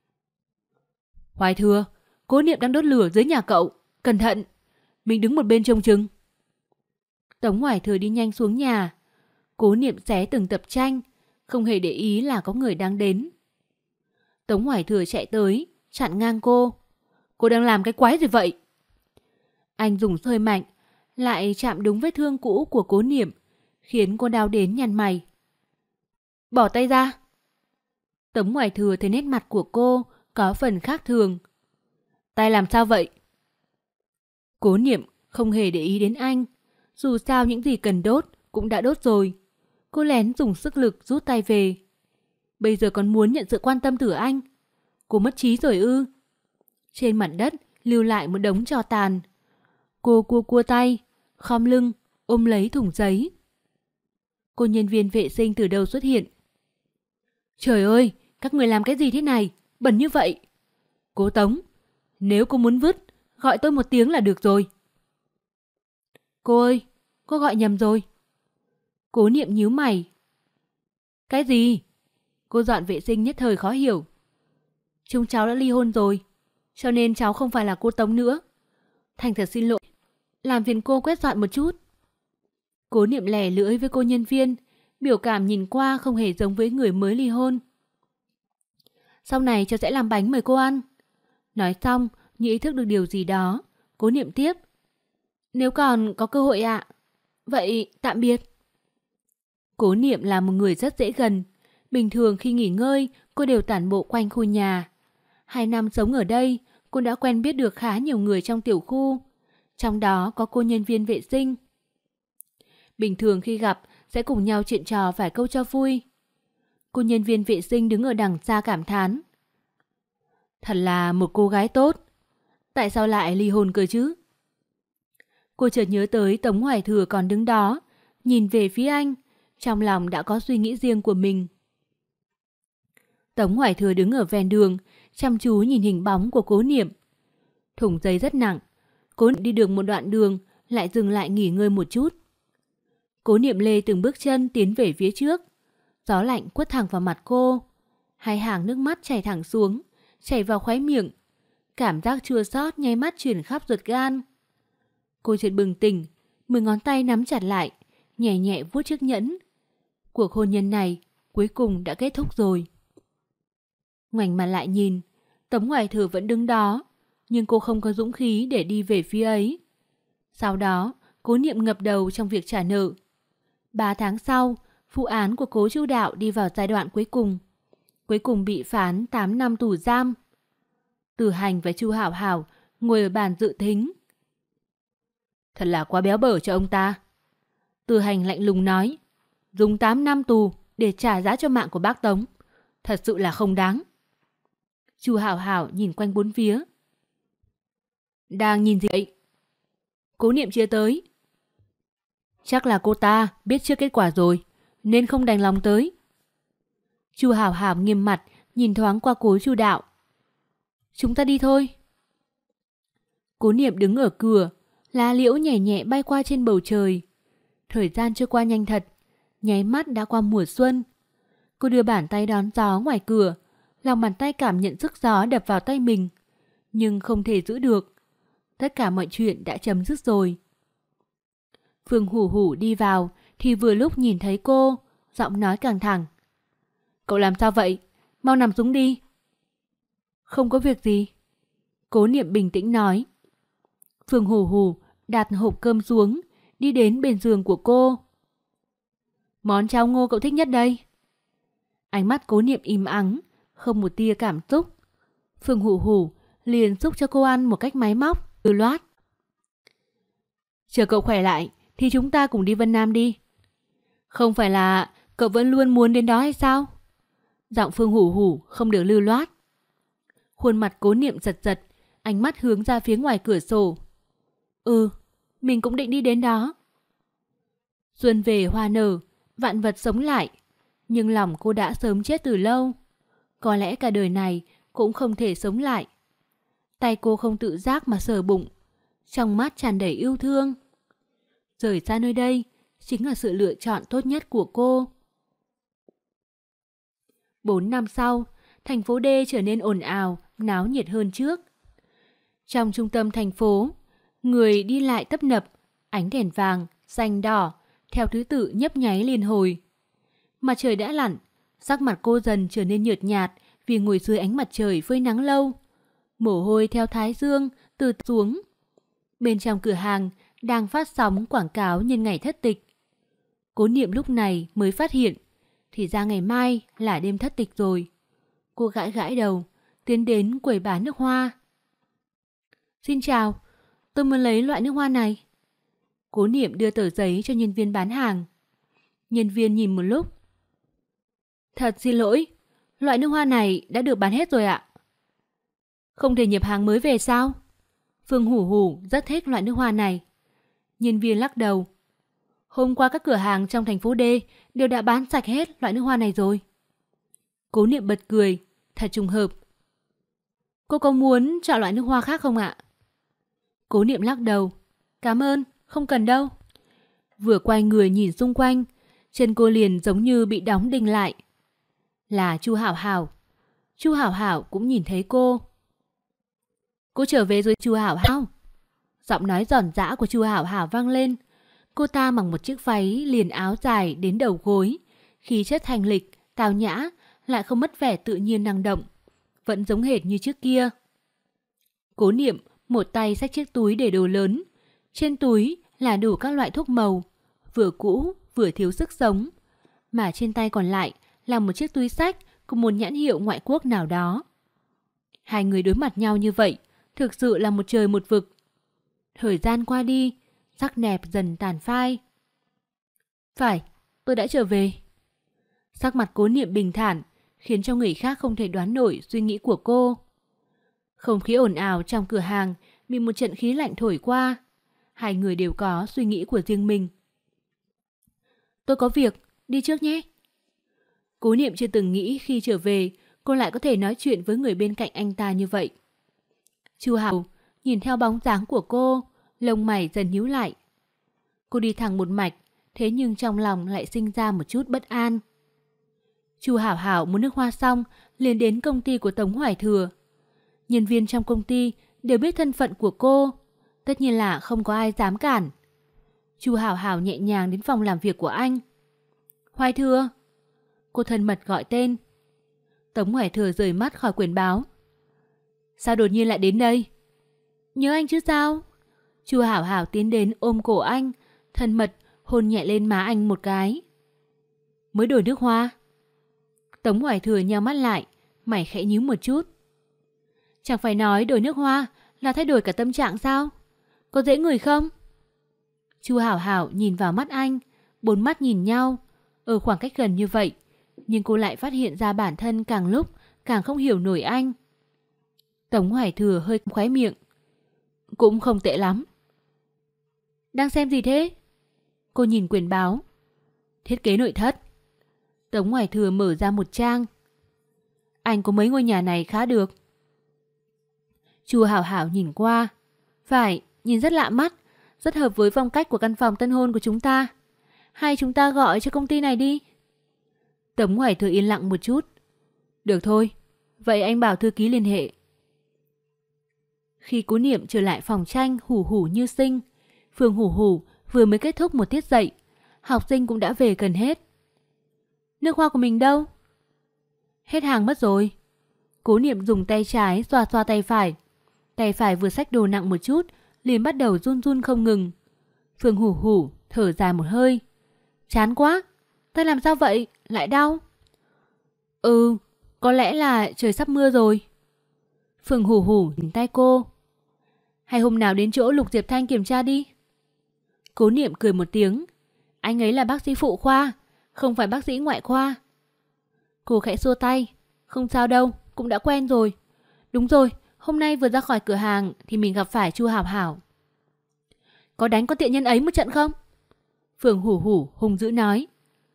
Hoài Thừa, Cố Niệm đang đốt lửa dưới nhà cậu. Cẩn thận, mình đứng một bên trông chừng. Tống Hoài Thừa đi nhanh xuống nhà. Cố Niệm xé từng tập tranh, không hề để ý là có người đang đến. Tống Hoài Thừa chạy tới, chặn ngang cô. Cô đang làm cái quái gì vậy? Anh dùng hơi mạnh, lại chạm đúng vết thương cũ của Cố Niệm, khiến cô đau đến nhăn mày. Bỏ tay ra. Tống Hoài Thừa thấy nét mặt của cô có phần khác thường. Tay làm sao vậy? Cố Niệm không hề để ý đến anh. Dù sao những gì cần đốt cũng đã đốt rồi. Cô lén dùng sức lực rút tay về. Bây giờ còn muốn nhận sự quan tâm từ anh. Cô mất trí rồi ư? Trên mặt đất lưu lại một đống tro tàn. Cô cua tay, khom lưng, ôm lấy thùng giấy. Cô nhân viên vệ sinh từ đâu xuất hiện? Trời ơi, các người làm cái gì thế này? Bẩn như vậy. Cô Tống, nếu cô muốn vứt, gọi tôi một tiếng là được rồi. Cô ơi, cô gọi nhầm rồi. Cố Niệm nhíu mày. Cái gì? Cô dọn vệ sinh nhất thời khó hiểu. Chúng cháu đã ly hôn rồi, cho nên cháu không phải là cô Tống nữa. Thành thật xin lỗi, làm phiền cô quét dọn một chút. Cố Niệm lẻ lưỡi với cô nhân viên, biểu cảm nhìn qua không hề giống với người mới ly hôn. Sau này cháu sẽ làm bánh mời cô ăn. Nói xong, như ý thức được điều gì đó, Cố Niệm tiếp. Nếu còn có cơ hội ạ. Vậy tạm biệt. Cố Niệm là một người rất dễ gần. Bình thường khi nghỉ ngơi, cô đều tản bộ quanh khu nhà. 2 năm sống ở đây, cô đã quen biết được khá nhiều người trong tiểu khu. Trong đó có cô nhân viên vệ sinh. Bình thường khi gặp, sẽ cùng nhau chuyện trò vài câu cho vui. Cô nhân viên vệ sinh đứng ở đằng xa cảm thán. Thật là một cô gái tốt. Tại sao lại ly hôn cơ chứ? Cô chợt nhớ tới Tống Hoài Thừa còn đứng đó, nhìn về phía anh, trong lòng đã có suy nghĩ riêng của mình. Tống Hoài Thừa đứng ở ven đường, chăm chú nhìn hình bóng của Cố Niệm. Thùng giấy rất nặng, Cố Niệm đi được một đoạn đường, lại dừng lại nghỉ ngơi một chút. Cố Niệm lê từng bước chân tiến về phía trước. Gió lạnh quất thẳng vào mặt cô. 2 hàng nước mắt chảy thẳng xuống, chảy vào khóe miệng. Cảm giác chua xót nháy mắt truyền khắp ruột gan. Cô chợt bừng tỉnh, 10 ngón tay nắm chặt lại, nhẹ nhẹ vuốt chiếc nhẫn. Cuộc hôn nhân này cuối cùng đã kết thúc rồi. Ngoảnh mặt lại nhìn, Tống Hoài Thừa vẫn đứng đó, nhưng cô không có dũng khí để đi về phía ấy. Sau đó, Cố Niệm ngập đầu trong việc trả nợ. 3 tháng sau, vụ án của Cố Chu Đạo đi vào giai đoạn cuối cùng bị phán 8 năm tù giam. Từ Hành và Chu Hảo Hảo ngồi ở bàn dự thính. Thật là quá béo bở cho ông ta. Từ Hành lạnh lùng nói, dùng 8 năm tù để trả giá cho mạng của bác Tống, thật sự là không đáng. Chu Hảo Hảo nhìn quanh bốn phía. Đang nhìn gì vậy? Cố Niệm chia tới. Chắc là cô ta biết trước kết quả rồi, nên không đành lòng tới. Chu Hảo Hảo nghiêm mặt nhìn thoáng qua Cố Chu Đạo. Chúng ta đi thôi. Cố Niệm đứng ở cửa, lá liễu nhẹ nhẹ bay qua trên bầu trời. Thời gian trôi qua nhanh thật, nháy mắt đã qua mùa xuân. Cô đưa bàn tay đón gió ngoài cửa, lòng bàn tay cảm nhận sức gió đập vào tay mình, nhưng không thể giữ được. Tất cả mọi chuyện đã chấm dứt rồi. Phương Hủ Hủ đi vào thì vừa lúc nhìn thấy cô, giọng nói căng thẳng. Cậu làm sao vậy? Mau nằm xuống đi. Không có việc gì. Cố Niệm bình tĩnh nói. Phương Hủ Hủ đặt hộp cơm xuống, đi đến bên giường của cô. Món cháo ngô cậu thích nhất đây. Ánh mắt Cố Niệm im ắng, không một tia cảm xúc. Phương Hủ Hủ liền xúc cho cô ăn một cách máy móc, lưu loát. Chờ cậu khỏe lại thì chúng ta cùng đi Vân Nam đi. Không phải là cậu vẫn luôn muốn đến đó hay sao? Giọng Phương Hủ Hủ không được lưu loát. Khuôn mặt Cố Niệm giật giật, ánh mắt hướng ra phía ngoài cửa sổ. Mình cũng định đi đến đó. Xuân về hoa nở, vạn vật sống lại, nhưng lòng cô đã sớm chết từ lâu. Có lẽ cả đời này cũng không thể sống lại. Tay cô không tự giác mà sờ bụng, trong mắt tràn đầy yêu thương. Rời xa nơi đây chính là sự lựa chọn tốt nhất của cô. 4 năm sau, thành phố D trở nên ồn ào, náo nhiệt hơn trước. Trong trung tâm thành phố, người đi lại tấp nập, ánh đèn vàng, xanh đỏ, theo thứ tự nhấp nháy liên hồi. Mặt trời đã lặn, sắc mặt cô dần trở nên nhợt nhạt vì ngồi dưới ánh mặt trời phơi nắng lâu. Mồ hôi theo thái dương từ xuống. Bên trong cửa hàng đang phát sóng quảng cáo nhân ngày thất tịch. Cố Niệm lúc này mới phát hiện, thì ra ngày mai là đêm thất tịch rồi. Cô gãi gãi đầu, tiến đến quầy bán nước hoa. Xin chào, tôi muốn lấy loại nước hoa này. Cố Niệm đưa tờ giấy cho nhân viên bán hàng. Nhân viên nhìn một lúc. Thật xin lỗi, loại nước hoa này đã được bán hết rồi ạ. Không thể nhập hàng mới về sao? Phương Hủ Hủ rất thích loại nước hoa này. Nhân viên lắc đầu. Hôm qua các cửa hàng trong thành phố D đều đã bán sạch hết loại nước hoa này rồi. Cố Niệm bật cười, thật trùng hợp. Cô có muốn chọn loại nước hoa khác không ạ? Cố Niệm lắc đầu. Cảm ơn, không cần đâu. Vừa quay người nhìn xung quanh, chân cô liền giống như bị đóng đinh lại. Là Chu Hảo Hảo. Chu Hảo Hảo cũng nhìn thấy cô. Cô trở về rồi Chu Hảo Hảo. Giọng nói giòn giã của Chu Hảo Hảo vang lên. Cô ta mặc một chiếc váy liền áo dài đến đầu gối, khí chất thanh lịch, tao nhã, lại không mất vẻ tự nhiên năng động, vẫn giống hệt như trước kia. Cố Niệm một tay xách chiếc túi để đồ lớn, trên túi là đủ các loại thuốc màu, vừa cũ vừa thiếu sức sống, mà trên tay còn lại là một chiếc túi xách của một nhãn hiệu ngoại quốc nào đó. Hai người đối mặt nhau như vậy, thực sự là một trời một vực. Thời gian qua đi, sắc đẹp dần tàn phai. Phải, tôi đã trở về. Sắc mặt Cố Niệm bình thản, khiến cho người khác không thể đoán nổi suy nghĩ của cô. Không khí ồn ào trong cửa hàng bị một trận khí lạnh thổi qua. Hai người đều có suy nghĩ của riêng mình. Tôi có việc, đi trước nhé. Cố Niệm chưa từng nghĩ khi trở về cô lại có thể nói chuyện với người bên cạnh anh ta như vậy. Chu Hảo nhìn theo bóng dáng của cô, lông mày dần nhíu lại. Cô đi thẳng một mạch, thế nhưng trong lòng lại sinh ra một chút bất an. Chu Hảo Hảo muốn nước hoa xong liền đến công ty của Tống Hoài Thừa. Nhân viên trong công ty đều biết thân phận của cô, tất nhiên là không có ai dám cản. Chu Hảo Hảo nhẹ nhàng đến phòng làm việc của anh. Hoài Thừa. Cô thân mật gọi tên. Tống Hoài Thừa rời mắt khỏi quyển báo. Sao đột nhiên lại đến đây? Nhớ anh chứ sao? Chu Hảo Hảo tiến đến ôm cổ anh, thân mật hôn nhẹ lên má anh một cái. Mới đổi nước hoa. Tống Hoài Thừa nheo mắt lại, mày khẽ nhíu một chút. Chẳng phải nói đổi nước hoa là thay đổi cả tâm trạng sao? Có dễ ngửi không? Chu Hảo Hảo nhìn vào mắt anh, bốn mắt nhìn nhau, ở khoảng cách gần như vậy, nhưng cô lại phát hiện ra bản thân càng lúc càng không hiểu nổi anh. Tống Hoài Thừa hơi khóe miệng. Cũng không tệ lắm. Đang xem gì thế? Cô nhìn quyển báo. Thiết kế nội thất. Tống Hoài Thừa mở ra một trang. Anh có mấy ngôi nhà này khá được. Chu Hảo Hảo nhìn qua. Phải, nhìn rất lạ mắt, rất hợp với phong cách của căn phòng tân hôn của chúng ta. Hay chúng ta gọi cho công ty này đi. Tống Hoài Thừa yên lặng một chút. Được thôi, vậy anh bảo thư ký liên hệ. Khi Cố Niệm trở lại phòng tranh hủ hủ như sinh, Phương Hủ Hủ vừa mới kết thúc một tiết dạy, học sinh cũng đã về gần hết. Nước hoa của mình đâu? Hết hàng mất rồi. Cố Niệm dùng tay trái xoa xoa tay phải vừa xách đồ nặng một chút, liền bắt đầu run run không ngừng. Phương Hủ Hủ thở dài một hơi. Chán quá, tay làm sao vậy, lại đau? Có lẽ là trời sắp mưa rồi. Phương Hủ Hủ nhìn tay cô. Hay hôm nào đến chỗ Lục Diệp Thanh kiểm tra đi. Cố Niệm cười một tiếng. Anh ấy là bác sĩ phụ khoa, không phải bác sĩ ngoại khoa. Cô khẽ xua tay. Không sao đâu, cũng đã quen rồi. Đúng rồi, hôm nay vừa ra khỏi cửa hàng thì mình gặp phải Chu Hảo Hảo. Có đánh con tiện nhân ấy một trận không? Phương Hủ Hủ hung dữ nói.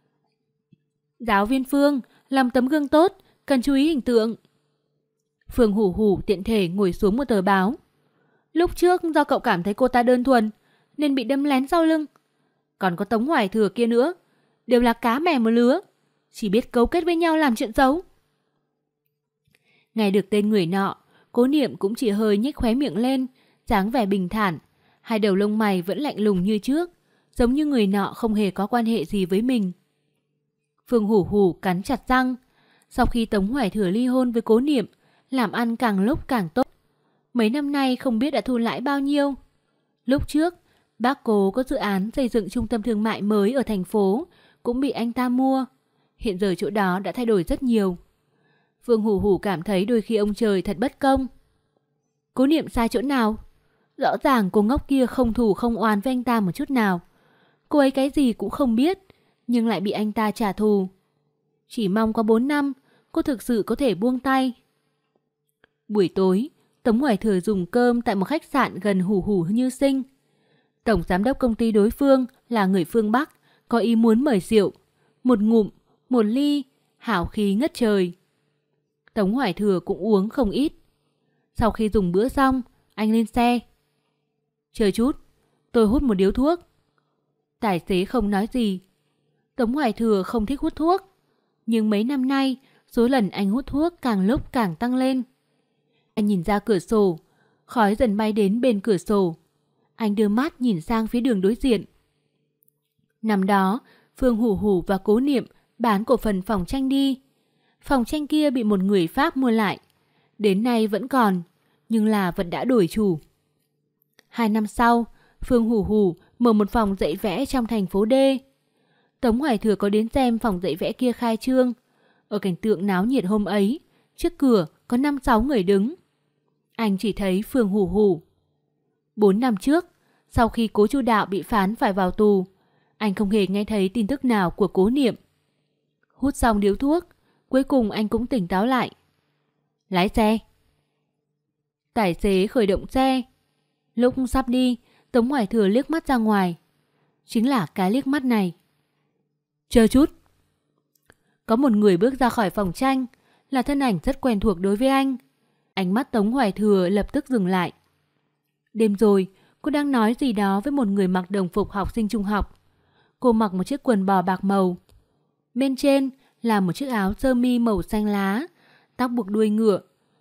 Giáo viên Phương, làm tấm gương tốt, cần chú ý hình tượng. Phương Hủ Hủ tiện thể ngồi xuống một tờ báo. Lúc trước do cậu cảm thấy cô ta đơn thuần nên bị đâm lén sau lưng. Còn có Tống Hoài Thừa kia nữa, đều là cá mè một lứa, chỉ biết cấu kết với nhau làm chuyện xấu. Nghe được tên người nọ, Cố Niệm cũng chỉ hơi nhếch khóe miệng lên, dáng vẻ bình thản, hai đầu lông mày vẫn lạnh lùng như trước, giống như người nọ không hề có quan hệ gì với mình. Phương Hủ Hủ cắn chặt răng. Sau khi Tống Hoài Thừa ly hôn với Cố Niệm, làm ăn càng lúc càng tốt. Mấy năm nay không biết đã thu lãi bao nhiêu. Lúc trước, bác Cố có dự án xây dựng trung tâm thương mại mới ở thành phố, cũng bị anh ta mua. Hiện giờ chỗ đó đã thay đổi rất nhiều. Phương Hủ Hủ cảm thấy đôi khi ông trời thật bất công. Cố Niệm sai chỗ nào? Rõ ràng cô ngốc kia không thù không oán với anh ta một chút nào. Cô ấy cái gì cũng không biết, nhưng lại bị anh ta trả thù. Chỉ mong có 4 năm, cô thực sự có thể buông tay. Buổi tối, Tống Hoài Thừa dùng cơm tại một khách sạn gần Hủ Hủ như sinh. Tổng giám đốc công ty đối phương là người phương Bắc, có ý muốn mời rượu. Một ngụm, một ly, hảo khí ngất trời. Tống Hoài Thừa cũng uống không ít. Sau khi dùng bữa xong, anh lên xe. Chờ chút, tôi hút một điếu thuốc. Tài xế không nói gì. Tống Hoài Thừa không thích hút thuốc, nhưng mấy năm nay, số lần anh hút thuốc càng lúc càng tăng lên. Anh nhìn ra cửa sổ, khói dần bay đến bên cửa sổ. Anh đưa mắt nhìn sang phía đường đối diện. Năm đó, Phương Hủ Hủ và Cố Niệm bán cổ phần phòng tranh đi. Phòng tranh kia bị một người Pháp mua lại. Đến nay vẫn còn, nhưng là vật đã đổi chủ. 2 năm sau, Phương Hủ Hủ mở một phòng dạy vẽ trong thành phố D. Tống Hoài Thừa có đến xem phòng dạy vẽ kia khai trương. Ở cảnh tượng náo nhiệt hôm ấy, trước cửa có 5-6 người đứng. Anh chỉ thấy Phương Hủ Hủ. 4 năm trước, sau khi Cố Chu Đạo bị phán phải vào tù, anh không hề nghe thấy tin tức nào của Cố Niệm. Hút xong điếu thuốc, cuối cùng anh cũng tỉnh táo lại. Lái xe. Tài xế khởi động xe. Lúc sắp đi, Tống Hoài Thừa liếc mắt ra ngoài. Chính là cái liếc mắt này. Chờ chút. Có một người bước ra khỏi phòng tranh, là thân ảnh rất quen thuộc đối với anh. Ánh mắt Tống Hoài Thừa lập tức dừng lại. Đêm rồi, cô đang nói gì đó với một người mặc đồng phục học sinh trung học. Cô mặc một chiếc quần bò bạc màu. Bên trên là một chiếc áo sơ mi màu xanh lá, tóc buộc đuôi ngựa.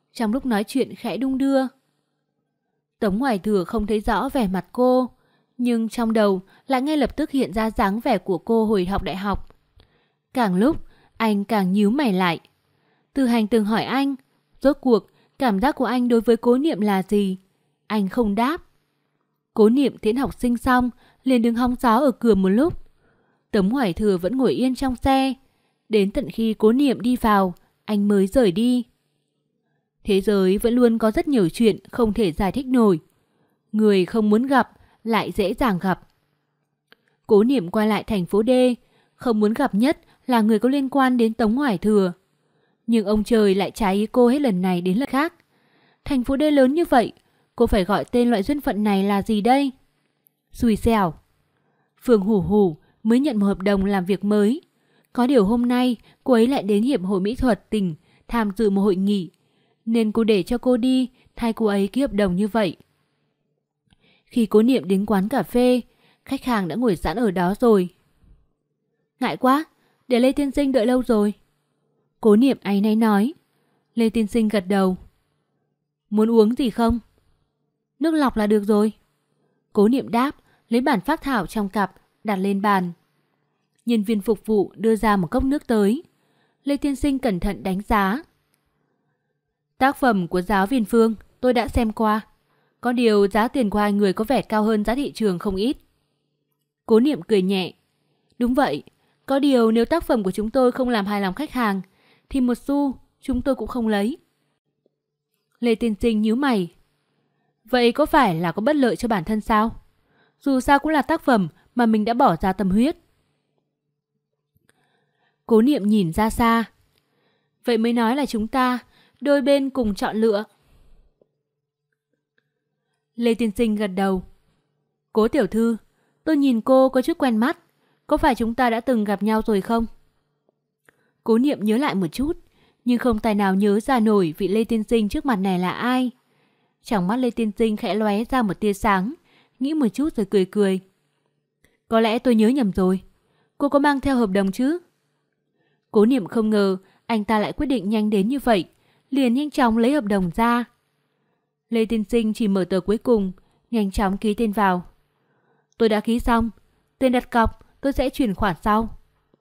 trong lúc nói chuyện khẽ đung đưa. Tống Hoài Thừa không thấy rõ vẻ mặt cô, nhưng trong đầu lại ngay lập tức hiện ra dáng vẻ của cô hồi học đại học. Càng lúc, anh càng nhíu mày lại. Từ Hành từng hỏi anh, rốt cuộc cảm giác của anh đối với Cố Niệm là gì? Anh không đáp. Cố Niệm tiễn học sinh xong, liền đứng hóng gió ở cửa một lúc. Tống Hoài Thừa vẫn ngồi yên trong xe. Đến tận khi Cố Niệm đi vào, anh mới rời đi. Thế giới vẫn luôn có rất nhiều chuyện không thể giải thích nổi. Người không muốn gặp lại dễ dàng gặp. Cố Niệm quay lại thành phố D, không muốn gặp nhất là người có liên quan đến Tống Hoài Thừa. Nhưng ông trời lại trái ý cô hết lần này đến lần khác. Thành phố D lớn như vậy, cô phải gọi tên loại duyên phận này là gì đây? Xui xẻo. Phương Hủ Hủ mới nhận một hợp đồng làm việc mới. Có điều hôm nay cô ấy lại đến Hiệp hội Mỹ thuật tỉnh tham dự một hội nghị, nên cô để cho cô đi thay cô ấy ký hợp đồng như vậy. Khi Cố Niệm đến quán cà phê, khách hàng đã ngồi sẵn ở đó rồi. Ngại quá, để Lê Tiên Sinh đợi lâu rồi. Cố Niệm áy náy nói. Lê Tiên Sinh gật đầu. Muốn uống gì không? Nước lọc là được rồi. Cố Niệm đáp, lấy bản phác thảo trong cặp đặt lên bàn. Nhân viên phục vụ đưa ra một cốc nước tới. Lê Tiên Sinh cẩn thận đánh giá. Tác phẩm của giáo viên Phương tôi đã xem qua. Có điều giá tiền của hai người có vẻ cao hơn giá thị trường không ít. Cố Niệm cười nhẹ. Đúng vậy, có điều nếu tác phẩm của chúng tôi không làm hài lòng khách hàng thì một xu chúng tôi cũng không lấy. Lê Tiên Sinh nhíu mày. Vậy có phải là có bất lợi cho bản thân sao? Dù sao cũng là tác phẩm mà mình đã bỏ ra tâm huyết. Cố Niệm nhìn ra xa. Vậy mới nói là chúng ta đôi bên cùng chọn lựa. Lê Tiên Sinh gật đầu. Cố tiểu thư, tôi nhìn cô có chút quen mắt. Có phải chúng ta đã từng gặp nhau rồi không? Cố Niệm nhớ lại một chút, nhưng không tài nào nhớ ra nổi vị Lê Tiên Sinh trước mặt này là ai. Trong mắt Lê Tiên Sinh khẽ lóe ra một tia sáng, nghĩ một chút rồi cười cười. Có lẽ tôi nhớ nhầm rồi. Cô có mang theo hợp đồng chứ? Cố Niệm không ngờ anh ta lại quyết định nhanh đến như vậy, liền nhanh chóng lấy hợp đồng ra. Lê Tiên Sinh chỉ mở tờ cuối cùng, nhanh chóng ký tên vào. Tôi đã ký xong, tiền đặt cọc tôi sẽ chuyển khoản sau.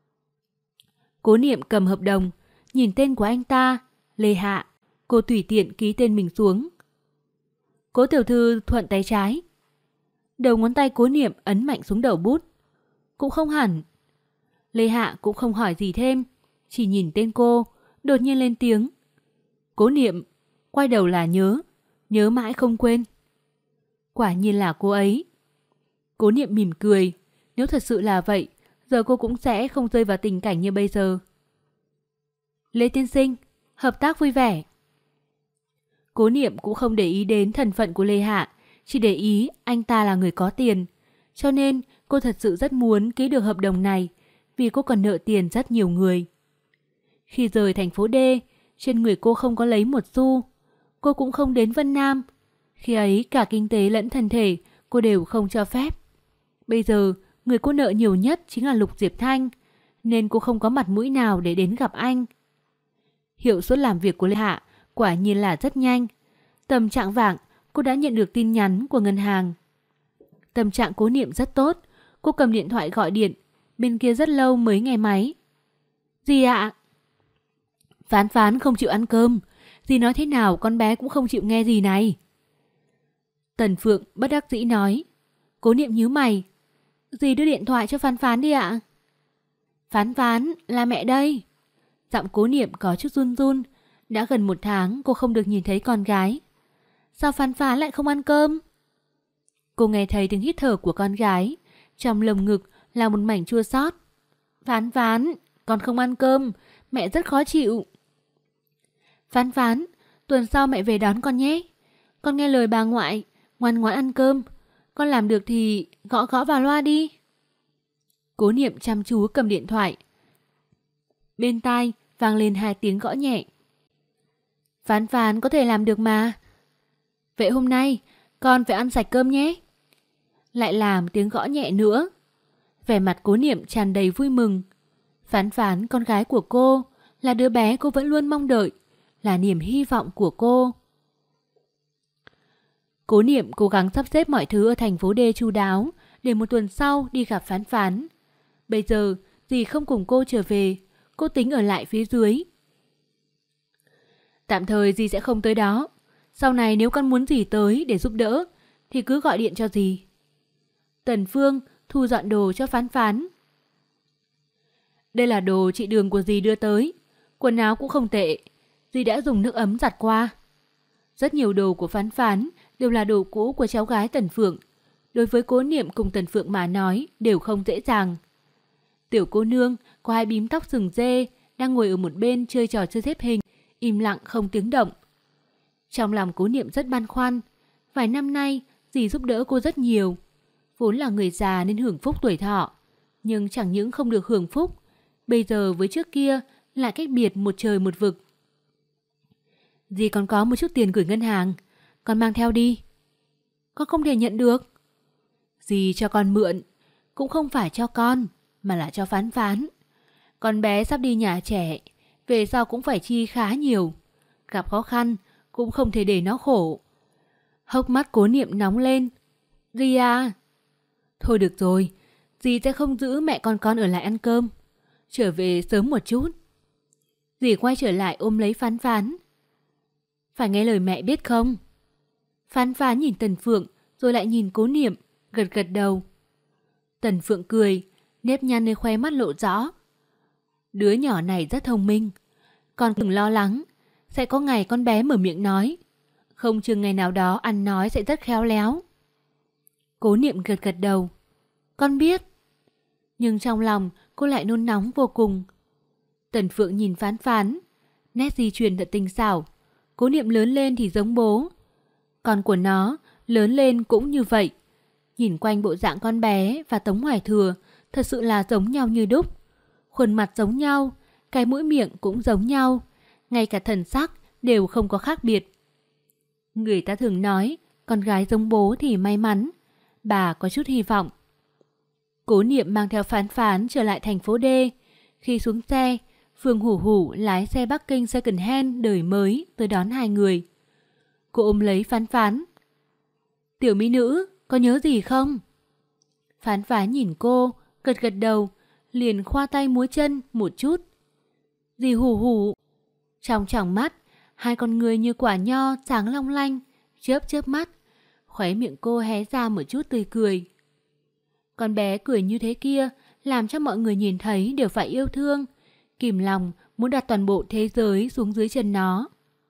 Cố Niệm cầm hợp đồng, nhìn tên của anh ta, Lê Hạ, cô tùy tiện ký tên mình xuống. Cố tiểu thư thuận tay trái. Đầu ngón tay Cố Niệm ấn mạnh xuống đầu bút. Cũng không hẳn. Lê Hạ cũng không hỏi gì thêm, chỉ nhìn tên cô, đột nhiên lên tiếng. Cố Niệm, quay đầu là nhớ, nhớ mãi không quên. Quả nhiên là cô ấy. Cố Niệm mỉm cười, nếu thật sự là vậy, giờ cô cũng sẽ không rơi vào tình cảnh như bây giờ. Lê Tiên Sinh, hợp tác vui vẻ. Cố Niệm cũng không để ý đến thân phận của Lê Hạ, chỉ để ý anh ta là người có tiền. Cho nên cô thật sự rất muốn ký được hợp đồng này, vì cô còn nợ tiền rất nhiều người. Khi rời thành phố D, trên người cô không có lấy một xu. Cô cũng không đến Vân Nam. Khi ấy cả kinh tế lẫn thân thể cô đều không cho phép. Bây giờ người cô nợ nhiều nhất chính là Lục Diệp Thanh, nên cô không có mặt mũi nào để đến gặp anh. Hiệu suất làm việc của Lê Hạ quả nhiên là rất nhanh. Tầm trạng vạng cô đã nhận được tin nhắn của ngân hàng. Tâm trạng Cố Niệm rất tốt. Cô cầm điện thoại gọi điện, bên kia rất lâu mới nghe máy. Gì ạ? Phán Phán không chịu ăn cơm. Dì nói thế nào con bé cũng không chịu nghe gì này. Tần Phượng bất đắc dĩ nói. Cố Niệm nhíu mày. Dì đưa điện thoại cho Phán Phán đi ạ. Phán Phán là mẹ đây. Giọng Cố Niệm có chút run run. Đã gần 1 tháng cô không được nhìn thấy con gái. Sao Phán Phán lại không ăn cơm? Cô nghe thấy tiếng hít thở của con gái. Trong lồng ngực là một mảnh chua xót. Phán Phán, con không ăn cơm, mẹ rất khó chịu. Phán Phán, tuần sau mẹ về đón con nhé. Con nghe lời bà ngoại, ngoan ngoãn ăn cơm. Con làm được thì gõ gõ vào loa đi. Cố Niệm chăm chú cầm điện thoại. Bên tai vang lên 2 tiếng gõ nhẹ. Phán Phán có thể làm được mà. Vậy hôm nay con phải ăn sạch cơm nhé. Lại làm tiếng gõ nhẹ nữa. Vẻ mặt Cố Niệm tràn đầy vui mừng. Phán Phán con gái của cô là đứa bé cô vẫn luôn mong đợi, là niềm hy vọng của cô. Cố Niệm cố gắng sắp xếp mọi thứ ở thành phố D chu đáo để một tuần sau đi gặp Phán Phán. Bây giờ dì không cùng cô trở về, cô tính ở lại phía dưới. Tạm thời dì sẽ không tới đó. Sau này nếu con muốn dì tới để giúp đỡ thì cứ gọi điện cho dì. Tần Phương thu dọn đồ cho Phán Phán. Đây là đồ chị Đường của dì đưa tới. Quần áo cũng không tệ. Dì đã dùng nước ấm giặt qua. Rất nhiều đồ của Phán Phán đều là đồ cũ của cháu gái Tần Phượng. Đối với Cố Niệm cùng Tần Phượng mà nói đều không dễ dàng. Tiểu cô nương có hai bím tóc sừng dê đang ngồi ở một bên chơi trò chơi xếp hình, im lặng không tiếng động. Trong lòng Cố Niệm rất băn khoăn. Vài năm nay dì giúp đỡ cô rất nhiều. Vốn là người già nên hưởng phúc tuổi thọ, nhưng chẳng những không được hưởng phúc, bây giờ với trước kia lại cách biệt một trời một vực. Dì còn có một chút tiền gửi ngân hàng, con mang theo đi. Con không thể nhận được. Dì cho con mượn, cũng không phải cho con, mà là cho Phán Phán. Con bé sắp đi nhà trẻ, về sau cũng phải chi khá nhiều. Gặp khó khăn, cũng không thể để nó khổ. Hốc mắt Cố Niệm nóng lên. Dì à? Thôi được rồi, dì sẽ không giữ mẹ con ở lại ăn cơm. Trở về sớm một chút. Dì quay trở lại ôm lấy Phán Phán. Phải nghe lời mẹ biết không? Phán Phán nhìn Tần Phượng rồi lại nhìn Cố Niệm, gật gật đầu. Tần Phượng cười, nếp nhăn nơi khóe mắt lộ rõ. Đứa nhỏ này rất thông minh. Con đừng lo lắng, sẽ có ngày con bé mở miệng nói. Không chừng ngày nào đó ăn nói sẽ rất khéo léo. Cố Niệm gật gật đầu. Con biết. Nhưng trong lòng cô lại nôn nóng vô cùng. Tần Phượng nhìn Phán Phán, nét di truyền thật tinh xảo. Cố Niệm lớn lên thì giống bố. Con của nó lớn lên cũng như vậy. Nhìn quanh bộ dạng con bé và Tống Hoài Thừa thật sự là giống nhau như đúc. Khuôn mặt giống nhau, cái mũi miệng cũng giống nhau, ngay cả thần sắc đều không có khác biệt. Người ta thường nói con gái giống bố thì may mắn. Bà có chút hy vọng. Cố Niệm mang theo Phán Phán trở lại thành phố D. Khi xuống xe, Phương Hủ Hủ lái xe Bắc Kinh second hand đời mới tới đón hai người. Cô ôm lấy Phán Phán. Tiểu mỹ nữ, có nhớ gì không? Phán Phán nhìn cô, gật gật đầu, liền khoa tay múa chân một chút. Dì Hủ Hủ. Trong tròng mắt, hai con người như quả nho sáng long lanh, chớp chớp mắt. Khóe miệng cô hé ra một chút tươi cười. Con bé cười như thế kia làm cho mọi người nhìn thấy đều phải yêu thương, kìm lòng muốn đặt toàn bộ thế giới xuống dưới chân nó.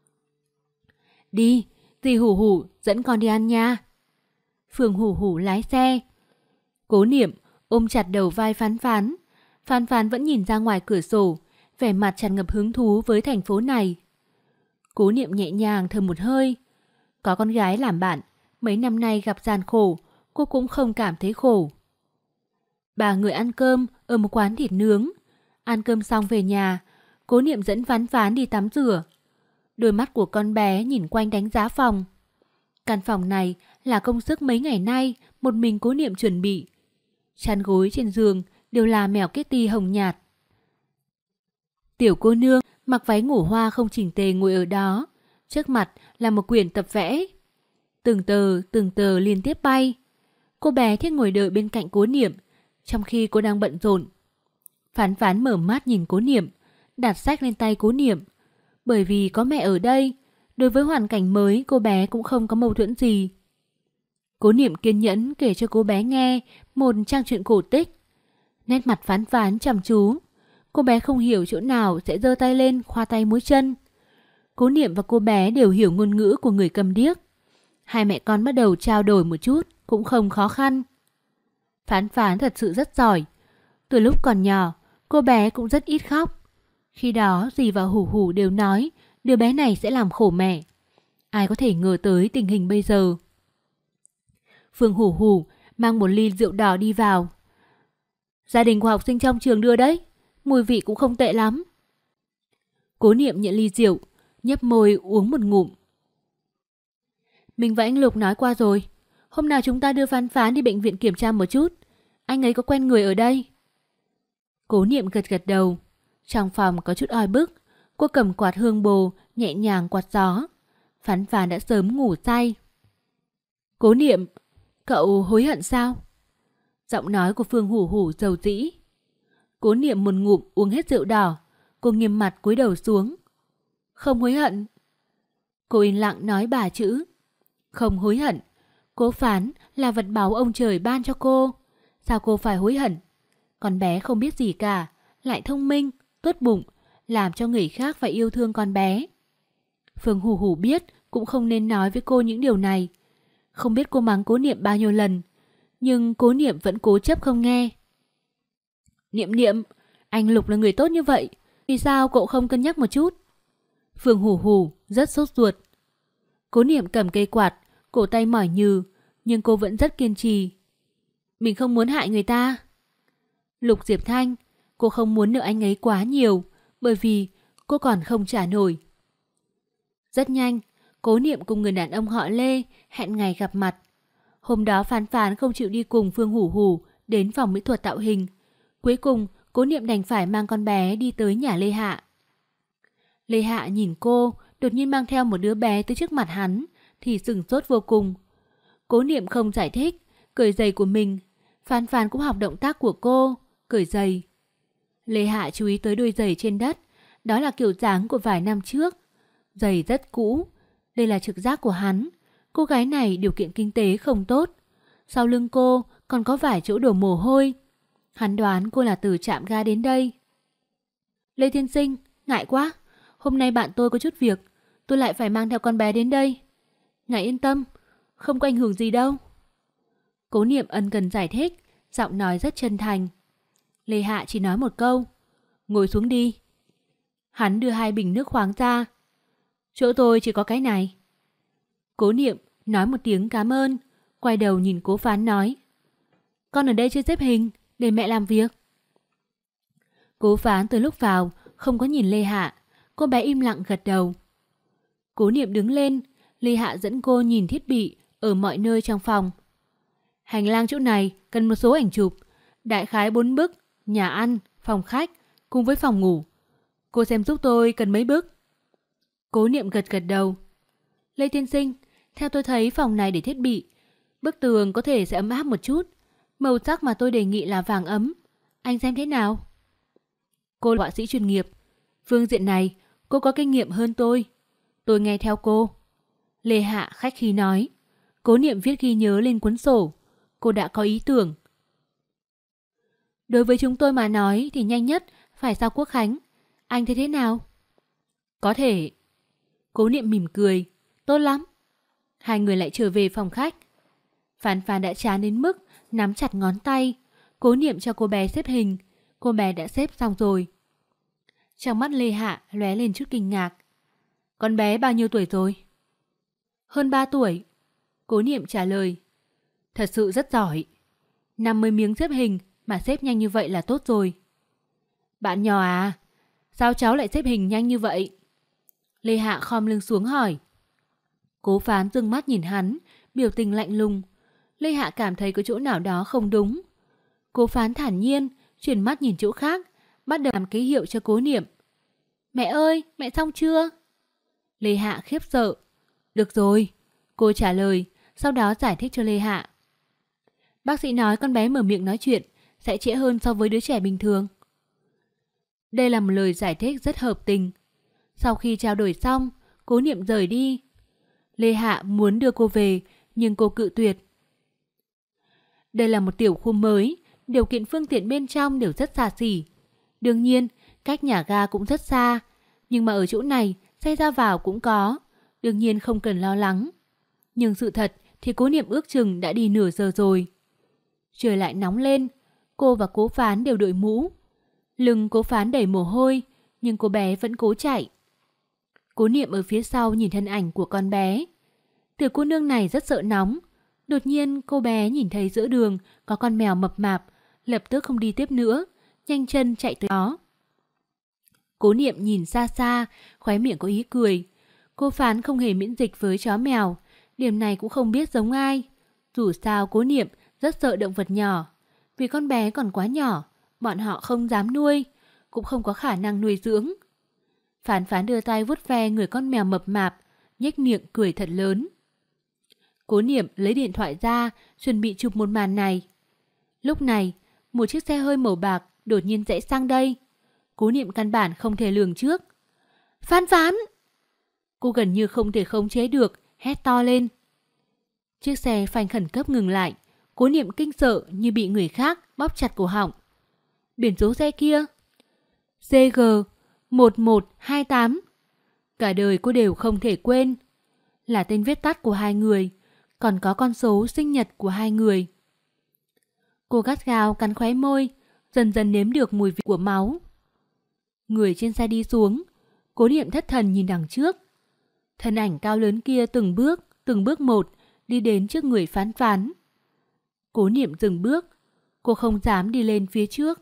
Đi, dì Hủ Hủ dẫn con đi ăn nha. Phương Hủ Hủ lái xe. Cố Niệm ôm chặt đầu vai Phán Phán. Phán Phán vẫn nhìn ra ngoài cửa sổ, vẻ mặt tràn ngập hứng thú với thành phố này. Cố Niệm nhẹ nhàng thở một hơi. Có con gái làm bạn, mấy năm nay gặp gian khổ, cô cũng không cảm thấy khổ. Ba người ăn cơm ở một quán thịt nướng. Ăn cơm xong về nhà, Cố Niệm dẫn Phán Phán đi tắm rửa. Đôi mắt của con bé nhìn quanh đánh giá phòng. Căn phòng này là công sức mấy ngày nay một mình Cố Niệm chuẩn bị. Chăn gối trên giường đều là mèo Kitty hồng nhạt. Tiểu cô nương mặc váy ngủ hoa không chỉnh tề ngồi ở đó. Trước mặt là một quyển tập vẽ. Từng tờ liên tiếp bay. Cô bé thích ngồi đợi bên cạnh Cố Niệm, trong khi cô đang bận rộn. Phán Phán mở mắt nhìn Cố Niệm, đặt sách lên tay Cố Niệm. Bởi vì có mẹ ở đây, đối với hoàn cảnh mới cô bé cũng không có mâu thuẫn gì. Cố Niệm kiên nhẫn kể cho cô bé nghe một trang truyện cổ tích. Nét mặt Phán Phán chăm chú. Cô bé không hiểu chỗ nào sẽ giơ tay lên khoa tay múa chân. Cố Niệm và cô bé đều hiểu ngôn ngữ của người cầm điếc. Hai mẹ con bắt đầu trao đổi một chút cũng không khó khăn. Phán Phán thật sự rất giỏi. Từ lúc còn nhỏ, cô bé cũng rất ít khóc. Khi đó dì và Hủ Hủ đều nói đứa bé này sẽ làm khổ mẹ. Ai có thể ngờ tới tình hình bây giờ. Phương Hủ Hủ mang một ly rượu đỏ đi vào. Gia đình của học sinh trong trường đưa đấy, mùi vị cũng không tệ lắm. Cố Niệm nhận ly rượu, nhấp môi uống một ngụm. Mình và anh Lục nói qua rồi, hôm nào chúng ta đưa Phán Phán đi bệnh viện kiểm tra một chút. Anh ấy có quen người ở đây. Cố Niệm gật gật đầu. Trong phòng có chút oi bức, Cô cầm quạt hương bồ, nhẹ nhàng quạt gió. Phán Phán đã sớm ngủ say. Cố Niệm, cậu hối hận sao? Giọng nói của Phương Hủ Hủ dầu dĩ. Cố Niệm một ngụm uống hết rượu đỏ. Cô nghiêm mặt cúi đầu xuống. Không hối hận. Cô yên lặng nói 3 chữ. Không hối hận. Cố Phán là vật báu ông trời ban cho cô. Sao cô phải hối hận? Con bé không biết gì cả, lại thông minh, tốt bụng, làm cho người khác phải yêu thương con bé. Phương Hủ Hủ biết cũng không nên nói với cô những điều này. Không biết cô mắng Cố Niệm bao nhiêu lần, nhưng Cố Niệm vẫn cố chấp không nghe. Niệm Niệm, anh Lục là người tốt như vậy, vì sao cậu không cân nhắc một chút? Phương Hủ Hủ rất sốt ruột. Cố Niệm cầm cây quạt, cổ tay mỏi nhừ, nhưng cô vẫn rất kiên trì. Mình không muốn hại người ta. Lục Diệp Thanh, cô không muốn nợ anh ấy quá nhiều, bởi vì cô còn không trả nổi. Rất nhanh, Cố Niệm cùng người đàn ông họ Lê hẹn ngày gặp mặt. Hôm đó Phán Phán không chịu đi cùng Phương Hủ Hủ đến phòng mỹ thuật tạo hình. Cuối cùng, Cố Niệm đành phải mang con bé đi tới nhà Lê Hạ. Lê Hạ nhìn cô, đột nhiên mang theo một đứa bé tới trước mặt hắn, thì sửng sốt vô cùng. Cố Niệm không giải thích, cởi giày của mình. Phán Phán cũng học động tác của cô, cởi giày. Lê Hạ chú ý tới đôi giày trên đất, đó là kiểu dáng của vài năm trước. Giày rất cũ, đây là trực giác của hắn. Cô gái này điều kiện kinh tế không tốt. Sau lưng cô còn có vài chỗ đổ mồ hôi. Hắn đoán cô là từ trạm ga đến đây. Lê tiên sinh, ngại quá. Hôm nay bạn tôi có chút việc, tôi lại phải mang theo con bé đến đây. Ngài yên tâm, không có ảnh hưởng gì đâu. Cố Niệm ân cần giải thích, giọng nói rất chân thành. Lê Hạ chỉ nói một câu. Ngồi xuống đi. Hắn đưa 2 bình nước khoáng ra. Chỗ tôi chỉ có cái này. Cố Niệm nói một tiếng cảm ơn, quay đầu nhìn Cố Phán nói. Con ở đây chơi xếp hình, để mẹ làm việc. Cố Phán từ lúc vào không có nhìn Lê Hạ. Cô bé im lặng gật đầu. Cố Niệm đứng lên, Lê Hạ dẫn cô nhìn thiết bị ở mọi nơi trong phòng. Hành lang chỗ này cần một số ảnh chụp, đại khái 4 bức, nhà ăn, phòng khách cùng với phòng ngủ. Cô xem giúp tôi cần mấy bức. Cố Niệm gật gật đầu. Lê tiên sinh, theo tôi thấy phòng này để thiết bị, bức tường có thể sẽ ấm áp một chút. Màu sắc mà tôi đề nghị là vàng ấm. Anh xem thế nào? Cô là họa sĩ chuyên nghiệp. Phương diện này, cô có kinh nghiệm hơn tôi. Tôi nghe theo cô. Lê Hạ khách khí nói. Cố Niệm viết ghi nhớ lên cuốn sổ. Cô đã có ý tưởng. Đối với chúng tôi mà nói thì nhanh nhất phải sau Quốc Khánh. Anh thấy thế nào? Có thể. Cố Niệm mỉm cười. Tốt lắm. Hai người lại trở về phòng khách. Phán Phán đã chán đến mức nắm chặt ngón tay. Cố Niệm cho cô bé xếp hình. Cô bé đã xếp xong rồi. Trong mắt Lê Hạ lóe lên chút kinh ngạc. Con bé bao nhiêu tuổi rồi? Hơn 3 tuổi. Cố Niệm trả lời. Thật sự rất giỏi. 50 miếng xếp hình mà xếp nhanh như vậy là tốt rồi. Bạn nhỏ à? Sao cháu lại xếp hình nhanh như vậy? Lê Hạ khom lưng xuống hỏi. Cố Phán dương mắt nhìn hắn, biểu tình lạnh lùng. Lê Hạ cảm thấy có chỗ nào đó không đúng. Cố Phán thản nhiên, chuyển mắt nhìn chỗ khác, bắt đầu làm ký hiệu cho Cố Niệm. Mẹ ơi, mẹ xong chưa? Lê Hạ khiếp sợ. Được rồi, cô trả lời, sau đó giải thích cho Lê Hạ. Bác sĩ nói con bé mở miệng nói chuyện sẽ trễ hơn so với đứa trẻ bình thường. Đây là một lời giải thích rất hợp tình. Sau khi trao đổi xong, Cố Niệm rời đi. Lê Hạ muốn đưa cô về, nhưng cô cự tuyệt. Đây là một tiểu khu mới, điều kiện phương tiện bên trong đều rất xa xỉ. Đương nhiên, cách nhà ga cũng rất xa, nhưng mà ở chỗ này, xe ra vào cũng có, đương nhiên không cần lo lắng. Nhưng sự thật thì Cố Niệm ước chừng đã đi nửa giờ rồi. Trời lại nóng lên, cô và Cố Phán đều đội mũ. Lưng Cố Phán đầy mồ hôi, nhưng cô bé vẫn cố chạy. Cố Niệm ở phía sau nhìn thân ảnh của con bé. Tiểu cô nương này rất sợ nóng. Đột nhiên cô bé nhìn thấy giữa đường có con mèo mập mạp, lập tức không đi tiếp nữa, nhanh chân chạy tới đó. Cố Niệm nhìn xa xa, khóe miệng có ý cười. Cô Phán không hề miễn dịch với chó mèo, điểm này cũng không biết giống ai. Dù sao Cố Niệm rất sợ động vật nhỏ. Vì con bé còn quá nhỏ, bọn họ không dám nuôi, cũng không có khả năng nuôi dưỡng. Phán Phán đưa tay vuốt ve người con mèo mập mạp, nhếch miệng cười thật lớn. Cố Niệm lấy điện thoại ra, chuẩn bị chụp một màn này. Lúc này, một chiếc xe hơi màu bạc đột nhiên rẽ sang đây. Cố Niệm căn bản không thể lường trước. Phán Phán! Cô gần như không thể khống chế được, hét to lên. Chiếc xe phanh khẩn cấp ngừng lại. Cố Niệm kinh sợ như bị người khác bóp chặt cổ họng. Biển số xe kia CG 1128. Cả đời cô đều không thể quên. Là tên viết tắt của hai người, còn có con số sinh nhật của hai người. Cô gắt gao cắn khóe môi, dần dần nếm được mùi vị của máu. Người trên xe đi xuống. Cố Niệm thất thần nhìn đằng trước. Thân ảnh cao lớn kia từng bước một đi đến trước người Phán Phán. Cố Niệm dừng bước. Cô không dám đi lên phía trước.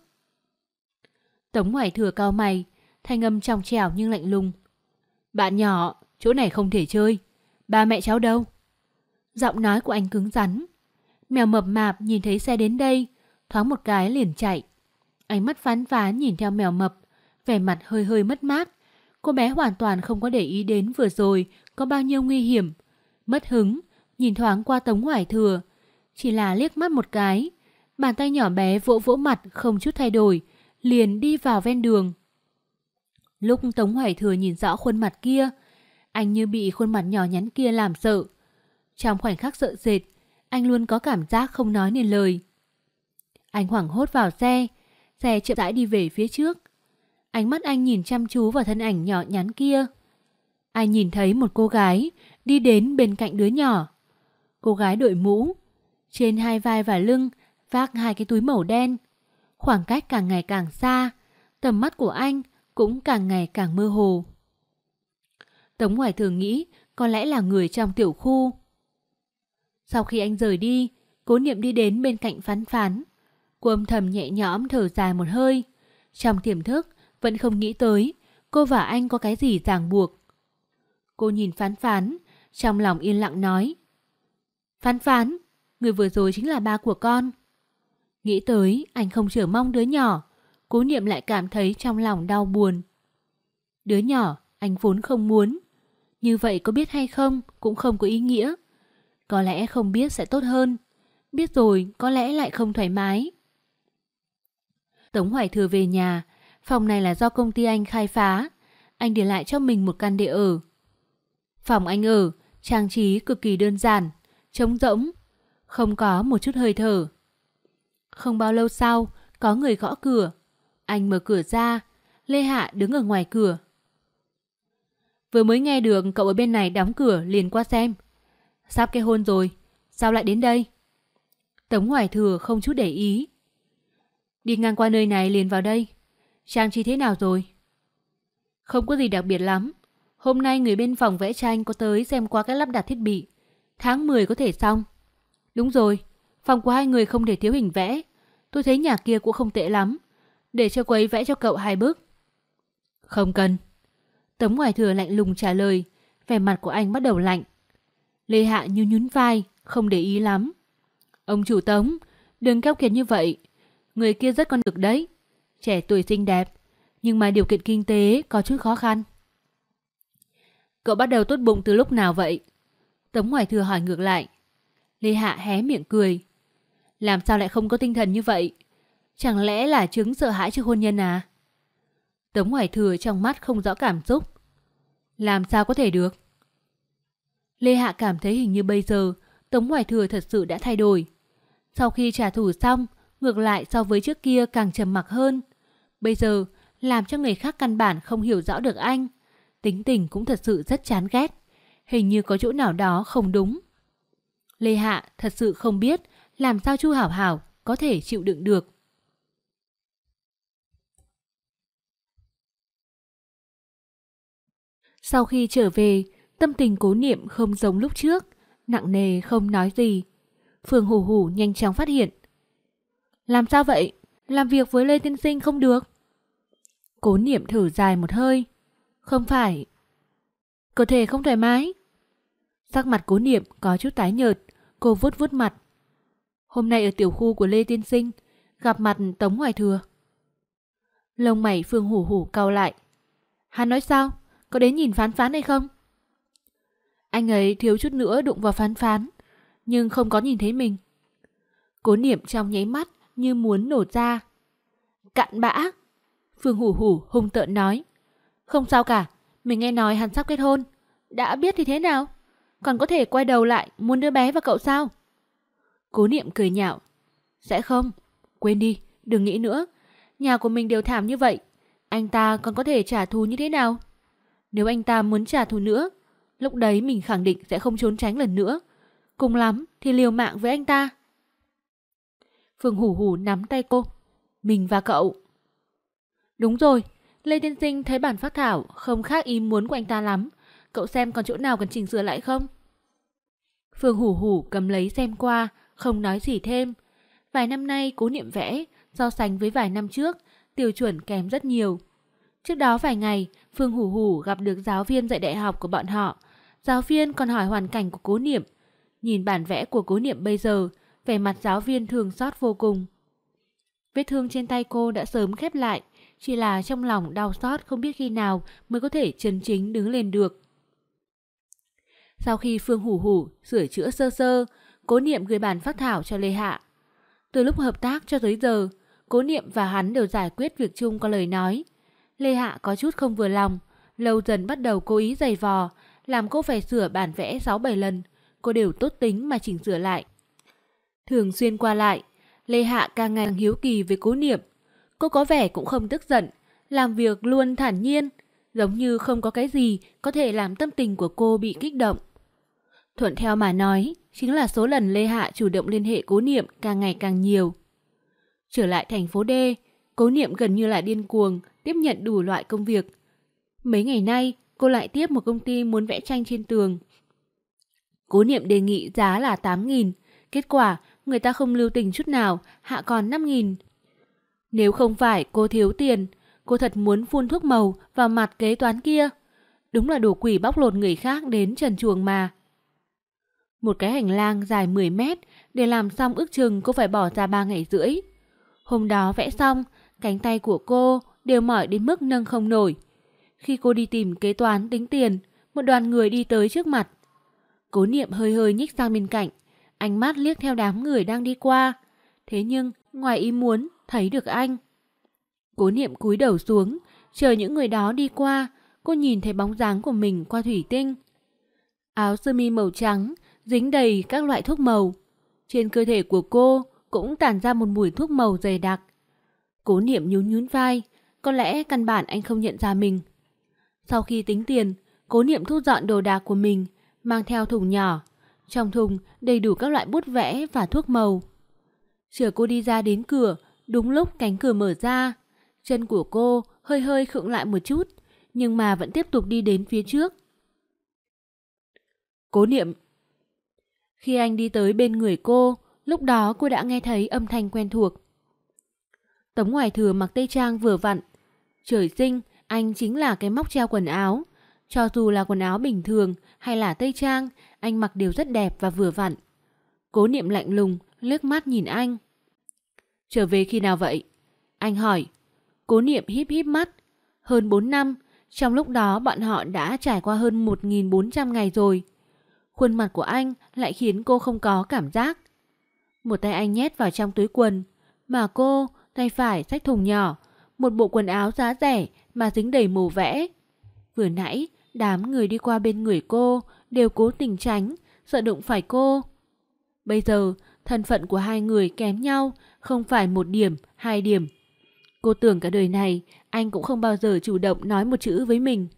Tống Hoài Thừa cau mày, thanh âm trong trẻo nhưng lạnh lùng. Bạn nhỏ, chỗ này không thể chơi. Ba mẹ cháu đâu? Giọng nói của anh cứng rắn. Mèo mập mạp nhìn thấy xe đến đây, thoáng một cái liền chạy. Ánh mắt Phán Phán nhìn theo mèo mập, vẻ mặt hơi hơi mất mát. Cô bé hoàn toàn không có để ý đến vừa rồi có bao nhiêu nguy hiểm. Mất hứng, nhìn thoáng qua Tống Hoài Thừa. Chỉ là liếc mắt một cái, bàn tay nhỏ bé vỗ vỗ mặt không chút thay đổi, liền đi vào ven đường. Lúc Tống Hoài Thừa nhìn rõ khuôn mặt kia, anh như bị khuôn mặt nhỏ nhắn kia làm sợ. Trong khoảnh khắc sợ sệt, anh luôn có cảm giác không nói nên lời. Anh hoảng hốt vào xe, xe chậm rãi đi về phía trước. Ánh mắt anh nhìn chăm chú vào thân ảnh nhỏ nhắn kia. Anh nhìn thấy một cô gái đi đến bên cạnh đứa nhỏ. Cô gái đội mũ, trên hai vai và lưng vác hai cái túi màu đen. Khoảng cách càng ngày càng xa, tầm mắt của anh cũng càng ngày càng mơ hồ. Tống Hoài Thường nghĩ có lẽ là người trong tiểu khu. Sau khi anh rời đi, Cố Niệm đi đến bên cạnh Phán Phán. Cô âm thầm nhẹ nhõm thở dài một hơi. Trong tiềm thức vẫn không nghĩ tới cô và anh có cái gì ràng buộc. Cô nhìn Phán Phán, trong lòng yên lặng nói. Phán Phán, người vừa rồi chính là ba của con. Nghĩ tới anh không chờ mong đứa nhỏ, Cố Niệm lại cảm thấy trong lòng đau buồn. Đứa nhỏ anh vốn không muốn. Như vậy có biết hay không cũng không có ý nghĩa. Có lẽ không biết sẽ tốt hơn. Biết rồi có lẽ lại không thoải mái. Tống Hoài Thừa về nhà. Phòng này là do công ty anh khai phá. Anh để lại cho mình một căn để ở. Phòng anh ở trang trí cực kỳ đơn giản, trống rỗng, không có một chút hơi thở. Không bao lâu sau, có người gõ cửa. Anh mở cửa ra. Lê Hạ đứng ở ngoài cửa. Vừa mới nghe được cậu ở bên này đóng cửa liền qua xem. Sắp kết hôn rồi, sao lại đến đây? Tống Hoài Thừa không chút để ý. Đi ngang qua nơi này liền vào đây. Trang trí thế nào rồi? Không có gì đặc biệt lắm. Hôm nay người bên phòng vẽ tranh có tới xem qua cách lắp đặt thiết bị. Tháng 10 có thể xong. Đúng rồi, phòng của hai người không thể thiếu hình vẽ. Tôi thấy nhà kia cũng không tệ lắm. Để cho cô ấy vẽ cho cậu 2 bức. Không cần. Tống Hoài Thừa lạnh lùng trả lời. Vẻ mặt của anh bắt đầu lạnh. Lê Hạ nhún nhún vai, không để ý lắm. Ông chủ Tống, đừng keo kiệt như vậy. Người kia rất con được đấy. Trẻ tuổi xinh đẹp, nhưng mà điều kiện kinh tế có chút khó khăn. Cậu bắt đầu tốt bụng từ lúc nào vậy? Tống Hoài Thừa hỏi ngược lại. Lê Hạ hé miệng cười. Làm sao lại không có tinh thần như vậy? Chẳng lẽ là chứng sợ hãi trước hôn nhân à? Tống Hoài Thừa trong mắt không rõ cảm xúc. Làm sao có thể được? Lê Hạ cảm thấy hình như bây giờ Tống Hoài Thừa thật sự đã thay đổi. Sau khi trả thù xong, ngược lại so với trước kia càng trầm mặc hơn. Bây giờ làm cho người khác căn bản không hiểu rõ được anh. Tính tình cũng thật sự rất chán ghét. Hình như có chỗ nào đó không đúng. Lê Hạ thật sự không biết làm sao Chu Hảo Hảo có thể chịu đựng được. Sau khi trở về, tâm tình Cố Niệm không giống lúc trước, nặng nề không nói gì. Phương Hủ Hủ nhanh chóng phát hiện. Làm sao vậy? Làm việc với Lê Tiên Sinh không được. Cố Niệm thở dài một hơi. Không phải. Cơ thể không thoải mái. Sắc mặt Cố Niệm có chút tái nhợt. Cô vuốt vuốt mặt. Hôm nay ở tiểu khu của Lê Tiên Sinh gặp mặt Tống Hoài Thừa. Lông mày Phương Hủ Hủ cau lại. Hắn nói sao? Có đến nhìn Phán Phán hay không? Anh ấy thiếu chút nữa đụng vào Phán Phán, nhưng không có nhìn thấy mình. Cố Niệm trong nháy mắt như muốn nổ ra. Cặn bã! Phương Hủ Hủ hung tợn nói. Không sao cả, mình nghe nói hắn sắp kết hôn. Đã biết thì thế nào? Còn có thể quay đầu lại muốn đứa bé vào cậu sao? Cố Niệm cười nhạo. Sẽ không. Quên đi, đừng nghĩ nữa. Nhà của mình đều thảm như vậy, anh ta còn có thể trả thù như thế nào? Nếu anh ta muốn trả thù nữa, lúc đấy mình khẳng định sẽ không trốn tránh lần nữa. Cùng lắm thì liều mạng với anh ta. Phương Hủ Hủ nắm tay cô. Mình và cậu. Đúng rồi, Lê Tiên Sinh thấy bản phác thảo không khác ý muốn của anh ta lắm. Cậu xem còn chỗ nào cần chỉnh sửa lại không? Phương Hủ Hủ cầm lấy xem qua, không nói gì thêm. Vài năm nay Cố Niệm vẽ, so sánh với vài năm trước, tiêu chuẩn kém rất nhiều. Trước đó vài ngày, Phương Hủ Hủ gặp được giáo viên dạy đại học của bọn họ. Giáo viên còn hỏi hoàn cảnh của Cố Niệm. Nhìn bản vẽ của Cố Niệm bây giờ, vẻ mặt giáo viên thương xót vô cùng. Vết thương trên tay cô đã sớm khép lại, chỉ là trong lòng đau xót không biết khi nào mới có thể chân chính đứng lên được. Sau khi Phương Hủ Hủ sửa chữa sơ sơ, Cố Niệm gửi bản phác thảo cho Lê Hạ. Từ lúc hợp tác cho tới giờ, Cố Niệm và hắn đều giải quyết việc chung qua lời nói. Lê Hạ có chút không vừa lòng, lâu dần bắt đầu cố ý giày vò, làm cô phải sửa bản vẽ 6-7 lần. Cô đều tốt tính mà chỉnh sửa lại. Thường xuyên qua lại, Lê Hạ càng ngày càng hiếu kỳ với Cố Niệm. Cô có vẻ cũng không tức giận, làm việc luôn thản nhiên, giống như không có cái gì có thể làm tâm tình của cô bị kích động. Thuận theo mà nói, chính là số lần Lê Hạ chủ động liên hệ Cố Niệm càng ngày càng nhiều. Trở lại thành phố D, Cố Niệm gần như là điên cuồng tiếp nhận đủ loại công việc. Mấy ngày nay, cô lại tiếp một công ty muốn vẽ tranh trên tường. Cố Niệm đề nghị giá là 8.000, kết quả người ta không lưu tình chút nào, hạ còn 5.000. Nếu không phải cô thiếu tiền, cô thật muốn phun thuốc màu vào mặt kế toán kia. Đúng là đồ quỷ bóc lột người khác đến trần truồng mà. Một cái hành lang dài 10 mét, để làm xong ước chừng cô phải bỏ ra 3 ngày rưỡi. Hôm đó vẽ xong, cánh tay của cô đều mỏi đến mức nâng không nổi. Khi cô đi tìm kế toán tính tiền, một đoàn người đi tới trước mặt. Cố Niệm hơi hơi nhích sang bên cạnh, ánh mắt liếc theo đám người đang đi qua. Thế nhưng, ngoài ý muốn, thấy được anh. Cố Niệm cúi đầu xuống, chờ những người đó đi qua, cô nhìn thấy bóng dáng của mình qua thủy tinh. Áo sơ mi màu trắng, dính đầy các loại thuốc màu. Trên cơ thể của cô cũng tản ra một mùi thuốc màu dày đặc. Cố Niệm nhún nhún vai, có lẽ căn bản anh không nhận ra mình. Sau khi tính tiền, Cố Niệm thu dọn đồ đạc của mình, mang theo thùng nhỏ. Trong thùng đầy đủ các loại bút vẽ và thuốc màu. Chờ cô đi ra đến cửa, đúng lúc cánh cửa mở ra. Chân của cô hơi hơi khựng lại một chút, nhưng mà vẫn tiếp tục đi đến phía trước. Cố Niệm. Khi anh đi tới bên người cô, lúc đó cô đã nghe thấy âm thanh quen thuộc. Tống Hoài Thừa mặc tây trang vừa vặn. Trời sinh, anh chính là cái móc treo quần áo. Cho dù là quần áo bình thường hay là tây trang, anh mặc đều rất đẹp và vừa vặn. Cố Niệm lạnh lùng, liếc mắt nhìn anh. Trở về khi nào vậy? Anh hỏi. Cố Niệm híp híp mắt. Hơn 4 năm, trong lúc đó bọn họ đã trải qua hơn 1.400 ngày rồi. Khuôn mặt của anh lại khiến cô không có cảm giác. Một tay anh nhét vào trong túi quần, mà cô, tay phải xách thùng nhỏ, một bộ quần áo giá rẻ mà dính đầy màu vẽ. Vừa nãy, đám người đi qua bên người cô đều cố tình tránh, sợ đụng phải cô. Bây giờ, thân phận của hai người kém nhau, không phải 1 điểm, 2 điểm. Cô tưởng cả đời này, anh cũng không bao giờ chủ động nói một chữ với mình.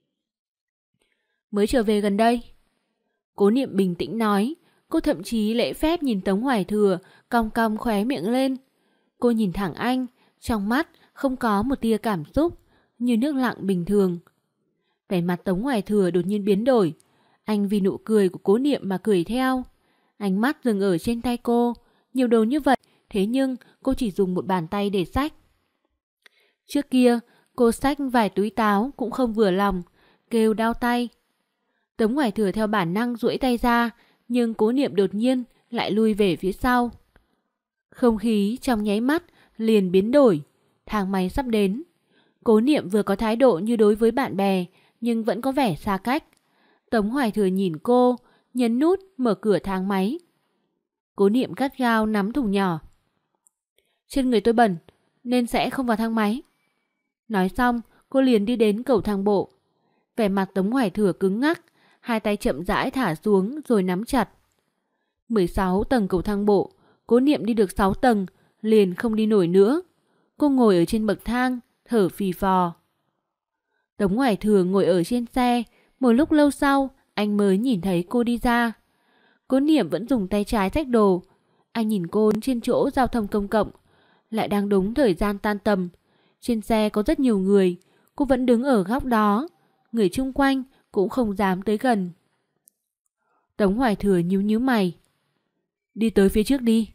Mới trở về gần đây. Cố Niệm bình tĩnh nói, cô thậm chí lễ phép nhìn Tống Hoài Thừa, cong cong khóe miệng lên. Cô nhìn thẳng anh, trong mắt không có một tia cảm xúc, như nước lặng bình thường. Vẻ mặt Tống Hoài Thừa đột nhiên biến đổi. Anh vì nụ cười của Cố Niệm mà cười theo. Ánh mắt dừng ở trên tay cô, nhiều đồ như vậy, thế nhưng cô chỉ dùng một bàn tay để xách. Trước kia, cô xách vài túi táo cũng không vừa lòng, kêu đau tay. Tống Hoài Thừa theo bản năng duỗi tay ra, nhưng Cố Niệm đột nhiên lại lui về phía sau. Không khí trong nháy mắt liền biến đổi, thang máy sắp đến. Cố Niệm vừa có thái độ như đối với bạn bè, nhưng vẫn có vẻ xa cách. Tống Hoài Thừa nhìn cô, nhấn nút mở cửa thang máy. Cố Niệm gắt gao nắm thùng nhỏ. Trên người tôi bẩn, nên sẽ không vào thang máy. Nói xong, cô liền đi đến cầu thang bộ. Vẻ mặt Tống Hoài Thừa cứng ngắc, hai tay chậm rãi thả xuống rồi nắm chặt. 16 tầng cầu thang bộ, Cố Niệm đi được 6 tầng, liền không đi nổi nữa. Cô ngồi ở trên bậc thang, thở phì phò. Tống Hoài Thừa ngồi ở trên xe, một lúc lâu sau, anh mới nhìn thấy cô đi ra. Cố Niệm vẫn dùng tay trái xách đồ. Anh nhìn cô trên chỗ giao thông công cộng, lại đang đúng thời gian tan tầm. Trên xe có rất nhiều người, cô vẫn đứng ở góc đó. Người chung quanh cũng không dám tới gần. Tống Hoài Thừa nhíu nhíu mày. Đi tới phía trước đi.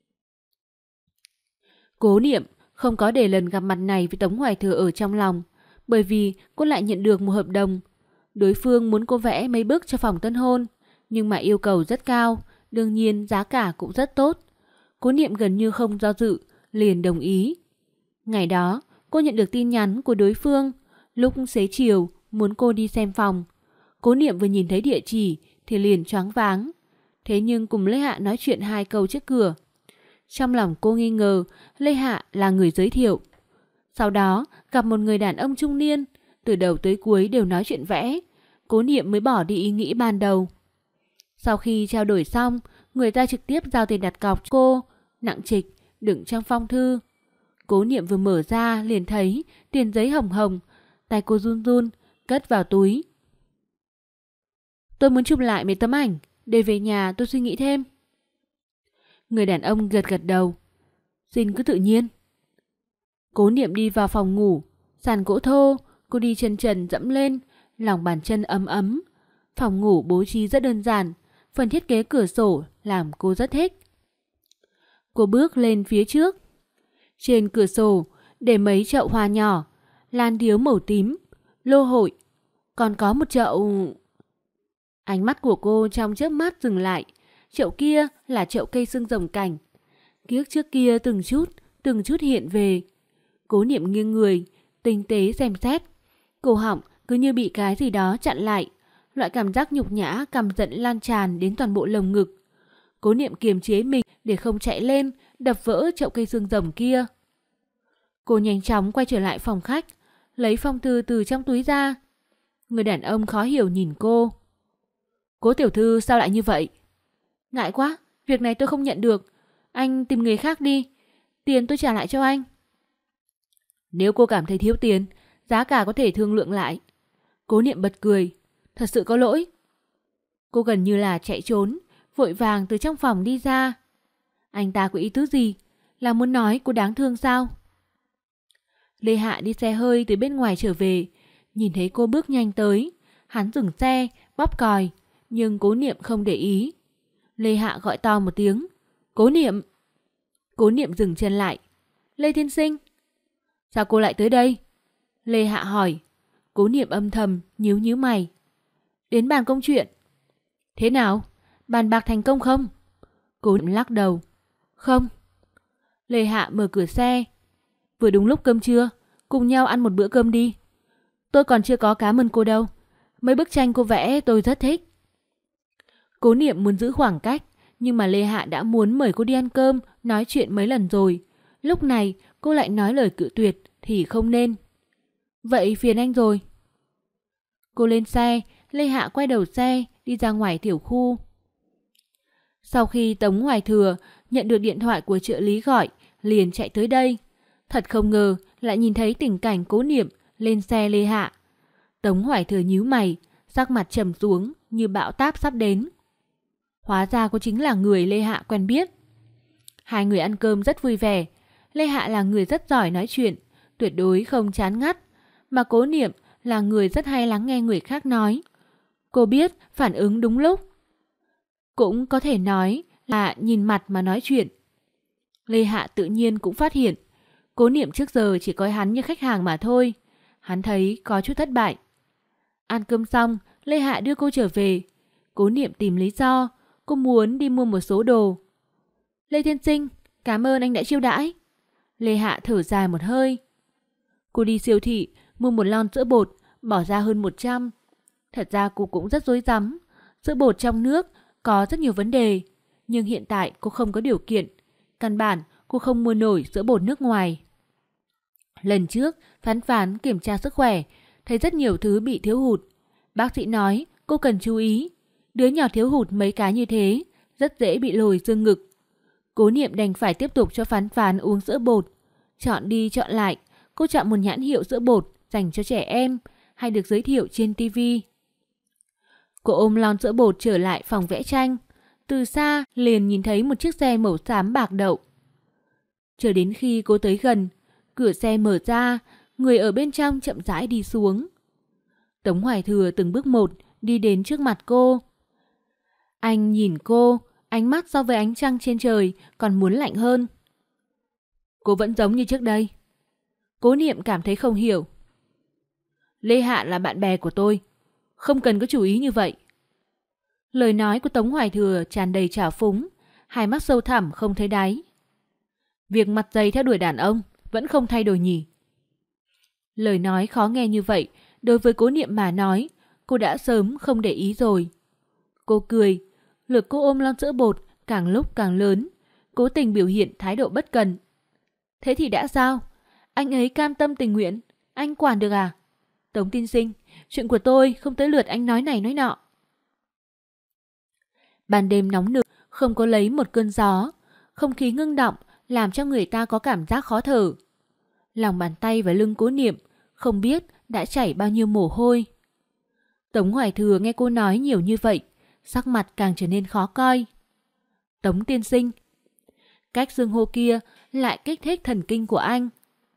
Cố Niệm không có để lần gặp mặt này với Tống Hoài Thừa ở trong lòng, bởi vì cô lại nhận được một hợp đồng. Đối phương muốn cô vẽ mấy bức cho phòng tân hôn, nhưng mà yêu cầu rất cao, đương nhiên giá cả cũng rất tốt. Cố Niệm gần như không do dự, liền đồng ý. Ngày đó, cô nhận được tin nhắn của đối phương, lúc xế chiều muốn cô đi xem phòng. Cố Niệm vừa nhìn thấy địa chỉ thì liền choáng váng. Thế nhưng cùng Lê Hạ nói chuyện 2 câu trước cửa. Trong lòng cô nghi ngờ Lê Hạ là người giới thiệu. Sau đó gặp một người đàn ông trung niên, từ đầu tới cuối đều nói chuyện vẽ. Cố Niệm mới bỏ đi ý nghĩ ban đầu. Sau khi trao đổi xong, người ta trực tiếp giao tiền đặt cọc cho cô, nặng trịch, đựng trong phong thư. Cố Niệm vừa mở ra liền thấy tiền giấy hồng hồng, tay cô run run, cất vào túi. Tôi muốn chụp lại mấy tấm ảnh, để về nhà tôi suy nghĩ thêm. Người đàn ông gật gật đầu. Xin cứ tự nhiên. Cố Niệm đi vào phòng ngủ, sàn gỗ thô, cô đi chân trần dẫm lên, lòng bàn chân ấm ấm. Phòng ngủ bố trí rất đơn giản, phần thiết kế cửa sổ làm cô rất thích. Cô bước lên phía trước. Trên cửa sổ để mấy chậu hoa nhỏ, lan điếu màu tím, lô hội, còn có một chậu... Ánh mắt của cô trong chớp mắt dừng lại. Chậu kia là chậu cây xương rồng cảnh. Ký ức trước kia từng chút hiện về. Cố Niệm nghiêng người, tinh tế xem xét. Cổ họng cứ như bị cái gì đó chặn lại. Loại cảm giác nhục nhã căm giận lan tràn đến toàn bộ lồng ngực. Cố Niệm kiềm chế mình để không chạy lên, đập vỡ chậu cây xương rồng kia. Cô nhanh chóng quay trở lại phòng khách, lấy phong thư từ trong túi ra. Người đàn ông khó hiểu nhìn cô. Cố tiểu thư sao lại như vậy? Ngại quá, việc này tôi không nhận được. Anh tìm người khác đi, tiền tôi trả lại cho anh. Nếu cô cảm thấy thiếu tiền, giá cả có thể thương lượng lại. Cố Niệm bật cười. Thật sự có lỗi. Cô gần như là chạy trốn, vội vàng từ trong phòng đi ra. Anh ta có ý tứ gì? Là muốn nói cô đáng thương sao? Lê Hạ đi xe hơi từ bên ngoài trở về, nhìn thấy cô bước nhanh tới. Hắn dừng xe, bóp còi, nhưng Cố Niệm không để ý. Lê Hạ gọi to một tiếng. Cố Niệm! Cố Niệm dừng chân lại. Lê tiên sinh! Sao cô lại tới đây? Lê Hạ hỏi. Cố Niệm âm thầm, nhíu nhíu mày. Đến bàn công chuyện. Thế nào? Bàn bạc thành công không? Cố Niệm lắc đầu. Không. Lê Hạ mở cửa xe. Vừa đúng lúc cơm trưa, cùng nhau ăn một bữa cơm đi. Tôi còn chưa có cảm ơn cô đâu. Mấy bức tranh cô vẽ tôi rất thích. Cố Niệm muốn giữ khoảng cách, nhưng mà Lê Hạ đã muốn mời cô đi ăn cơm, nói chuyện mấy lần rồi. Lúc này cô lại nói lời cự tuyệt thì không nên. Vậy phiền anh rồi. Cô lên xe, Lê Hạ quay đầu xe, đi ra ngoài tiểu khu. Sau khi Tống Hoài Thừa nhận được điện thoại của trợ lý gọi, liền chạy tới đây. Thật không ngờ lại nhìn thấy tình cảnh Cố Niệm lên xe Lê Hạ. Tống Hoài Thừa nhíu mày, sắc mặt trầm xuống như bão táp sắp đến. Hóa ra cô chính là người Lê Hạ quen biết. Hai người ăn cơm rất vui vẻ. Lê Hạ là người rất giỏi nói chuyện, tuyệt đối không chán ngắt, mà Cố Niệm là người rất hay lắng nghe người khác nói. Cô biết phản ứng đúng lúc. Cũng có thể nói là nhìn mặt mà nói chuyện. Lê Hạ tự nhiên cũng phát hiện Cố Niệm trước giờ chỉ coi hắn như khách hàng mà thôi. Hắn thấy có chút thất bại. Ăn cơm xong, Lê Hạ đưa cô trở về. Cố Niệm tìm lý do, cô muốn đi mua một số đồ. Lê tiên sinh, cảm ơn anh đã chiêu đãi. Lê Hạ thở dài một hơi. Cô đi siêu thị, mua một lon sữa bột, bỏ ra hơn 100. Thật ra cô cũng rất rối rắm. Sữa bột trong nước có rất nhiều vấn đề, nhưng hiện tại cô không có điều kiện. Căn bản cô không mua nổi sữa bột nước ngoài. Lần trước, Phán Phán kiểm tra sức khỏe, thấy rất nhiều thứ bị thiếu hụt. Bác sĩ nói cô cần chú ý. Đứa nhỏ thiếu hụt mấy cái như thế, rất dễ bị lồi xương ngực. Cố Niệm đành phải tiếp tục cho Phán Phán uống sữa bột. Chọn đi chọn lại, cô chọn một nhãn hiệu sữa bột dành cho trẻ em, hay được giới thiệu trên TV. Cô ôm lon sữa bột trở lại phòng vẽ tranh. Từ xa liền nhìn thấy một chiếc xe màu xám bạc đậu. Chờ đến khi cô tới gần, cửa xe mở ra, người ở bên trong chậm rãi đi xuống. Tống Hoài Thừa từng bước một đi đến trước mặt cô. Anh nhìn cô, ánh mắt so với ánh trăng trên trời còn muốn lạnh hơn. Cô vẫn giống như trước đây. Cố Niệm cảm thấy không hiểu. Lê Hạ là bạn bè của tôi, không cần có chú ý như vậy. Lời nói của Tống Hoài Thừa tràn đầy trào phúng, hai mắt sâu thẳm không thấy đáy. Việc mặt dày theo đuổi đàn ông vẫn không thay đổi nhỉ? Lời nói khó nghe như vậy, đối với Cố Niệm mà nói, cô đã sớm không để ý rồi. Cô cười, lực cô ôm lon sữa bột càng lúc càng lớn, cố tình biểu hiện thái độ bất cần. Thế thì đã sao? Anh ấy cam tâm tình nguyện, anh quản được à? Tống tiên sinh, chuyện của tôi không tới lượt anh nói này nói nọ. Ban đêm nóng nực, không có lấy một cơn gió, không khí ngưng đọng làm cho người ta có cảm giác khó thở. Lòng bàn tay và lưng Cố Niệm không biết đã chảy bao nhiêu mồ hôi. Tống Hoài Thừa nghe cô nói nhiều như vậy, sắc mặt càng trở nên khó coi. Tống tiên sinh, cách xưng hô kia lại kích thích thần kinh của anh.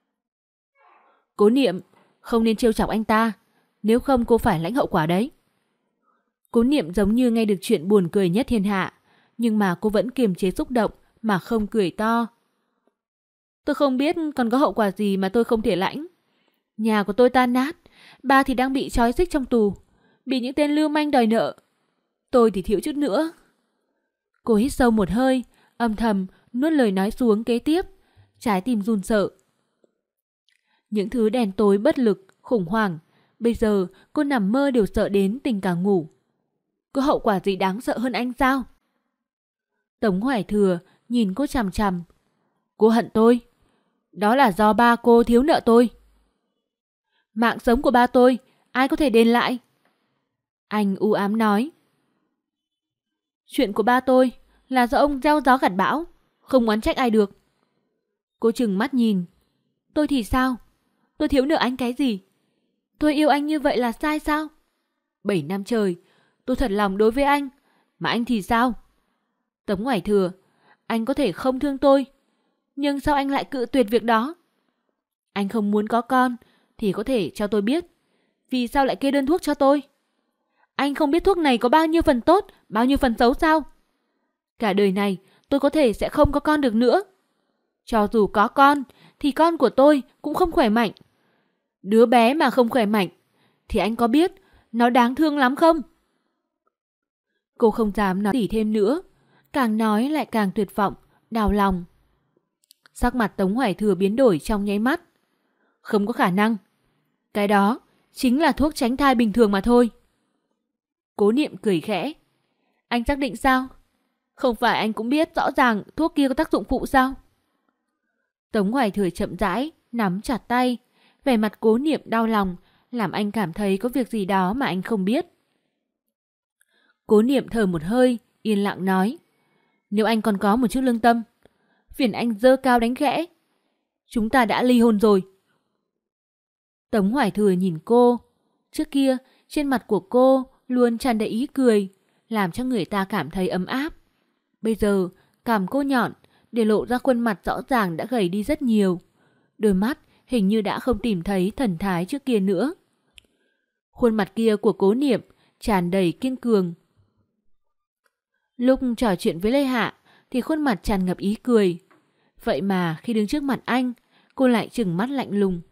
Cố Niệm, không nên trêu chọc anh ta, nếu không cô phải lãnh hậu quả đấy. Cố Niệm giống như nghe được chuyện buồn cười nhất thiên hạ, nhưng mà cô vẫn kiềm chế xúc động mà không cười to. Tôi không biết còn có hậu quả gì mà tôi không thể lãnh. Nhà của tôi tan nát, ba thì đang bị trói xích trong tù, bị những tên lưu manh đòi nợ. Tôi thì thiếu chút nữa. Cô hít sâu một hơi, âm thầm nuốt lời nói xuống kế tiếp, trái tim run sợ. Những thứ đen tối bất lực, khủng hoảng, bây giờ cô nằm mơ đều sợ đến tình cả ngủ. Có hậu quả gì đáng sợ hơn anh sao? Tống Hoài Thừa nhìn cô chằm chằm. Cô hận tôi. Đó là do ba cô thiếu nợ tôi. Mạng sống của ba tôi, ai có thể đền lại? Anh u ám nói. Chuyện của ba tôi là do ông gieo gió gặt bão, không oán trách ai được. Cô trừng mắt nhìn. Tôi thì sao? Tôi thiếu nợ anh cái gì? Tôi yêu anh như vậy là sai sao? 7 năm trời, tôi thật lòng đối với anh, mà anh thì sao? Tống Hoài Thừa, anh có thể không thương tôi, nhưng sao anh lại cự tuyệt việc đó? Anh không muốn có con thì có thể cho tôi biết, vì sao lại kê đơn thuốc cho tôi? Anh không biết thuốc này có bao nhiêu phần tốt, bao nhiêu phần xấu sao? Cả đời này tôi có thể sẽ không có con được nữa. Cho dù có con thì con của tôi cũng không khỏe mạnh. Đứa bé mà không khỏe mạnh thì anh có biết nó đáng thương lắm không? Cô không dám nói gì thêm nữa, càng nói lại càng tuyệt vọng, đau lòng. Sắc mặt Tống Hoài Thừa biến đổi trong nháy mắt. Không có khả năng. Cái đó chính là thuốc tránh thai bình thường mà thôi. Cố Niệm cười khẽ. Anh xác định sao? Không phải anh cũng biết rõ ràng thuốc kia có tác dụng phụ sao? Tống Hoài Thừa chậm rãi nắm chặt tay, vẻ mặt Cố Niệm đau lòng, làm anh cảm thấy có việc gì đó mà anh không biết. Cố Niệm thở một hơi, yên lặng nói. Nếu anh còn có một chút lương tâm, phiền anh giơ cao đánh khẽ. Chúng ta đã ly hôn rồi. Tống Hoài Thừa nhìn cô. Trước kia, trên mặt của cô luôn tràn đầy ý cười, làm cho người ta cảm thấy ấm áp. Bây giờ, cằm cô nhọn, để lộ ra khuôn mặt rõ ràng đã gầy đi rất nhiều. Đôi mắt hình như đã không tìm thấy thần thái trước kia nữa. Khuôn mặt kia của Cố Niệm tràn đầy kiên cường. Lúc trò chuyện với Lê Hạ thì khuôn mặt tràn ngập ý cười. Vậy mà khi đứng trước mặt anh, cô lại trừng mắt lạnh lùng.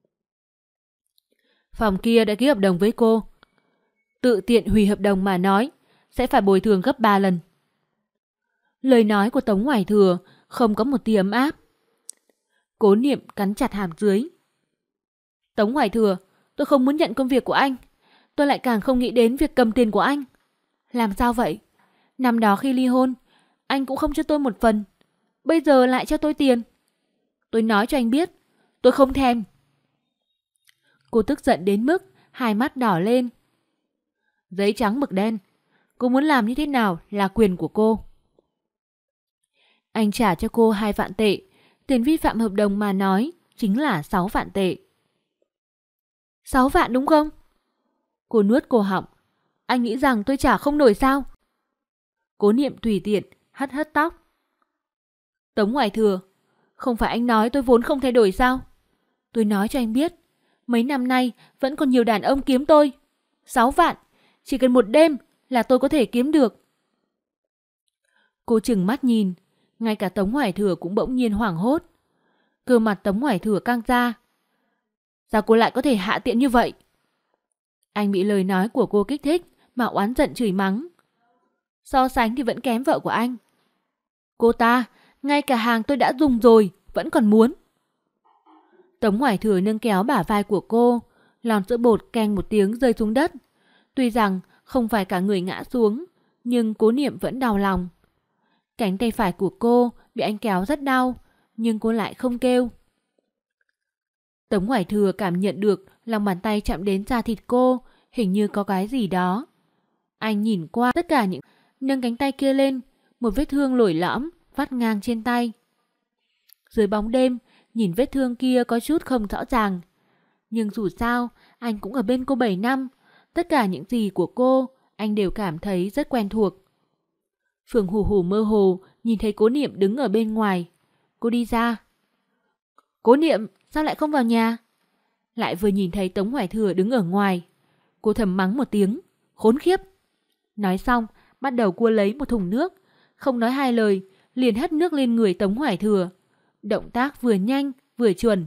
Phòng kia đã ký hợp đồng với cô. Tự tiện hủy hợp đồng mà nói, sẽ phải bồi thường gấp 3 lần. Lời nói của Tống Hoài Thừa không có một tia ấm áp. Cố Niệm cắn chặt hàm dưới. Tống Hoài Thừa, tôi không muốn nhận công việc của anh. Tôi lại càng không nghĩ đến việc cầm tiền của anh. Làm sao vậy? Năm đó khi ly hôn, anh cũng không cho tôi một phần. Bây giờ lại cho tôi tiền. Tôi nói cho anh biết, tôi không thèm. Cô tức giận đến mức hai mắt đỏ lên. Giấy trắng mực đen, cô muốn làm như thế nào là quyền của cô. Anh trả cho cô 2 vạn tệ. Tiền vi phạm hợp đồng mà nói chính là 6 vạn tệ. 6 vạn đúng không? Cô nuốt cổ họng. Anh nghĩ rằng tôi trả không nổi sao? Cố Niệm tùy tiện hất hất tóc. Tống Hoài Thừa, không phải anh nói tôi vốn không thay đổi sao? Tôi nói cho anh biết, mấy năm nay vẫn còn nhiều đàn ông kiếm tôi. 6 vạn, chỉ cần một đêm là tôi có thể kiếm được. Cô trừng mắt nhìn, ngay cả Tống Hoài Thừa cũng bỗng nhiên hoảng hốt. Cơ mặt Tống Hoài Thừa căng ra. Sao cô lại có thể hạ tiện như vậy? Anh bị lời nói của cô kích thích mà oán giận chửi mắng. So sánh thì vẫn kém vợ của anh. Cô ta, ngay cả hàng tôi đã dùng rồi, vẫn còn muốn. Tống Hoài Thừa nâng kéo bả vai của cô, lon sữa bột keng một tiếng rơi xuống đất. Tuy rằng không phải cả người ngã xuống, nhưng Cố Niệm vẫn đau lòng. Cánh tay phải của cô bị anh kéo rất đau, nhưng cô lại không kêu. Tống Hoài Thừa cảm nhận được lòng bàn tay chạm đến da thịt cô, hình như có cái gì đó. Anh nhìn qua tất cả những nâng cánh tay kia lên, một vết thương lồi lõm vắt ngang trên tay. Dưới bóng đêm, nhìn vết thương kia có chút không rõ ràng. Nhưng dù sao, anh cũng ở bên cô 7 năm. Tất cả những gì của cô, anh đều cảm thấy rất quen thuộc. Phương Hủ Hủ mơ hồ nhìn thấy Cố Niệm đứng ở bên ngoài. Cô đi ra. Cố Niệm, sao lại không vào nhà? Lại vừa nhìn thấy Tống Hoài Thừa đứng ở ngoài. Cô thầm mắng một tiếng. Khốn khiếp. Nói xong, bắt đầu cua lấy một thùng nước. Không nói hai lời, liền hất nước lên người Tống Hoài Thừa. Động tác vừa nhanh, vừa chuẩn.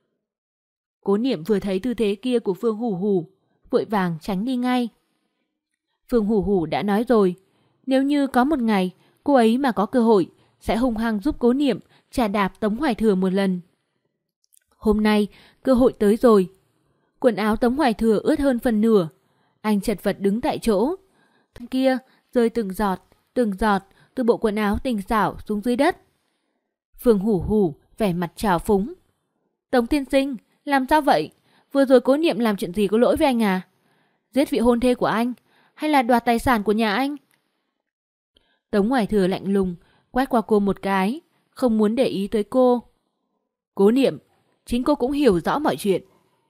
Cố Niệm vừa thấy tư thế kia của Phương Hủ Hủ, vội vàng tránh đi ngay. Phương Hủ Hủ đã nói rồi, nếu như có một ngày cô ấy mà có cơ hội, sẽ hung hăng giúp Cố Niệm chà đạp Tống Hoài Thừa một lần. Hôm nay, cơ hội tới rồi. Quần áo Tống Hoài Thừa ướt hơn phần nửa. Anh chật vật đứng tại chỗ. Thằng kia rơi từng giọt từ bộ quần áo tinh xảo xuống dưới đất. Phương Hủ Hủ vẻ mặt trào phúng. Tống tiên sinh, làm sao vậy? Vừa rồi Cố Niệm làm chuyện gì có lỗi với anh à? Giết vị hôn thê của anh, hay là đoạt tài sản của nhà anh? Tống Hoài Thừa lạnh lùng quét qua cô một cái, không muốn để ý tới cô. Cố Niệm, chính cô cũng hiểu rõ mọi chuyện.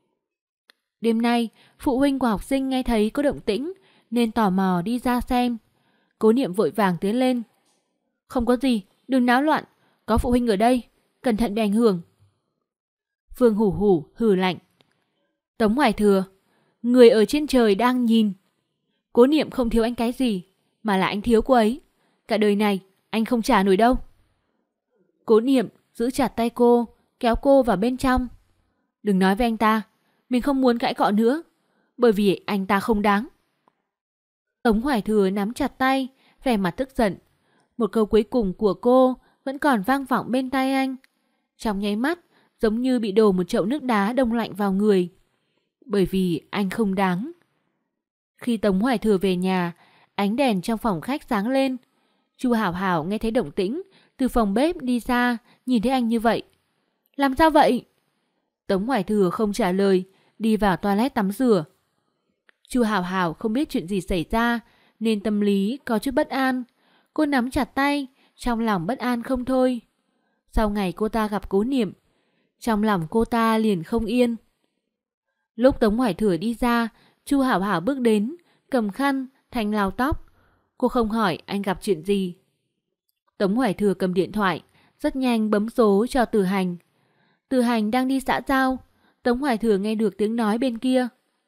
Đêm nay, phụ huynh của học sinh nghe thấy có động tĩnh nên tò mò đi ra xem. Cố Niệm vội vàng tiến lên. Không có gì, đừng náo loạn, có phụ huynh ở đây, cẩn thận bị ảnh hưởng. Phương Hủ Hủ hừ lạnh. Tống Hoài Thừa, người ở trên trời đang nhìn. Cố Niệm không thiếu anh cái gì, mà là anh thiếu cô ấy. Cả đời này anh không trả nổi đâu. Cố Niệm giữ chặt tay cô, kéo cô vào bên trong. Đừng nói với anh ta, mình không muốn cãi cọ nữa, bởi vì anh ta không đáng. Tống Hoài Thừa nắm chặt tay, vẻ mặt tức giận. Một câu cuối cùng của cô vẫn còn vang vọng bên tai anh. Trong nháy mắt, giống như bị đổ một chậu nước đá đông lạnh vào người. Bởi vì anh không đáng. Khi Tống Hoài Thừa về nhà, ánh đèn trong phòng khách sáng lên. Chu Hảo Hảo nghe thấy động tĩnh, từ phòng bếp đi ra, nhìn thấy anh như vậy. Làm sao vậy? Tống Hoài Thừa không trả lời, đi vào toilet tắm rửa. Chu Hảo Hảo không biết chuyện gì xảy ra, nên tâm lý có chút bất an. Cô nắm chặt tay, trong lòng bất an không thôi. Sau ngày cô ta gặp Cố Niệm, trong lòng cô ta liền không yên. Lúc Tống Hoài Thừa đi ra, Chu Hảo Hảo bước đến, cầm khăn, thành lau tóc. Cô không hỏi anh gặp chuyện gì. Tống Hoài Thừa cầm điện thoại, rất nhanh bấm số cho Từ Hành. Từ Hành đang đi xã giao, Tống Hoài Thừa nghe được tiếng nói bên kia.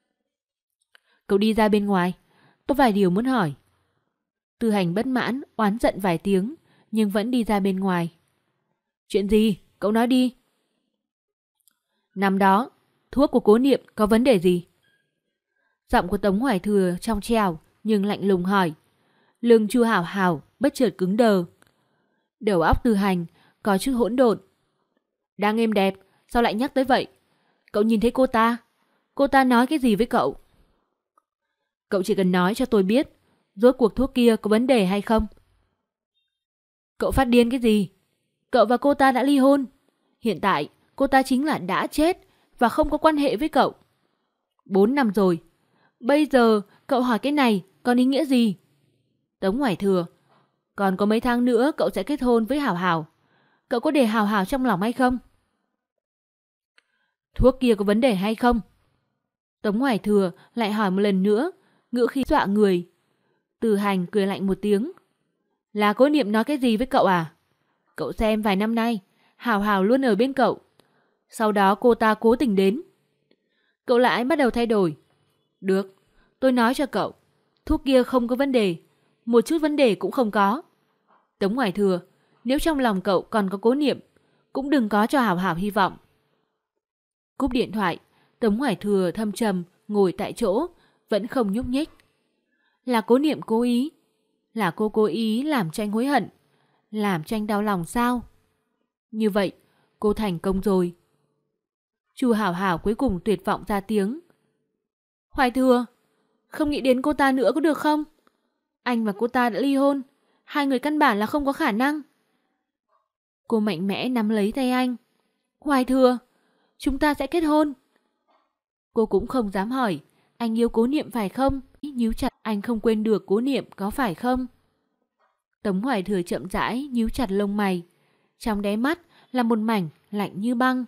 Cậu đi ra bên ngoài, có vài điều muốn hỏi. Từ Hành bất mãn, oán giận vài tiếng, nhưng vẫn đi ra bên ngoài. Chuyện gì? Cậu nói đi. Năm đó, thuốc của Cố Niệm có vấn đề gì? Giọng của Tống Hoài Thừa trong trẻo nhưng lạnh lùng hỏi. Lưng Chu Hảo Hảo bất chợt cứng đờ. Đầu óc Từ Hành có chút hỗn độn. Đang êm đẹp, sao lại nhắc tới vậy? Cậu nhìn thấy cô ta? Cô ta nói cái gì với cậu? Cậu chỉ cần nói cho tôi biết, rốt cuộc thuốc kia có vấn đề hay không? Cậu phát điên cái gì? Cậu và cô ta đã ly hôn. Hiện tại, cô ta chính là đã chết và không có quan hệ với cậu. 4 năm rồi. Bây giờ, cậu hỏi cái này còn ý nghĩa gì? Tống Hoài Thừa, còn có mấy tháng nữa cậu sẽ kết hôn với Hảo Hảo. Cậu có để Hảo Hảo trong lòng hay không? Thuốc kia có vấn đề hay không? Tống Hoài Thừa lại hỏi một lần nữa, ngữ khí dọa người. Từ Hành cười lạnh một tiếng. Là Cố Niệm nói cái gì với cậu à? Cậu xem vài năm nay, Hảo Hảo luôn ở bên cậu. Sau đó cô ta cố tình đến. Cậu lại bắt đầu thay đổi. Được, tôi nói cho cậu, thuốc kia không có vấn đề, một chút vấn đề cũng không có. Tống Hoài Thừa, nếu trong lòng cậu còn có Cố Niệm, cũng đừng có cho Hảo Hảo hy vọng. Cúp điện thoại, Tống Hoài Thừa thâm trầm ngồi tại chỗ, vẫn không nhúc nhích. Là Cố Niệm cố ý? Là cô cố ý làm cho anh hối hận? Làm cho anh đau lòng sao? Như vậy, cô thành công rồi. Chu Hảo Hảo cuối cùng tuyệt vọng ra tiếng. Hoài Thừa, không nghĩ đến cô ta nữa có được không? Anh và cô ta đã ly hôn, hai người căn bản là không có khả năng. Cô mạnh mẽ nắm lấy tay anh. Hoài Thừa, chúng ta sẽ kết hôn. Cô cũng không dám hỏi, anh yêu Cố Niệm phải không? Nhíu chặt, anh không quên được Cố Niệm có phải không? Tống Hoài Thừa chậm rãi nhíu chặt lông mày, trong đáy mắt là một mảnh lạnh như băng.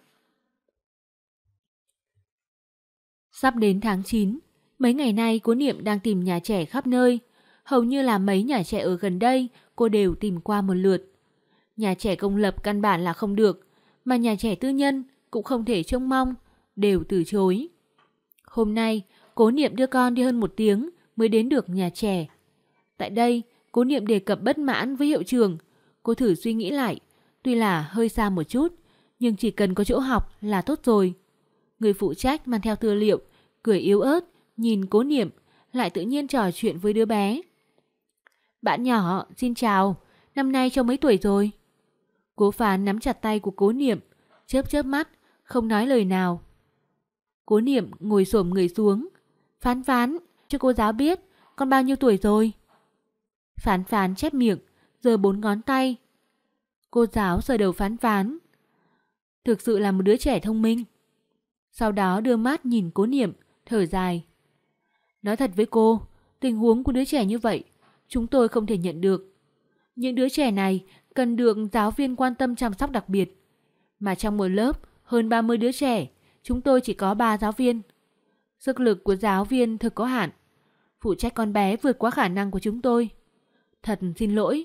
Sắp đến tháng 9, mấy ngày nay Cố Niệm đang tìm nhà trẻ khắp nơi. Hầu như là mấy nhà trẻ ở gần đây cô đều tìm qua một lượt. Nhà trẻ công lập căn bản là không được, mà nhà trẻ tư nhân cũng không thể trông mong, đều từ chối. Hôm nay, Cố Niệm đưa con đi hơn 1 tiếng mới đến được nhà trẻ. Tại đây, Cố Niệm đề cập bất mãn với hiệu trưởng. Cô thử suy nghĩ lại, tuy là hơi xa một chút, nhưng chỉ cần có chỗ học là tốt rồi. Người phụ trách mang theo tư liệu, cười yếu ớt, nhìn Cố Niệm, lại tự nhiên trò chuyện với đứa bé. Bạn nhỏ, xin chào, năm nay cháu mấy tuổi rồi? Cố Phán nắm chặt tay của Cố Niệm, chớp chớp mắt, không nói lời nào. Cố Niệm ngồi xổm người xuống. Phán Phán, cho cô giáo biết, con bao nhiêu tuổi rồi? Phán Phán chép miệng, giơ 4 ngón tay. Cô giáo sờ đầu Phán Phán. Thực sự là một đứa trẻ thông minh. Sau đó đưa mắt nhìn Cố Niệm, thở dài. Nói thật với cô, tình huống của đứa trẻ như vậy, chúng tôi không thể nhận được. Những đứa trẻ này cần được giáo viên quan tâm chăm sóc đặc biệt. Mà trong một lớp, hơn 30 đứa trẻ, chúng tôi chỉ có 3 giáo viên. Sức lực của giáo viên thực có hạn. Phụ trách con bé vượt quá khả năng của chúng tôi. Thật xin lỗi.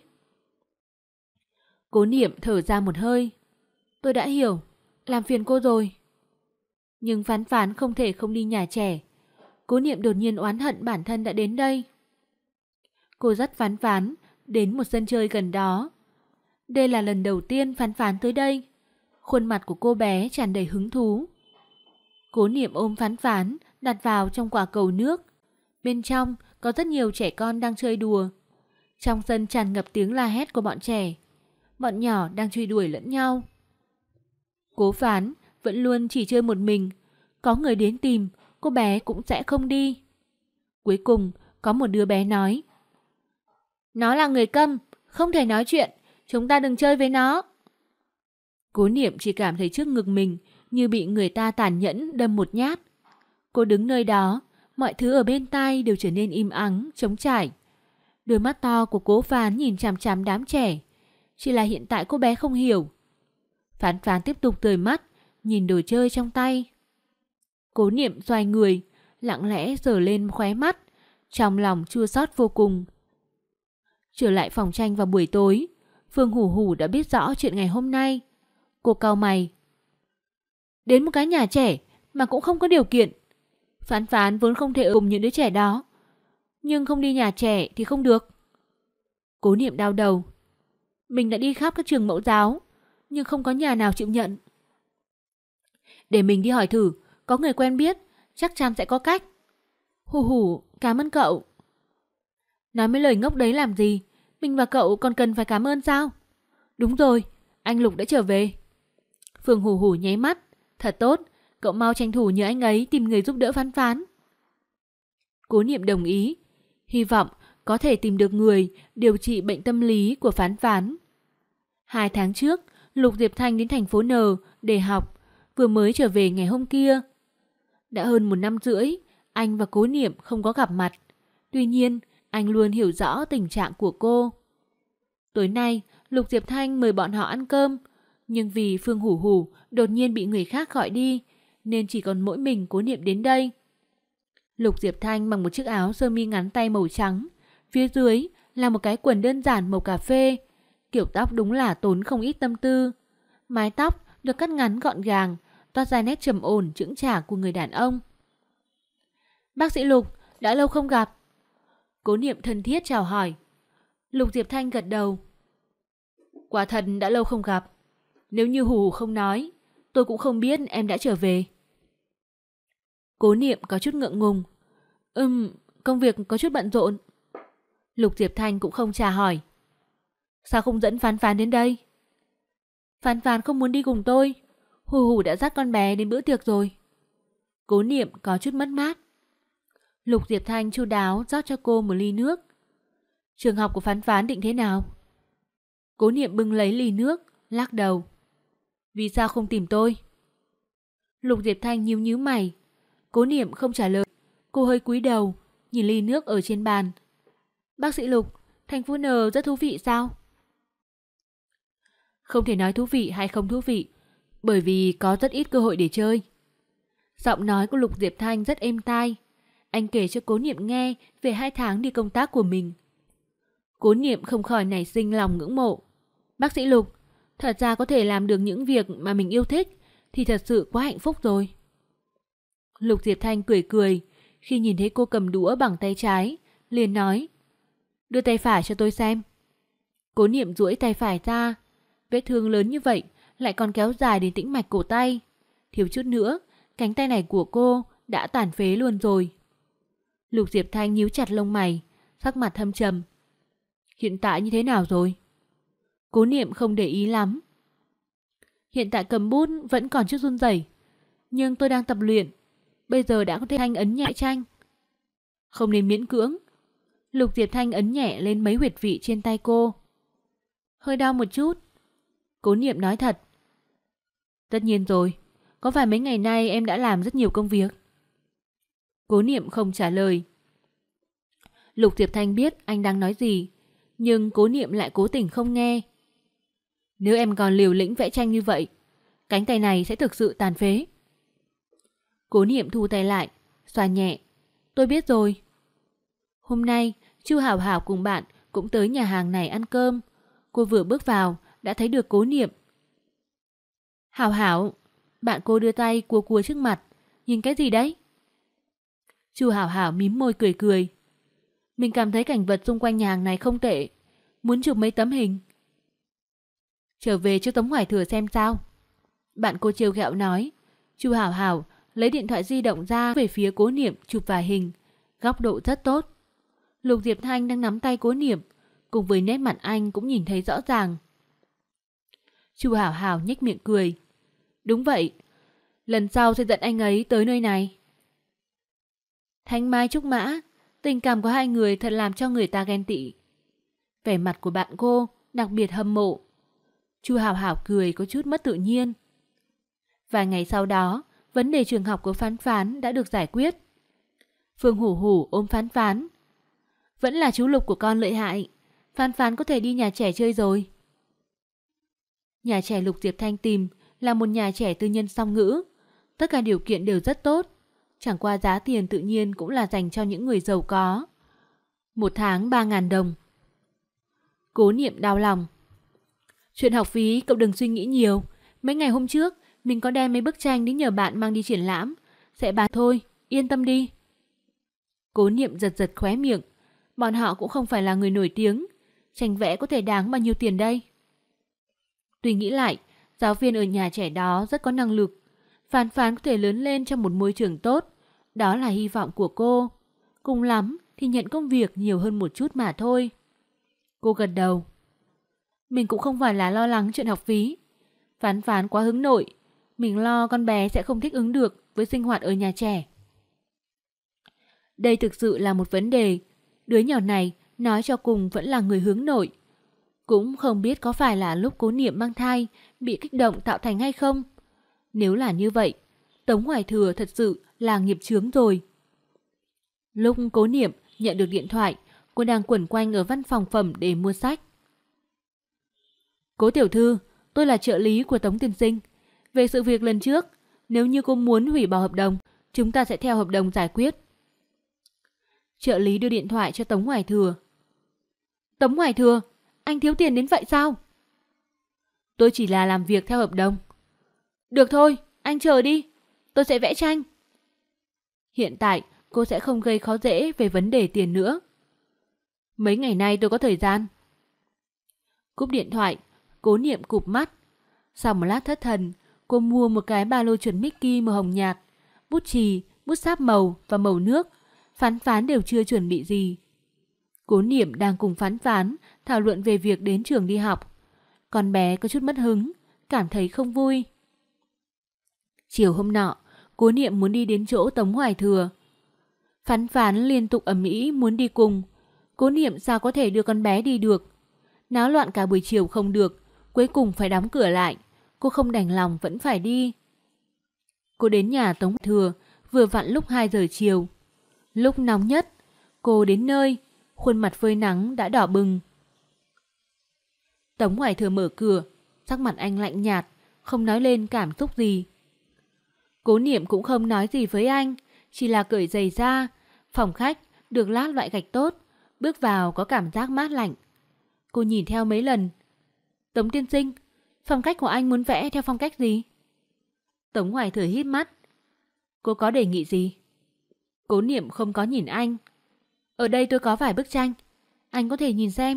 Cố Niệm thở ra một hơi. Tôi đã hiểu, làm phiền cô rồi. Nhưng Phán Phán không thể không đi nhà trẻ. Cố Niệm đột nhiên oán hận bản thân đã đến đây. Cô dắt Phán Phán đến một sân chơi gần đó. Đây là lần đầu tiên Phán Phán tới đây. Khuôn mặt của cô bé tràn đầy hứng thú. Cố Niệm ôm Phán Phán đặt vào trong quả cầu nước. Bên trong có rất nhiều trẻ con đang chơi đùa. Trong sân tràn ngập tiếng la hét của bọn trẻ. Bọn nhỏ đang truy đuổi lẫn nhau. Cố Phán vẫn luôn chỉ chơi một mình. Có người đến tìm, cô bé cũng sẽ không đi. Cuối cùng có một đứa bé nói. Nó là người câm, không thể nói chuyện. Chúng ta đừng chơi với nó. Cố Niệm chỉ cảm thấy trước ngực mình như bị người ta tàn nhẫn đâm một nhát. Cô đứng nơi đó, mọi thứ ở bên tai đều trở nên im ắng, trống trải. Đôi mắt to của Cố Phán nhìn chằm chằm đám trẻ. Chỉ là hiện tại cô bé không hiểu. Phán Phán tiếp tục tươi mắt, nhìn đồ chơi trong tay. Cố Niệm xoay người, lặng lẽ giở lên khóe mắt, trong lòng chua xót vô cùng. Trở lại phòng tranh vào buổi tối, Phương Hủ Hủ đã biết rõ chuyện ngày hôm nay. Cô cau mày. Đến một cái nhà trẻ mà cũng không có điều kiện. Phán Phán vốn không thể cùng những đứa trẻ đó, nhưng không đi nhà trẻ thì không được. Cố Niệm đau đầu. Mình đã đi khắp các trường mẫu giáo, nhưng không có nhà nào chịu nhận. Để mình đi hỏi thử, có người quen biết, chắc chắn sẽ có cách. Hủ Hủ, cảm ơn cậu. Nói mấy lời ngốc đấy làm gì? Mình và cậu còn cần phải cảm ơn sao? Đúng rồi, anh Lục đã trở về. Phương Hủ Hủ nháy mắt. Thật tốt, Cậu mau tranh thủ nhờ anh ấy tìm người giúp đỡ Phán Phán. Cố Niệm đồng ý, hy vọng có thể tìm được người điều trị bệnh tâm lý của Phán Phán. 2 tháng trước, Lục Diệp Thanh đến thành phố N để học, vừa mới trở về ngày hôm kia. Đã hơn 1 năm rưỡi, anh và Cố Niệm không có gặp mặt. Tuy nhiên, anh luôn hiểu rõ tình trạng của cô. Tối nay, Lục Diệp Thanh mời bọn họ ăn cơm, nhưng vì Phương Hủ Hủ đột nhiên bị người khác gọi đi, nên chỉ còn mỗi mình Cố Niệm đến đây. Lục Diệp Thanh mặc một chiếc áo sơ mi ngắn tay màu trắng, phía dưới là một cái quần đơn giản màu cà phê. Kiểu tóc đúng là tốn không ít tâm tư. Mái tóc được cắt ngắn gọn gàng, toát ra nét trầm ổn chững chạc của người đàn ông. Bác sĩ Lục, đã lâu không gặp. Cố Niệm thân thiết chào hỏi. Lục Diệp Thanh gật đầu. Quả thật đã lâu không gặp. Nếu như Hủ Hủ không nói, tôi cũng không biết em đã trở về. Cố Niệm có chút ngượng ngùng. Công việc có chút bận rộn. Lục Diệp Thanh cũng không trả hỏi. Sao không dẫn Phán Phán đến đây? Phán Phán không muốn đi cùng tôi. Hủ Hủ đã dắt con bé đến bữa tiệc rồi. Cố Niệm có chút mất mát. Lục Diệp Thanh chu đáo rót cho cô một ly nước. Trường học của Phán Phán định thế nào? Cố Niệm bưng lấy ly nước, lắc đầu. Vì sao không tìm tôi? Lục Diệp Thanh nhíu nhíu mày. Cố Niệm không trả lời. Cô hơi cúi đầu, nhìn ly nước ở trên bàn. Bác sĩ Lục, thành phố N rất thú vị sao? Không thể nói thú vị hay không thú vị, bởi vì có rất ít cơ hội để chơi. Giọng nói của Lục Diệp Thanh rất êm tai. Anh kể cho Cố Niệm nghe về 2 tháng đi công tác của mình. Cố Niệm không khỏi nảy sinh lòng ngưỡng mộ. Bác sĩ Lục, thật ra có thể làm được những việc mà mình yêu thích thì thật sự quá hạnh phúc rồi. Lục Diệp Thanh cười cười khi nhìn thấy cô cầm đũa bằng tay trái, liền nói. Đưa tay phải cho tôi xem. Cố Niệm duỗi tay phải ra. Vết thương lớn như vậy lại còn kéo dài đến tĩnh mạch cổ tay. Thiếu chút nữa, cánh tay này của cô đã tàn phế luôn rồi. Lục Diệp Thanh nhíu chặt lông mày, sắc mặt thâm trầm. Hiện tại như thế nào rồi? Cố Niệm không để ý lắm. Hiện tại cầm bút vẫn còn chút run rẩy, nhưng tôi đang tập luyện. Bây giờ đã có thể Thanh ấn nhẹ tranh. Không nên miễn cưỡng. Lục Diệp Thanh ấn nhẹ lên mấy huyệt vị trên tay cô. Hơi đau một chút. Cố Niệm nói thật. Tất nhiên rồi. Có phải mấy ngày nay em đã làm rất nhiều công việc? Cố Niệm không trả lời. Lục Diệp Thanh biết anh đang nói gì, nhưng Cố Niệm lại cố tình không nghe. Nếu em còn liều lĩnh vẽ tranh như vậy, cánh tay này sẽ thực sự tàn phế. Cố Niệm thu tay lại, xoa nhẹ. Tôi biết rồi. Hôm nay, Chu Hảo Hảo cùng bạn cũng tới nhà hàng này ăn cơm. Cô vừa bước vào đã thấy được Cố Niệm. Hảo Hảo, bạn cô đưa tay cua cua trước mặt. Nhìn cái gì đấy? Chu Hảo Hảo mím môi cười cười. Mình cảm thấy cảnh vật xung quanh nhà hàng này không tệ, muốn chụp mấy tấm hình. Trở về cho Tống Hoài Thừa xem sao. Bạn cô trêu ghẹo nói. Chu Hảo Hảo lấy điện thoại di động ra về phía Cố Niệm chụp vài hình, góc độ rất tốt. Lục Diệp Thanh đang nắm tay Cố Niệm, cùng với nét mặt anh cũng nhìn thấy rõ ràng. Chu Hảo Hảo nhếch miệng cười. Đúng vậy, lần sau sẽ dẫn anh ấy tới nơi này. Thanh mai trúc mã, tình cảm của hai người thật làm cho người ta ghen tị. Vẻ mặt của bạn cô đặc biệt hâm mộ. Chu Hảo Hảo cười có chút mất tự nhiên. Vài ngày sau đó, vấn đề trường học của Phán Phán đã được giải quyết. Phương Hủ Hủ ôm Phán Phán. Vẫn là chú Lục của con lợi hại. Phán Phán có thể đi nhà trẻ chơi rồi. Nhà trẻ Lục Diệp Thanh tìm là một nhà trẻ tư nhân song ngữ. Tất cả điều kiện đều rất tốt. Chẳng qua giá tiền tự nhiên cũng là dành cho những người giàu có. 1 tháng 3.000 đồng. Cố Niệm đau lòng. Chuyện học phí cậu đừng suy nghĩ nhiều. Mấy ngày hôm trước mình có đem mấy bức tranh đến nhờ bạn mang đi triển lãm. Sẽ bán thôi, yên tâm đi. Cố Niệm giật giật khóe miệng. Bọn họ cũng không phải là người nổi tiếng. Tranh vẽ có thể đáng bao nhiêu tiền đây? Tuy nghĩ lại, giáo viên ở nhà trẻ đó rất có năng lực. Phán Phán có thể lớn lên trong một môi trường tốt. Đó là hy vọng của cô. Cùng lắm thì nhận công việc nhiều hơn một chút mà thôi. Cô gật đầu. Mình cũng không phải là lo lắng chuyện học phí. Phán Phán quá hướng nội. Mình lo con bé sẽ không thích ứng được với sinh hoạt ở nhà trẻ. Đây thực sự là một vấn đề. Đứa nhỏ này nói cho cùng vẫn là người hướng nội. Cũng không biết có phải là lúc Cố Niệm mang thai bị kích động tạo thành hay không. Nếu là như vậy, Tống Hoài Thừa thật sự là nghiệp chướng rồi. Lúc Cố Niệm nhận được điện thoại, cô đang quẩn quanh ở văn phòng phẩm để mua sách. Cố tiểu thư, tôi là trợ lý của Tống tiên sinh. Về sự việc lần trước, nếu như cô muốn hủy bỏ hợp đồng, chúng ta sẽ theo hợp đồng giải quyết. Trợ lý đưa điện thoại cho Tống Hoài Thừa. Tống Hoài Thừa, anh thiếu tiền đến vậy sao? Tôi chỉ là làm việc theo hợp đồng. Được thôi, anh chờ đi, tôi sẽ vẽ tranh. Hiện tại cô sẽ không gây khó dễ về vấn đề tiền nữa. Mấy ngày nay tôi có thời gian. Cúp điện thoại, Cố Niệm cụp mắt. Sau một lát thất thần, cô mua một cái ba lô chuẩn Mickey màu hồng nhạt, bút chì, bút sáp màu và màu nước. Phán Phán đều chưa chuẩn bị gì. Cố Niệm đang cùng Phán Phán thảo luận về việc đến trường đi học. Con bé có chút mất hứng, cảm thấy không vui. Chiều hôm nọ, Cố Niệm muốn đi đến chỗ Tống Hoài Thừa. Phán Phán liên tục ầm ĩ muốn đi cùng. Cố Niệm sao có thể đưa con bé đi được. Náo loạn cả buổi chiều không được, cuối cùng phải đóng cửa lại. Cô không đành lòng vẫn phải đi. Cô đến nhà Tống Hoài Thừa vừa vặn lúc 2 giờ chiều. Lúc nóng nhất, cô đến nơi, khuôn mặt phơi nắng đã đỏ bừng. Tống Hoài Thừa mở cửa, sắc mặt anh lạnh nhạt, không nói lên cảm xúc gì. Cố Niệm cũng không nói gì với anh, chỉ là cởi giày ra. Phòng khách được lát loại gạch tốt, bước vào có cảm giác mát lạnh. Cô nhìn theo mấy lần. Tống tiên sinh, phong cách của anh muốn vẽ theo phong cách gì? Tống Hoài Thừa híp mắt. Cô có đề nghị gì? Cố Niệm không có nhìn anh. Ở đây tôi có vài bức tranh, anh có thể nhìn xem.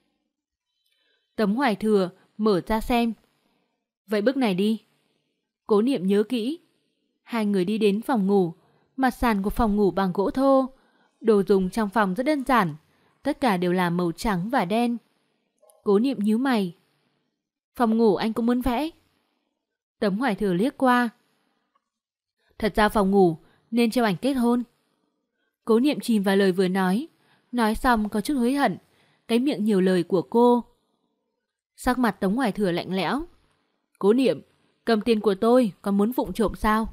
Tống Hoài Thừa mở ra xem. Vậy bức này đi. Cố Niệm nhớ kỹ. Hai người đi đến phòng ngủ. Mặt sàn của phòng ngủ bằng gỗ thô. Đồ dùng trong phòng rất đơn giản, tất cả đều là màu trắng và đen. Cố Niệm nhíu mày. Phòng ngủ anh cũng muốn vẽ? Tống Hoài Thừa liếc qua. Thật ra phòng ngủ nên treo ảnh kết hôn. Cố Niệm chìm vào lời vừa nói xong có chút hối hận cái miệng nhiều lời của cô. Sắc mặt Tống Hoài Thừa lạnh lẽo. Cố Niệm, cầm tiền của tôi còn muốn vụng trộm sao?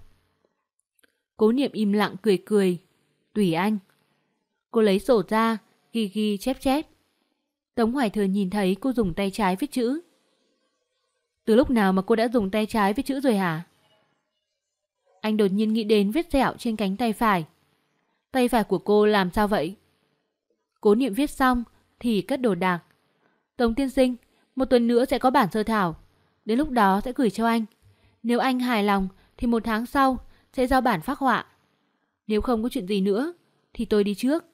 Cố Niệm im lặng cười cười. Tùy anh. Cô lấy sổ ra, ghi ghi chép chép. Tống Hoài Thừa nhìn thấy cô dùng tay trái viết chữ. Từ lúc nào mà cô đã dùng tay trái viết chữ rồi hả? Anh đột nhiên nghĩ đến vết sẹo trên cánh tay phải. Tay phải của cô làm sao vậy? Cố Niệm viết xong thì cất đồ đạc. Tống tiên sinh, một tuần nữa sẽ có bản sơ thảo. Đến lúc đó sẽ gửi cho anh. Nếu anh hài lòng thì 1 tháng sau sẽ giao bản phác họa. Nếu không có chuyện gì nữa thì tôi đi trước.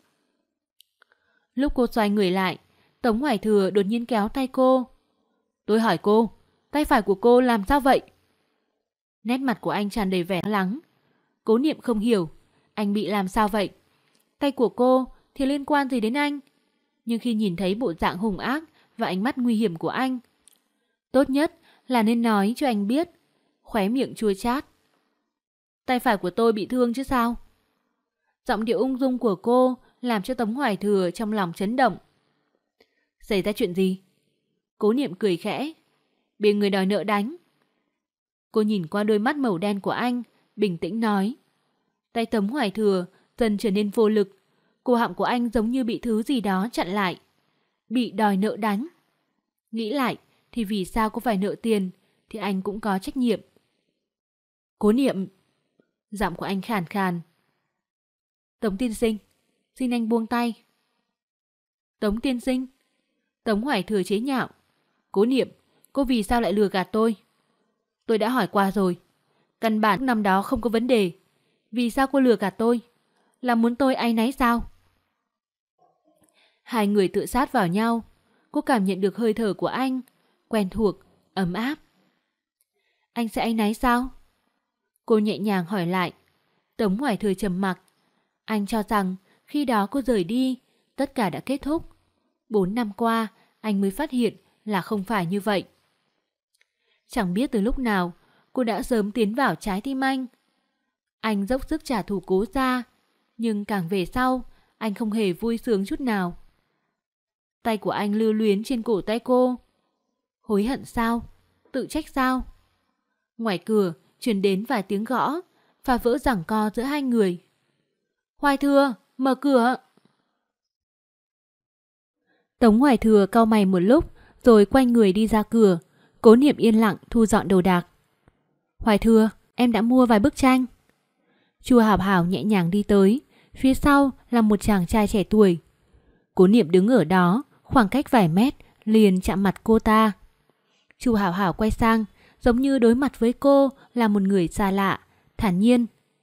Lúc cô xoay người lại, Tống Hoài Thừa đột nhiên kéo tay cô. Tôi hỏi cô, tay phải của cô làm sao vậy? Nét mặt của anh tràn đầy vẻ lo lắng. Cố Niệm không hiểu, anh bị làm sao vậy? Tay của cô thì liên quan gì đến anh? Nhưng khi nhìn thấy bộ dạng hung ác và ánh mắt nguy hiểm của anh, tốt nhất là nên nói cho anh biết. Khóe miệng chua chát. Tay phải của tôi bị thương chứ sao? Giọng điệu ung dung của cô làm cho Tống Hoài Thừa trong lòng chấn động. Xảy ra chuyện gì? Cố Niệm cười khẽ. Bị người đòi nợ đánh. Cô nhìn qua đôi mắt màu đen của anh, bình tĩnh nói. Tay Tống Hoài Thừa dần trở nên vô lực. Cổ họng của anh giống như bị thứ gì đó chặn lại. Bị đòi nợ đánh. Nghĩ lại thì vì sao cô phải nợ tiền thì anh cũng có trách nhiệm. Cố Niệm. Giọng của anh khàn khàn. Tống tiên sinh, xin anh buông tay. Tống tiên sinh. Tống Hoài Thừa chế nhạo. Cố Niệm, cô vì sao lại lừa gạt tôi? Tôi đã hỏi qua rồi. Căn bản năm đó không có vấn đề. Vì sao cô lừa gạt tôi? Là muốn tôi áy náy sao? Hai người tự sát vào nhau. Cô cảm nhận được hơi thở của anh. Quen thuộc, ấm áp. Anh sẽ áy náy sao? Cô nhẹ nhàng hỏi lại. Tống Hoài Thừa trầm mặc. Anh cho rằng khi đó cô rời đi, tất cả đã kết thúc. 4 năm qua, anh mới phát hiện là không phải như vậy. Chẳng biết từ lúc nào, cô đã sớm tiến vào trái tim anh. Anh dốc sức trả thù Cố gia, nhưng càng về sau, anh không hề vui sướng chút nào. Tay của anh lưu luyến trên cổ tay cô. Hối hận sao? Tự trách sao? Ngoài cửa truyền đến vài tiếng gõ, phá vỡ giằng co giữa hai người. Hoài Thừa, mở cửa! Tống Hoài Thừa cau mày một lúc, rồi quay người đi ra cửa. Cố Niệm yên lặng thu dọn đồ đạc. Hoài Thừa, em đã mua vài bức tranh. Chu Hảo Hảo nhẹ nhàng đi tới, phía sau là một chàng trai trẻ tuổi. Cố Niệm đứng ở đó, khoảng cách vài mét, liền chạm mặt cô ta. Chu Hảo Hảo quay sang, giống như đối mặt với cô là một người xa lạ, thản nhiên.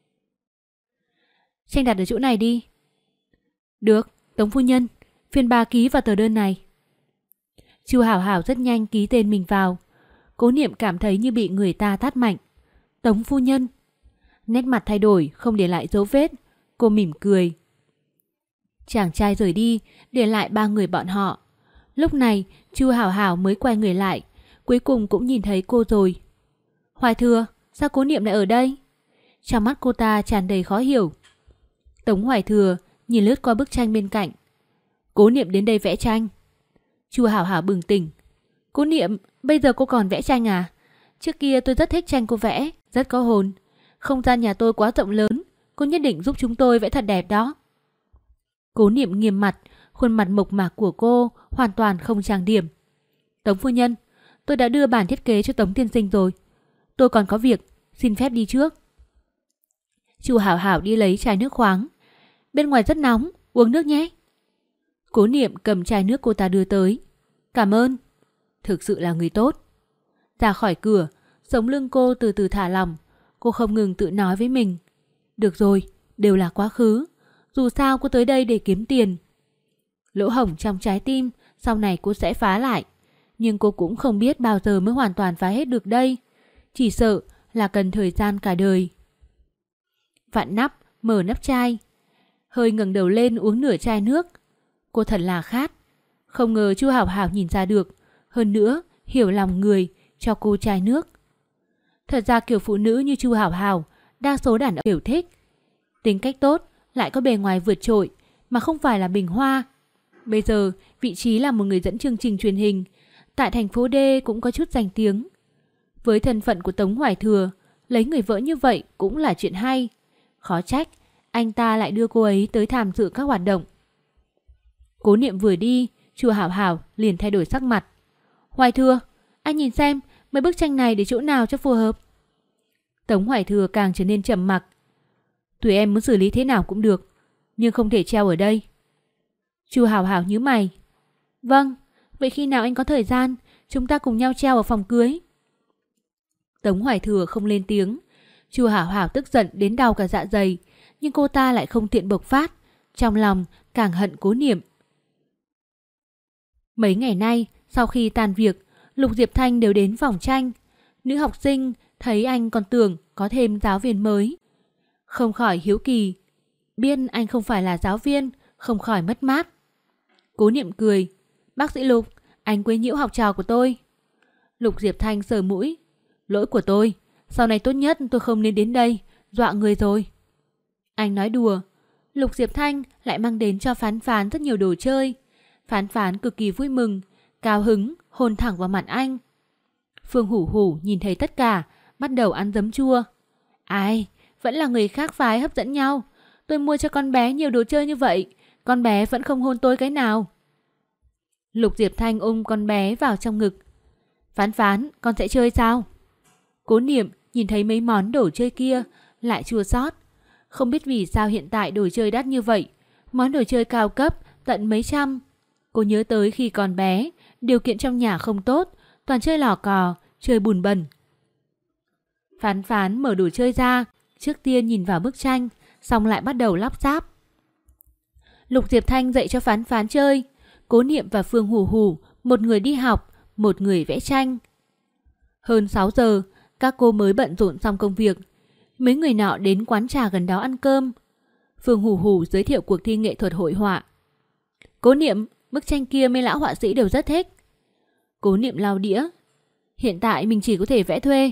Tranh đặt ở chỗ này đi. Được, Tống phu nhân, phiên 3 ký vào tờ đơn này. Chu Hảo Hảo rất nhanh ký tên mình vào. Cố Niệm cảm thấy như bị người ta tát mạnh. Tống phu nhân. Nét mặt thay đổi, không để lại dấu vết. Cô mỉm cười. Chàng trai rời đi, để lại 3 người bọn họ. Lúc này, Chu Hảo Hảo mới quay người lại, cuối cùng cũng nhìn thấy cô rồi. Hoài Thừa, sao Cố Niệm lại ở đây? Trong mắt cô ta tràn đầy khó hiểu. Tống Hoài Thừa nhìn lướt qua bức tranh bên cạnh. Cố Niệm đến đây vẽ tranh. Chu Hảo Hảo bừng tỉnh. Cố Niệm, bây giờ cô còn vẽ tranh à? Trước kia tôi rất thích tranh cô vẽ, rất có hồn. Không gian nhà tôi quá rộng lớn, cô nhất định giúp chúng tôi vẽ thật đẹp đó. Cố Niệm nghiêm mặt, khuôn mặt mộc mạc của cô hoàn toàn không trang điểm. Tống phu nhân, tôi đã đưa bản thiết kế cho Tống tiên sinh rồi. Tôi còn có việc, xin phép đi trước. Chu Hảo Hảo đi lấy chai nước khoáng. Bên ngoài rất nóng, uống nước nhé. Cố Niệm cầm chai nước cô ta đưa tới. Cảm ơn. Thực sự là người tốt. Ra khỏi cửa, sống lưng cô từ từ thả lỏng. Cô không ngừng tự nói với mình. Được rồi, đều là quá khứ. Dù sao cô tới đây để kiếm tiền. Lỗ hổng trong trái tim, sau này cô sẽ phá lại. Nhưng cô cũng không biết bao giờ mới hoàn toàn phá hết được đây. Chỉ sợ là cần thời gian cả đời. Vặn nắp, mở nắp chai. Hơi ngẩng đầu lên uống nửa chai nước. Cô thật là khát. Không ngờ Chu Hảo Hảo nhìn ra được. Hơn nữa, hiểu lòng người, cho cô chai nước. Thật ra kiểu phụ nữ như Chu Hảo Hảo, đa số đàn ông đều thích. Tính cách tốt, lại có bề ngoài vượt trội, mà không phải là bình hoa. Bây giờ, vị trí là một người dẫn chương trình truyền hình. Tại thành phố D cũng có chút danh tiếng. Với thân phận của Tống Hoài Thừa, lấy người vợ như vậy cũng là chuyện hay. Khó trách, anh ta lại đưa cô ấy tới tham dự các hoạt động. Cố Niệm vừa đi, Chu Hảo Hảo liền thay đổi sắc mặt. Hoài Thừa, anh nhìn xem mấy bức tranh này để chỗ nào cho phù hợp. Tống Hoài Thừa càng trở nên trầm mặc. Tùy em muốn xử lý thế nào cũng được, nhưng không thể treo ở đây. Chu Hảo Hảo nhíu mày. Vâng, vậy khi nào anh có thời gian, chúng ta cùng nhau treo ở phòng cưới. Tống Hoài Thừa không lên tiếng. Chu Hảo Hảo tức giận đến đau cả dạ dày, nhưng cô ta lại không tiện bộc phát, trong lòng càng hận Cố Niệm. Mấy ngày nay, sau khi tan việc, Lục Diệp Thanh đều đến phòng tranh. Nữ học sinh thấy anh còn tưởng có thêm giáo viên mới, không khỏi hiếu kỳ. Biết anh không phải là giáo viên, không khỏi mất mát. Cố Niệm cười. Bác sĩ Lục, anh quấy nhiễu học trò của tôi. Lục Diệp Thanh sờ mũi. Lỗi của tôi, sau này tốt nhất tôi không nên đến đây, dọa người rồi. Anh nói đùa. Lục Diệp Thanh lại mang đến cho Phán Phán rất nhiều đồ chơi. Phán Phán cực kỳ vui mừng, cao hứng, hôn thẳng vào mặt anh. Phương Hủ Hủ nhìn thấy tất cả, bắt đầu ăn giấm chua. Ai, vẫn là người khác phái hấp dẫn nhau. Tôi mua cho con bé nhiều đồ chơi như vậy, con bé vẫn không hôn tôi cái nào. Lục Diệp Thanh ôm con bé vào trong ngực. Phán Phán, con sẽ chơi sao? Cố Niệm nhìn thấy mấy món đồ chơi kia, lại chua xót. Không biết vì sao hiện tại đồ chơi đắt như vậy, món đồ chơi cao cấp tận mấy trăm. Cô nhớ tới khi còn bé, điều kiện trong nhà không tốt, toàn chơi lò cò, chơi bùn bẩn. Phán Phán mở đồ chơi ra, trước tiên nhìn vào bức tranh, xong lại bắt đầu lắp ráp. Lục Diệp Thanh dạy cho Phán Phán chơi. Cố Niệm và Phương Hủ Hủ, một người đi học, một người vẽ tranh. Hơn 6 giờ, các cô mới bận rộn xong công việc. Mấy người nọ đến quán trà gần đó ăn cơm. Phương Hủ Hủ giới thiệu cuộc thi nghệ thuật hội họa. Cố Niệm, bức tranh kia mấy lão họa sĩ đều rất thích. Cố Niệm lau đĩa. Hiện tại mình chỉ có thể vẽ thuê,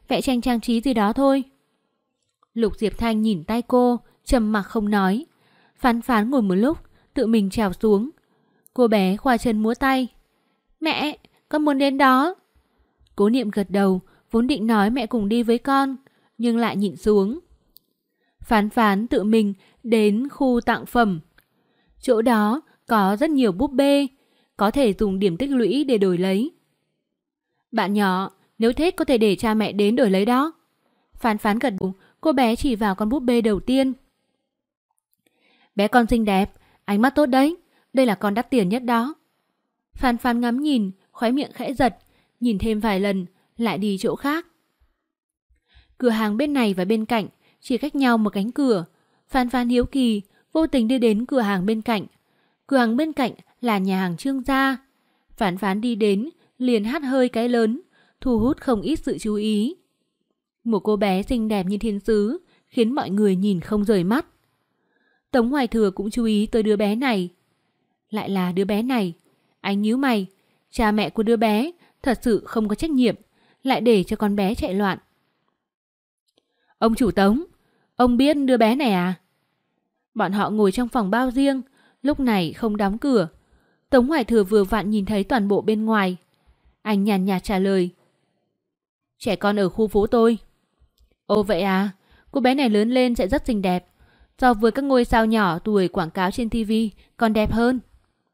vẽ tranh trang trí gì đó thôi. Lục Diệp Thanh nhìn tay cô, trầm mặc không nói. Phán Phán ngồi một lúc, tự mình trèo xuống. Cô bé khoa chân múa tay. Mẹ, con muốn đến đó. Cố Niệm gật đầu, vốn định nói mẹ cùng đi với con, nhưng lại nhịn xuống. Phán Phán tự mình đến khu tặng phẩm. Chỗ đó có rất nhiều búp bê, có thể dùng điểm tích lũy để đổi lấy. Bạn nhỏ, nếu thích có thể để cha mẹ đến đổi lấy đó. Phán Phán gật đầu, cô bé chỉ vào con búp bê đầu tiên. Bé con xinh đẹp, ánh mắt tốt đấy, đây là con đắt tiền nhất đó. Phán Phán ngắm nhìn, khóe miệng khẽ giật, nhìn thêm vài lần, lại đi chỗ khác. Cửa hàng bên này và bên cạnh chỉ cách nhau một cánh cửa. Phán Phán hiếu kỳ, vô tình đi đến cửa hàng bên cạnh. Cửa hàng bên cạnh là nhà hàng Trương gia. Phán Phán đi đến, liền hắt hơi cái lớn, thu hút không ít sự chú ý. Một cô bé xinh đẹp như thiên sứ, khiến mọi người nhìn không rời mắt. Tống Hoài Thừa cũng chú ý tới đứa bé này. Lại là đứa bé này. Anh nhíu mày, cha mẹ của đứa bé thật sự không có trách nhiệm, lại để cho con bé chạy loạn. Ông chủ Tống, ông biết đứa bé này à? Bọn họ ngồi trong phòng bao riêng, lúc này không đóng cửa. Tống Hoài Thừa vừa vặn nhìn thấy toàn bộ bên ngoài. Anh nhàn nhạt trả lời. Trẻ con ở khu phố tôi. Ồ vậy à, cô bé này lớn lên sẽ rất xinh đẹp. So với các ngôi sao nhỏ tuổi quảng cáo trên TV còn đẹp hơn.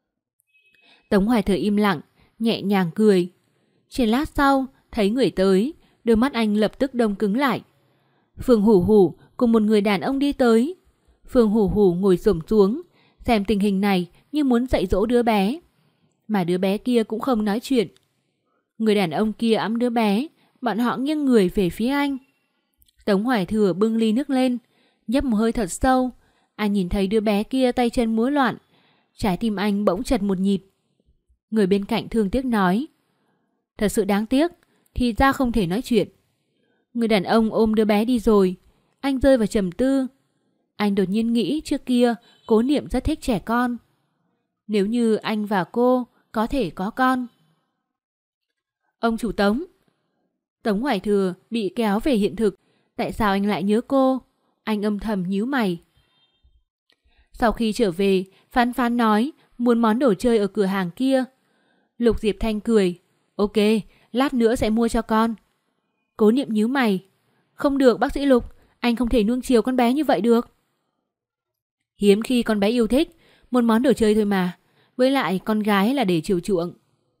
Tống Hoài Thừa im lặng, nhẹ nhàng cười. Chỉ lát sau, thấy người tới, đôi mắt anh lập tức đông cứng lại. Phương Hủ Hủ cùng một người đàn ông đi tới. Phương Hủ Hủ ngồi xổm xuống, xem tình hình này như muốn dạy dỗ đứa bé. Mà đứa bé kia cũng không nói chuyện. Người đàn ông kia ẵm đứa bé, bọn họ nghiêng người về phía anh. Tống Hoài Thừa bưng ly nước lên, nhấp một hơi thật sâu. Anh nhìn thấy đứa bé kia tay chân múa loạn, trái tim anh bỗng chật một nhịp. Người bên cạnh thương tiếc nói. Thật sự đáng tiếc, thì ra không thể nói chuyện. Người đàn ông ôm đứa bé đi rồi. Anh rơi vào trầm tư. Anh đột nhiên nghĩ trước kia Cố Niệm rất thích trẻ con. Nếu như anh và cô có thể có con. Ông chủ Tống. Tống Hoài Thừa bị kéo về hiện thực. Tại sao anh lại nhớ cô? Anh âm thầm nhíu mày. Sau khi trở về, Phán Phán nói muốn món đồ chơi ở cửa hàng kia. Lục Diệp Thanh cười. Ok, lát nữa sẽ mua cho con. Cố Niệm nhíu mày. Không được bác sĩ Lục, anh không thể nuông chiều con bé như vậy được. Hiếm khi con bé yêu thích, một món đồ chơi thôi mà. Với lại con gái là để chiều chuộng.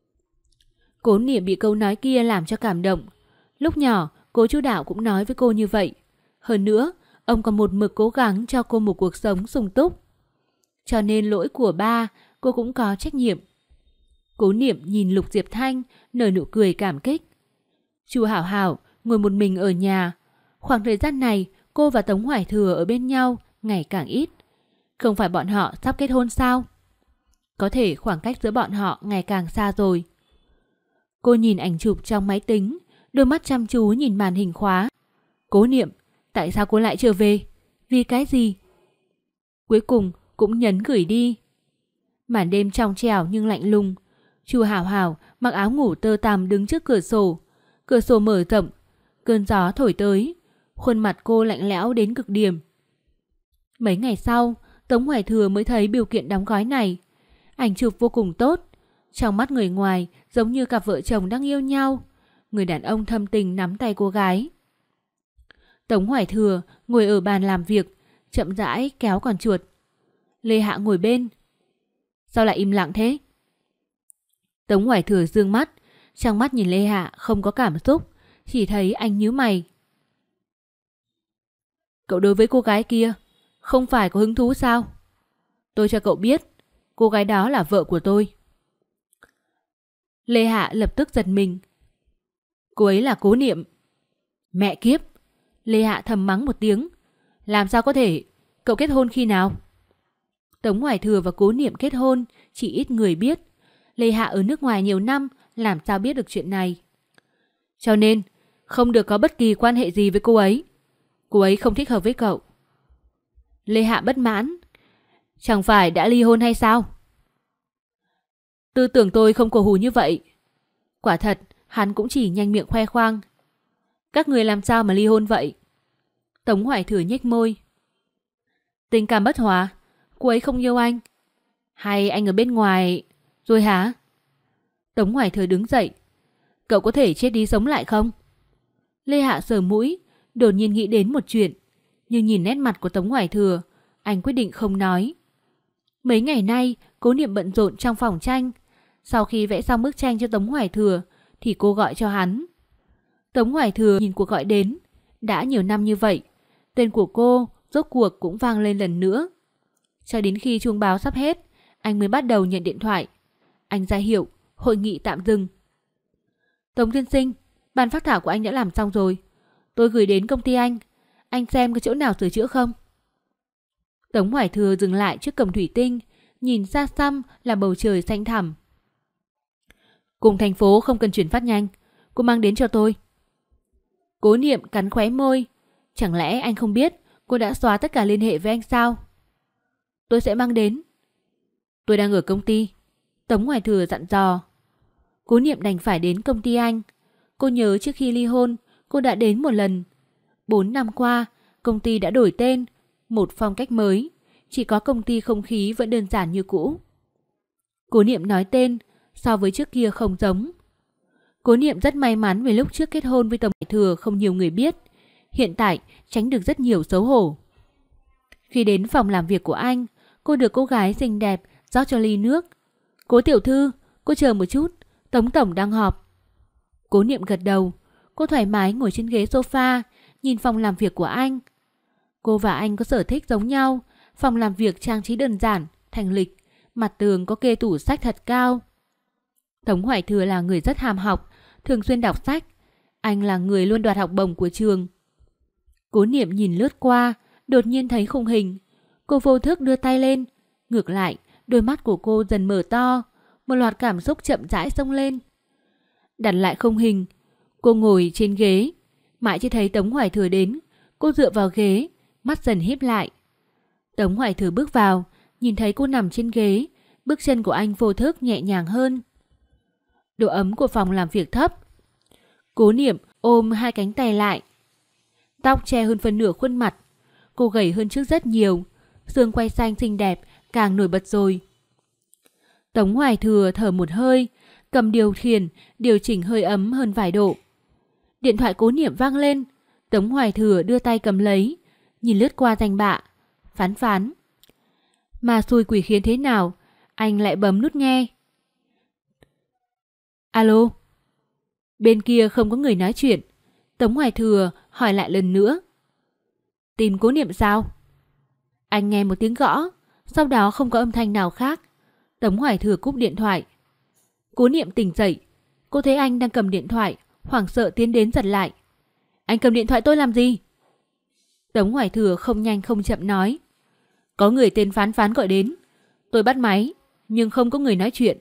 Cố Niệm bị câu nói kia làm cho cảm động. Lúc nhỏ, Cố Chu Đạo cũng nói với cô như vậy. Hơn nữa, ông còn một mực cố gắng cho cô một cuộc sống sung túc. Cho nên lỗi của ba, cô cũng có trách nhiệm. Cố Niệm nhìn Lục Diệp Thanh, nở nụ cười cảm kích. Chu Hảo Hảo ngồi một mình ở nhà. Khoảng thời gian này, cô và Tống Hoài Thừa ở bên nhau ngày càng ít. Không phải bọn họ sắp kết hôn sao? Có thể khoảng cách giữa bọn họ ngày càng xa rồi. Cô nhìn ảnh chụp trong máy tính, đôi mắt chăm chú nhìn màn hình khóa. Cố Niệm, tại sao cô lại trở về? Vì cái gì? Cuối cùng cũng nhấn gửi đi. Màn đêm trong trẻo nhưng lạnh lùng. Chu Hảo Hảo mặc áo ngủ tơ tằm đứng trước cửa sổ. Cửa sổ mở rộng, cơn gió thổi tới. Khuôn mặt cô lạnh lẽo đến cực điểm. Mấy ngày sau, Tống Hoài Thừa mới thấy biểu kiện đóng gói này. Ảnh chụp vô cùng tốt. Trong mắt người ngoài giống như cặp vợ chồng đang yêu nhau. Người đàn ông thâm tình nắm tay cô gái. Tống Hoài Thừa ngồi ở bàn làm việc, chậm rãi kéo con chuột. Lê Hạ ngồi bên. Sao lại im lặng thế? Tống Hoài Thừa dương mắt, trong mắt nhìn Lê Hạ không có cảm xúc, chỉ thấy anh nhíu mày. Cậu đối với cô gái kia không phải có hứng thú sao? Tôi cho cậu biết, cô gái đó là vợ của tôi. Lê Hạ lập tức giật mình. Cô ấy là Cố Niệm. Mẹ kiếp! Lê Hạ thầm mắng một tiếng. Làm sao có thể? Cậu kết hôn khi nào? Tống Hoài Thừa và Cố Niệm kết hôn chỉ ít người biết. Lê Hạ ở nước ngoài nhiều năm, làm sao biết được chuyện này? Cho nên không được có bất kỳ quan hệ gì với cô ấy. Cô ấy không thích hợp với cậu. Lê Hạ bất mãn. Chẳng phải đã ly hôn hay sao? Tư tưởng tôi không cổ hủ như vậy. Quả thật, hắn cũng chỉ nhanh miệng khoe khoang. Các người làm sao mà ly hôn vậy? Tống Hoài Thừa nhếch môi. Tình cảm bất hòa, cô ấy không yêu anh. Hay anh ở bên ngoài rồi hả? Tống Hoài Thừa đứng dậy. Cậu có thể chết đi sống lại không? Lê Hạ sờ mũi, đột nhiên nghĩ đến một chuyện. Nhưng nhìn nét mặt của Tống Hoài Thừa, anh quyết định không nói. Mấy ngày nay, Cố Niệm bận rộn trong phòng tranh. Sau khi vẽ xong bức tranh cho Tống Hoài Thừa, thì cô gọi cho hắn. Tống Hoài Thừa nhìn cuộc gọi đến. Đã nhiều năm như vậy, tên của cô rốt cuộc cũng vang lên lần nữa. Cho đến khi chuông báo sắp hết, anh mới bắt đầu nhận điện thoại. Anh ra hiệu, hội nghị tạm dừng. Tống tiên sinh, bản phác thảo của anh đã làm xong rồi. Tôi gửi đến công ty anh xem có chỗ nào sửa chữa không? Tống Hoài Thừa dừng lại trước cổng thủy tinh, nhìn xa xăm là bầu trời xanh thẳm. Cùng thành phố không cần chuyển phát nhanh, cô mang đến cho tôi. Cố Niệm cắn khóe môi. Chẳng lẽ anh không biết cô đã xóa tất cả liên hệ với anh sao? Tôi sẽ mang đến. Tôi đang ở công ty, Tống Hoài Thừa dặn dò. Cố Niệm đành phải đến công ty anh. Cô nhớ trước khi ly hôn, cô đã đến một lần. 4 năm qua, công ty đã đổi tên, một phong cách mới. Chỉ có công ty không khí vẫn đơn giản như cũ. Cố Niệm nói tên, so với trước kia không giống. Cố Niệm rất may mắn vì lúc trước kết hôn với Tống Hoài Thừa không nhiều người biết. Hiện tại tránh được rất nhiều xấu hổ. Khi đến phòng làm việc của anh, cô được cô gái xinh đẹp rót cho ly nước. Cố tiểu thư, cô chờ một chút, Tống tổng đang họp. Cố Niệm gật đầu. Cô thoải mái ngồi trên ghế sofa, nhìn phòng làm việc của anh. Cô và anh có sở thích giống nhau. Phòng làm việc trang trí đơn giản, thanh lịch, mặt tường có kê tủ sách thật cao. Tống Hoài Thừa là người rất ham học, thường xuyên đọc sách. Anh là người luôn đoạt học bổng của trường. Cố Niệm nhìn lướt qua, đột nhiên thấy khung hình. Cô vô thức đưa tay lên. Ngược lại, đôi mắt của cô dần mở to. Một loạt cảm xúc chậm rãi xông lên. Đặt lại khung hình, cô ngồi trên ghế. Mãi chưa thấy Tống Hoài Thừa đến. Cô dựa vào ghế, mắt dần híp lại. Tống Hoài Thừa bước vào, nhìn thấy cô nằm trên ghế. Bước chân của anh vô thức nhẹ nhàng hơn. Độ ấm của phòng làm việc thấp. Cố Niệm ôm hai cánh tay lại. Tóc che hơn phần nửa khuôn mặt. Cô gầy hơn trước rất nhiều. Xương quai xanh xinh đẹp càng nổi bật rồi. Tống Hoài Thừa thở một hơi, cầm điều khiển, điều chỉnh hơi ấm hơn vài độ. Điện thoại Cố Niệm vang lên. Tống Hoài Thừa đưa tay cầm lấy, nhìn lướt qua danh bạ. Phán phán. Mà xui quỷ khiến thế nào, anh lại bấm nút nghe. Alo. Bên kia không có người nói chuyện. Tống Hoài Thừa hỏi lại lần nữa. Tìm Cố Niệm sao? Anh nghe một tiếng gõ, sau đó không có âm thanh nào khác. Tống Hoài Thừa cúp điện thoại. Cố Niệm tỉnh dậy. Cô thấy anh đang cầm điện thoại, hoảng sợ tiến đến giật lại. Anh cầm điện thoại tôi làm gì? Tống Hoài Thừa không nhanh không chậm nói. Có người tên Phán Phán gọi đến. Tôi bắt máy, nhưng không có người nói chuyện.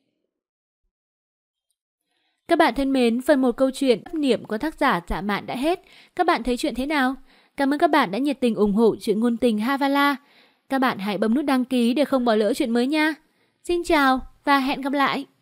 Các bạn thân mến, phần 1 câu chuyện Chấp Niệm của tác giả Dạ Mạn đã hết. Các bạn thấy chuyện thế nào? Cảm ơn các bạn đã nhiệt tình ủng hộ chuyện ngôn tình Havala. Các bạn hãy bấm nút đăng ký để không bỏ lỡ chuyện mới nha. Xin chào và hẹn gặp lại!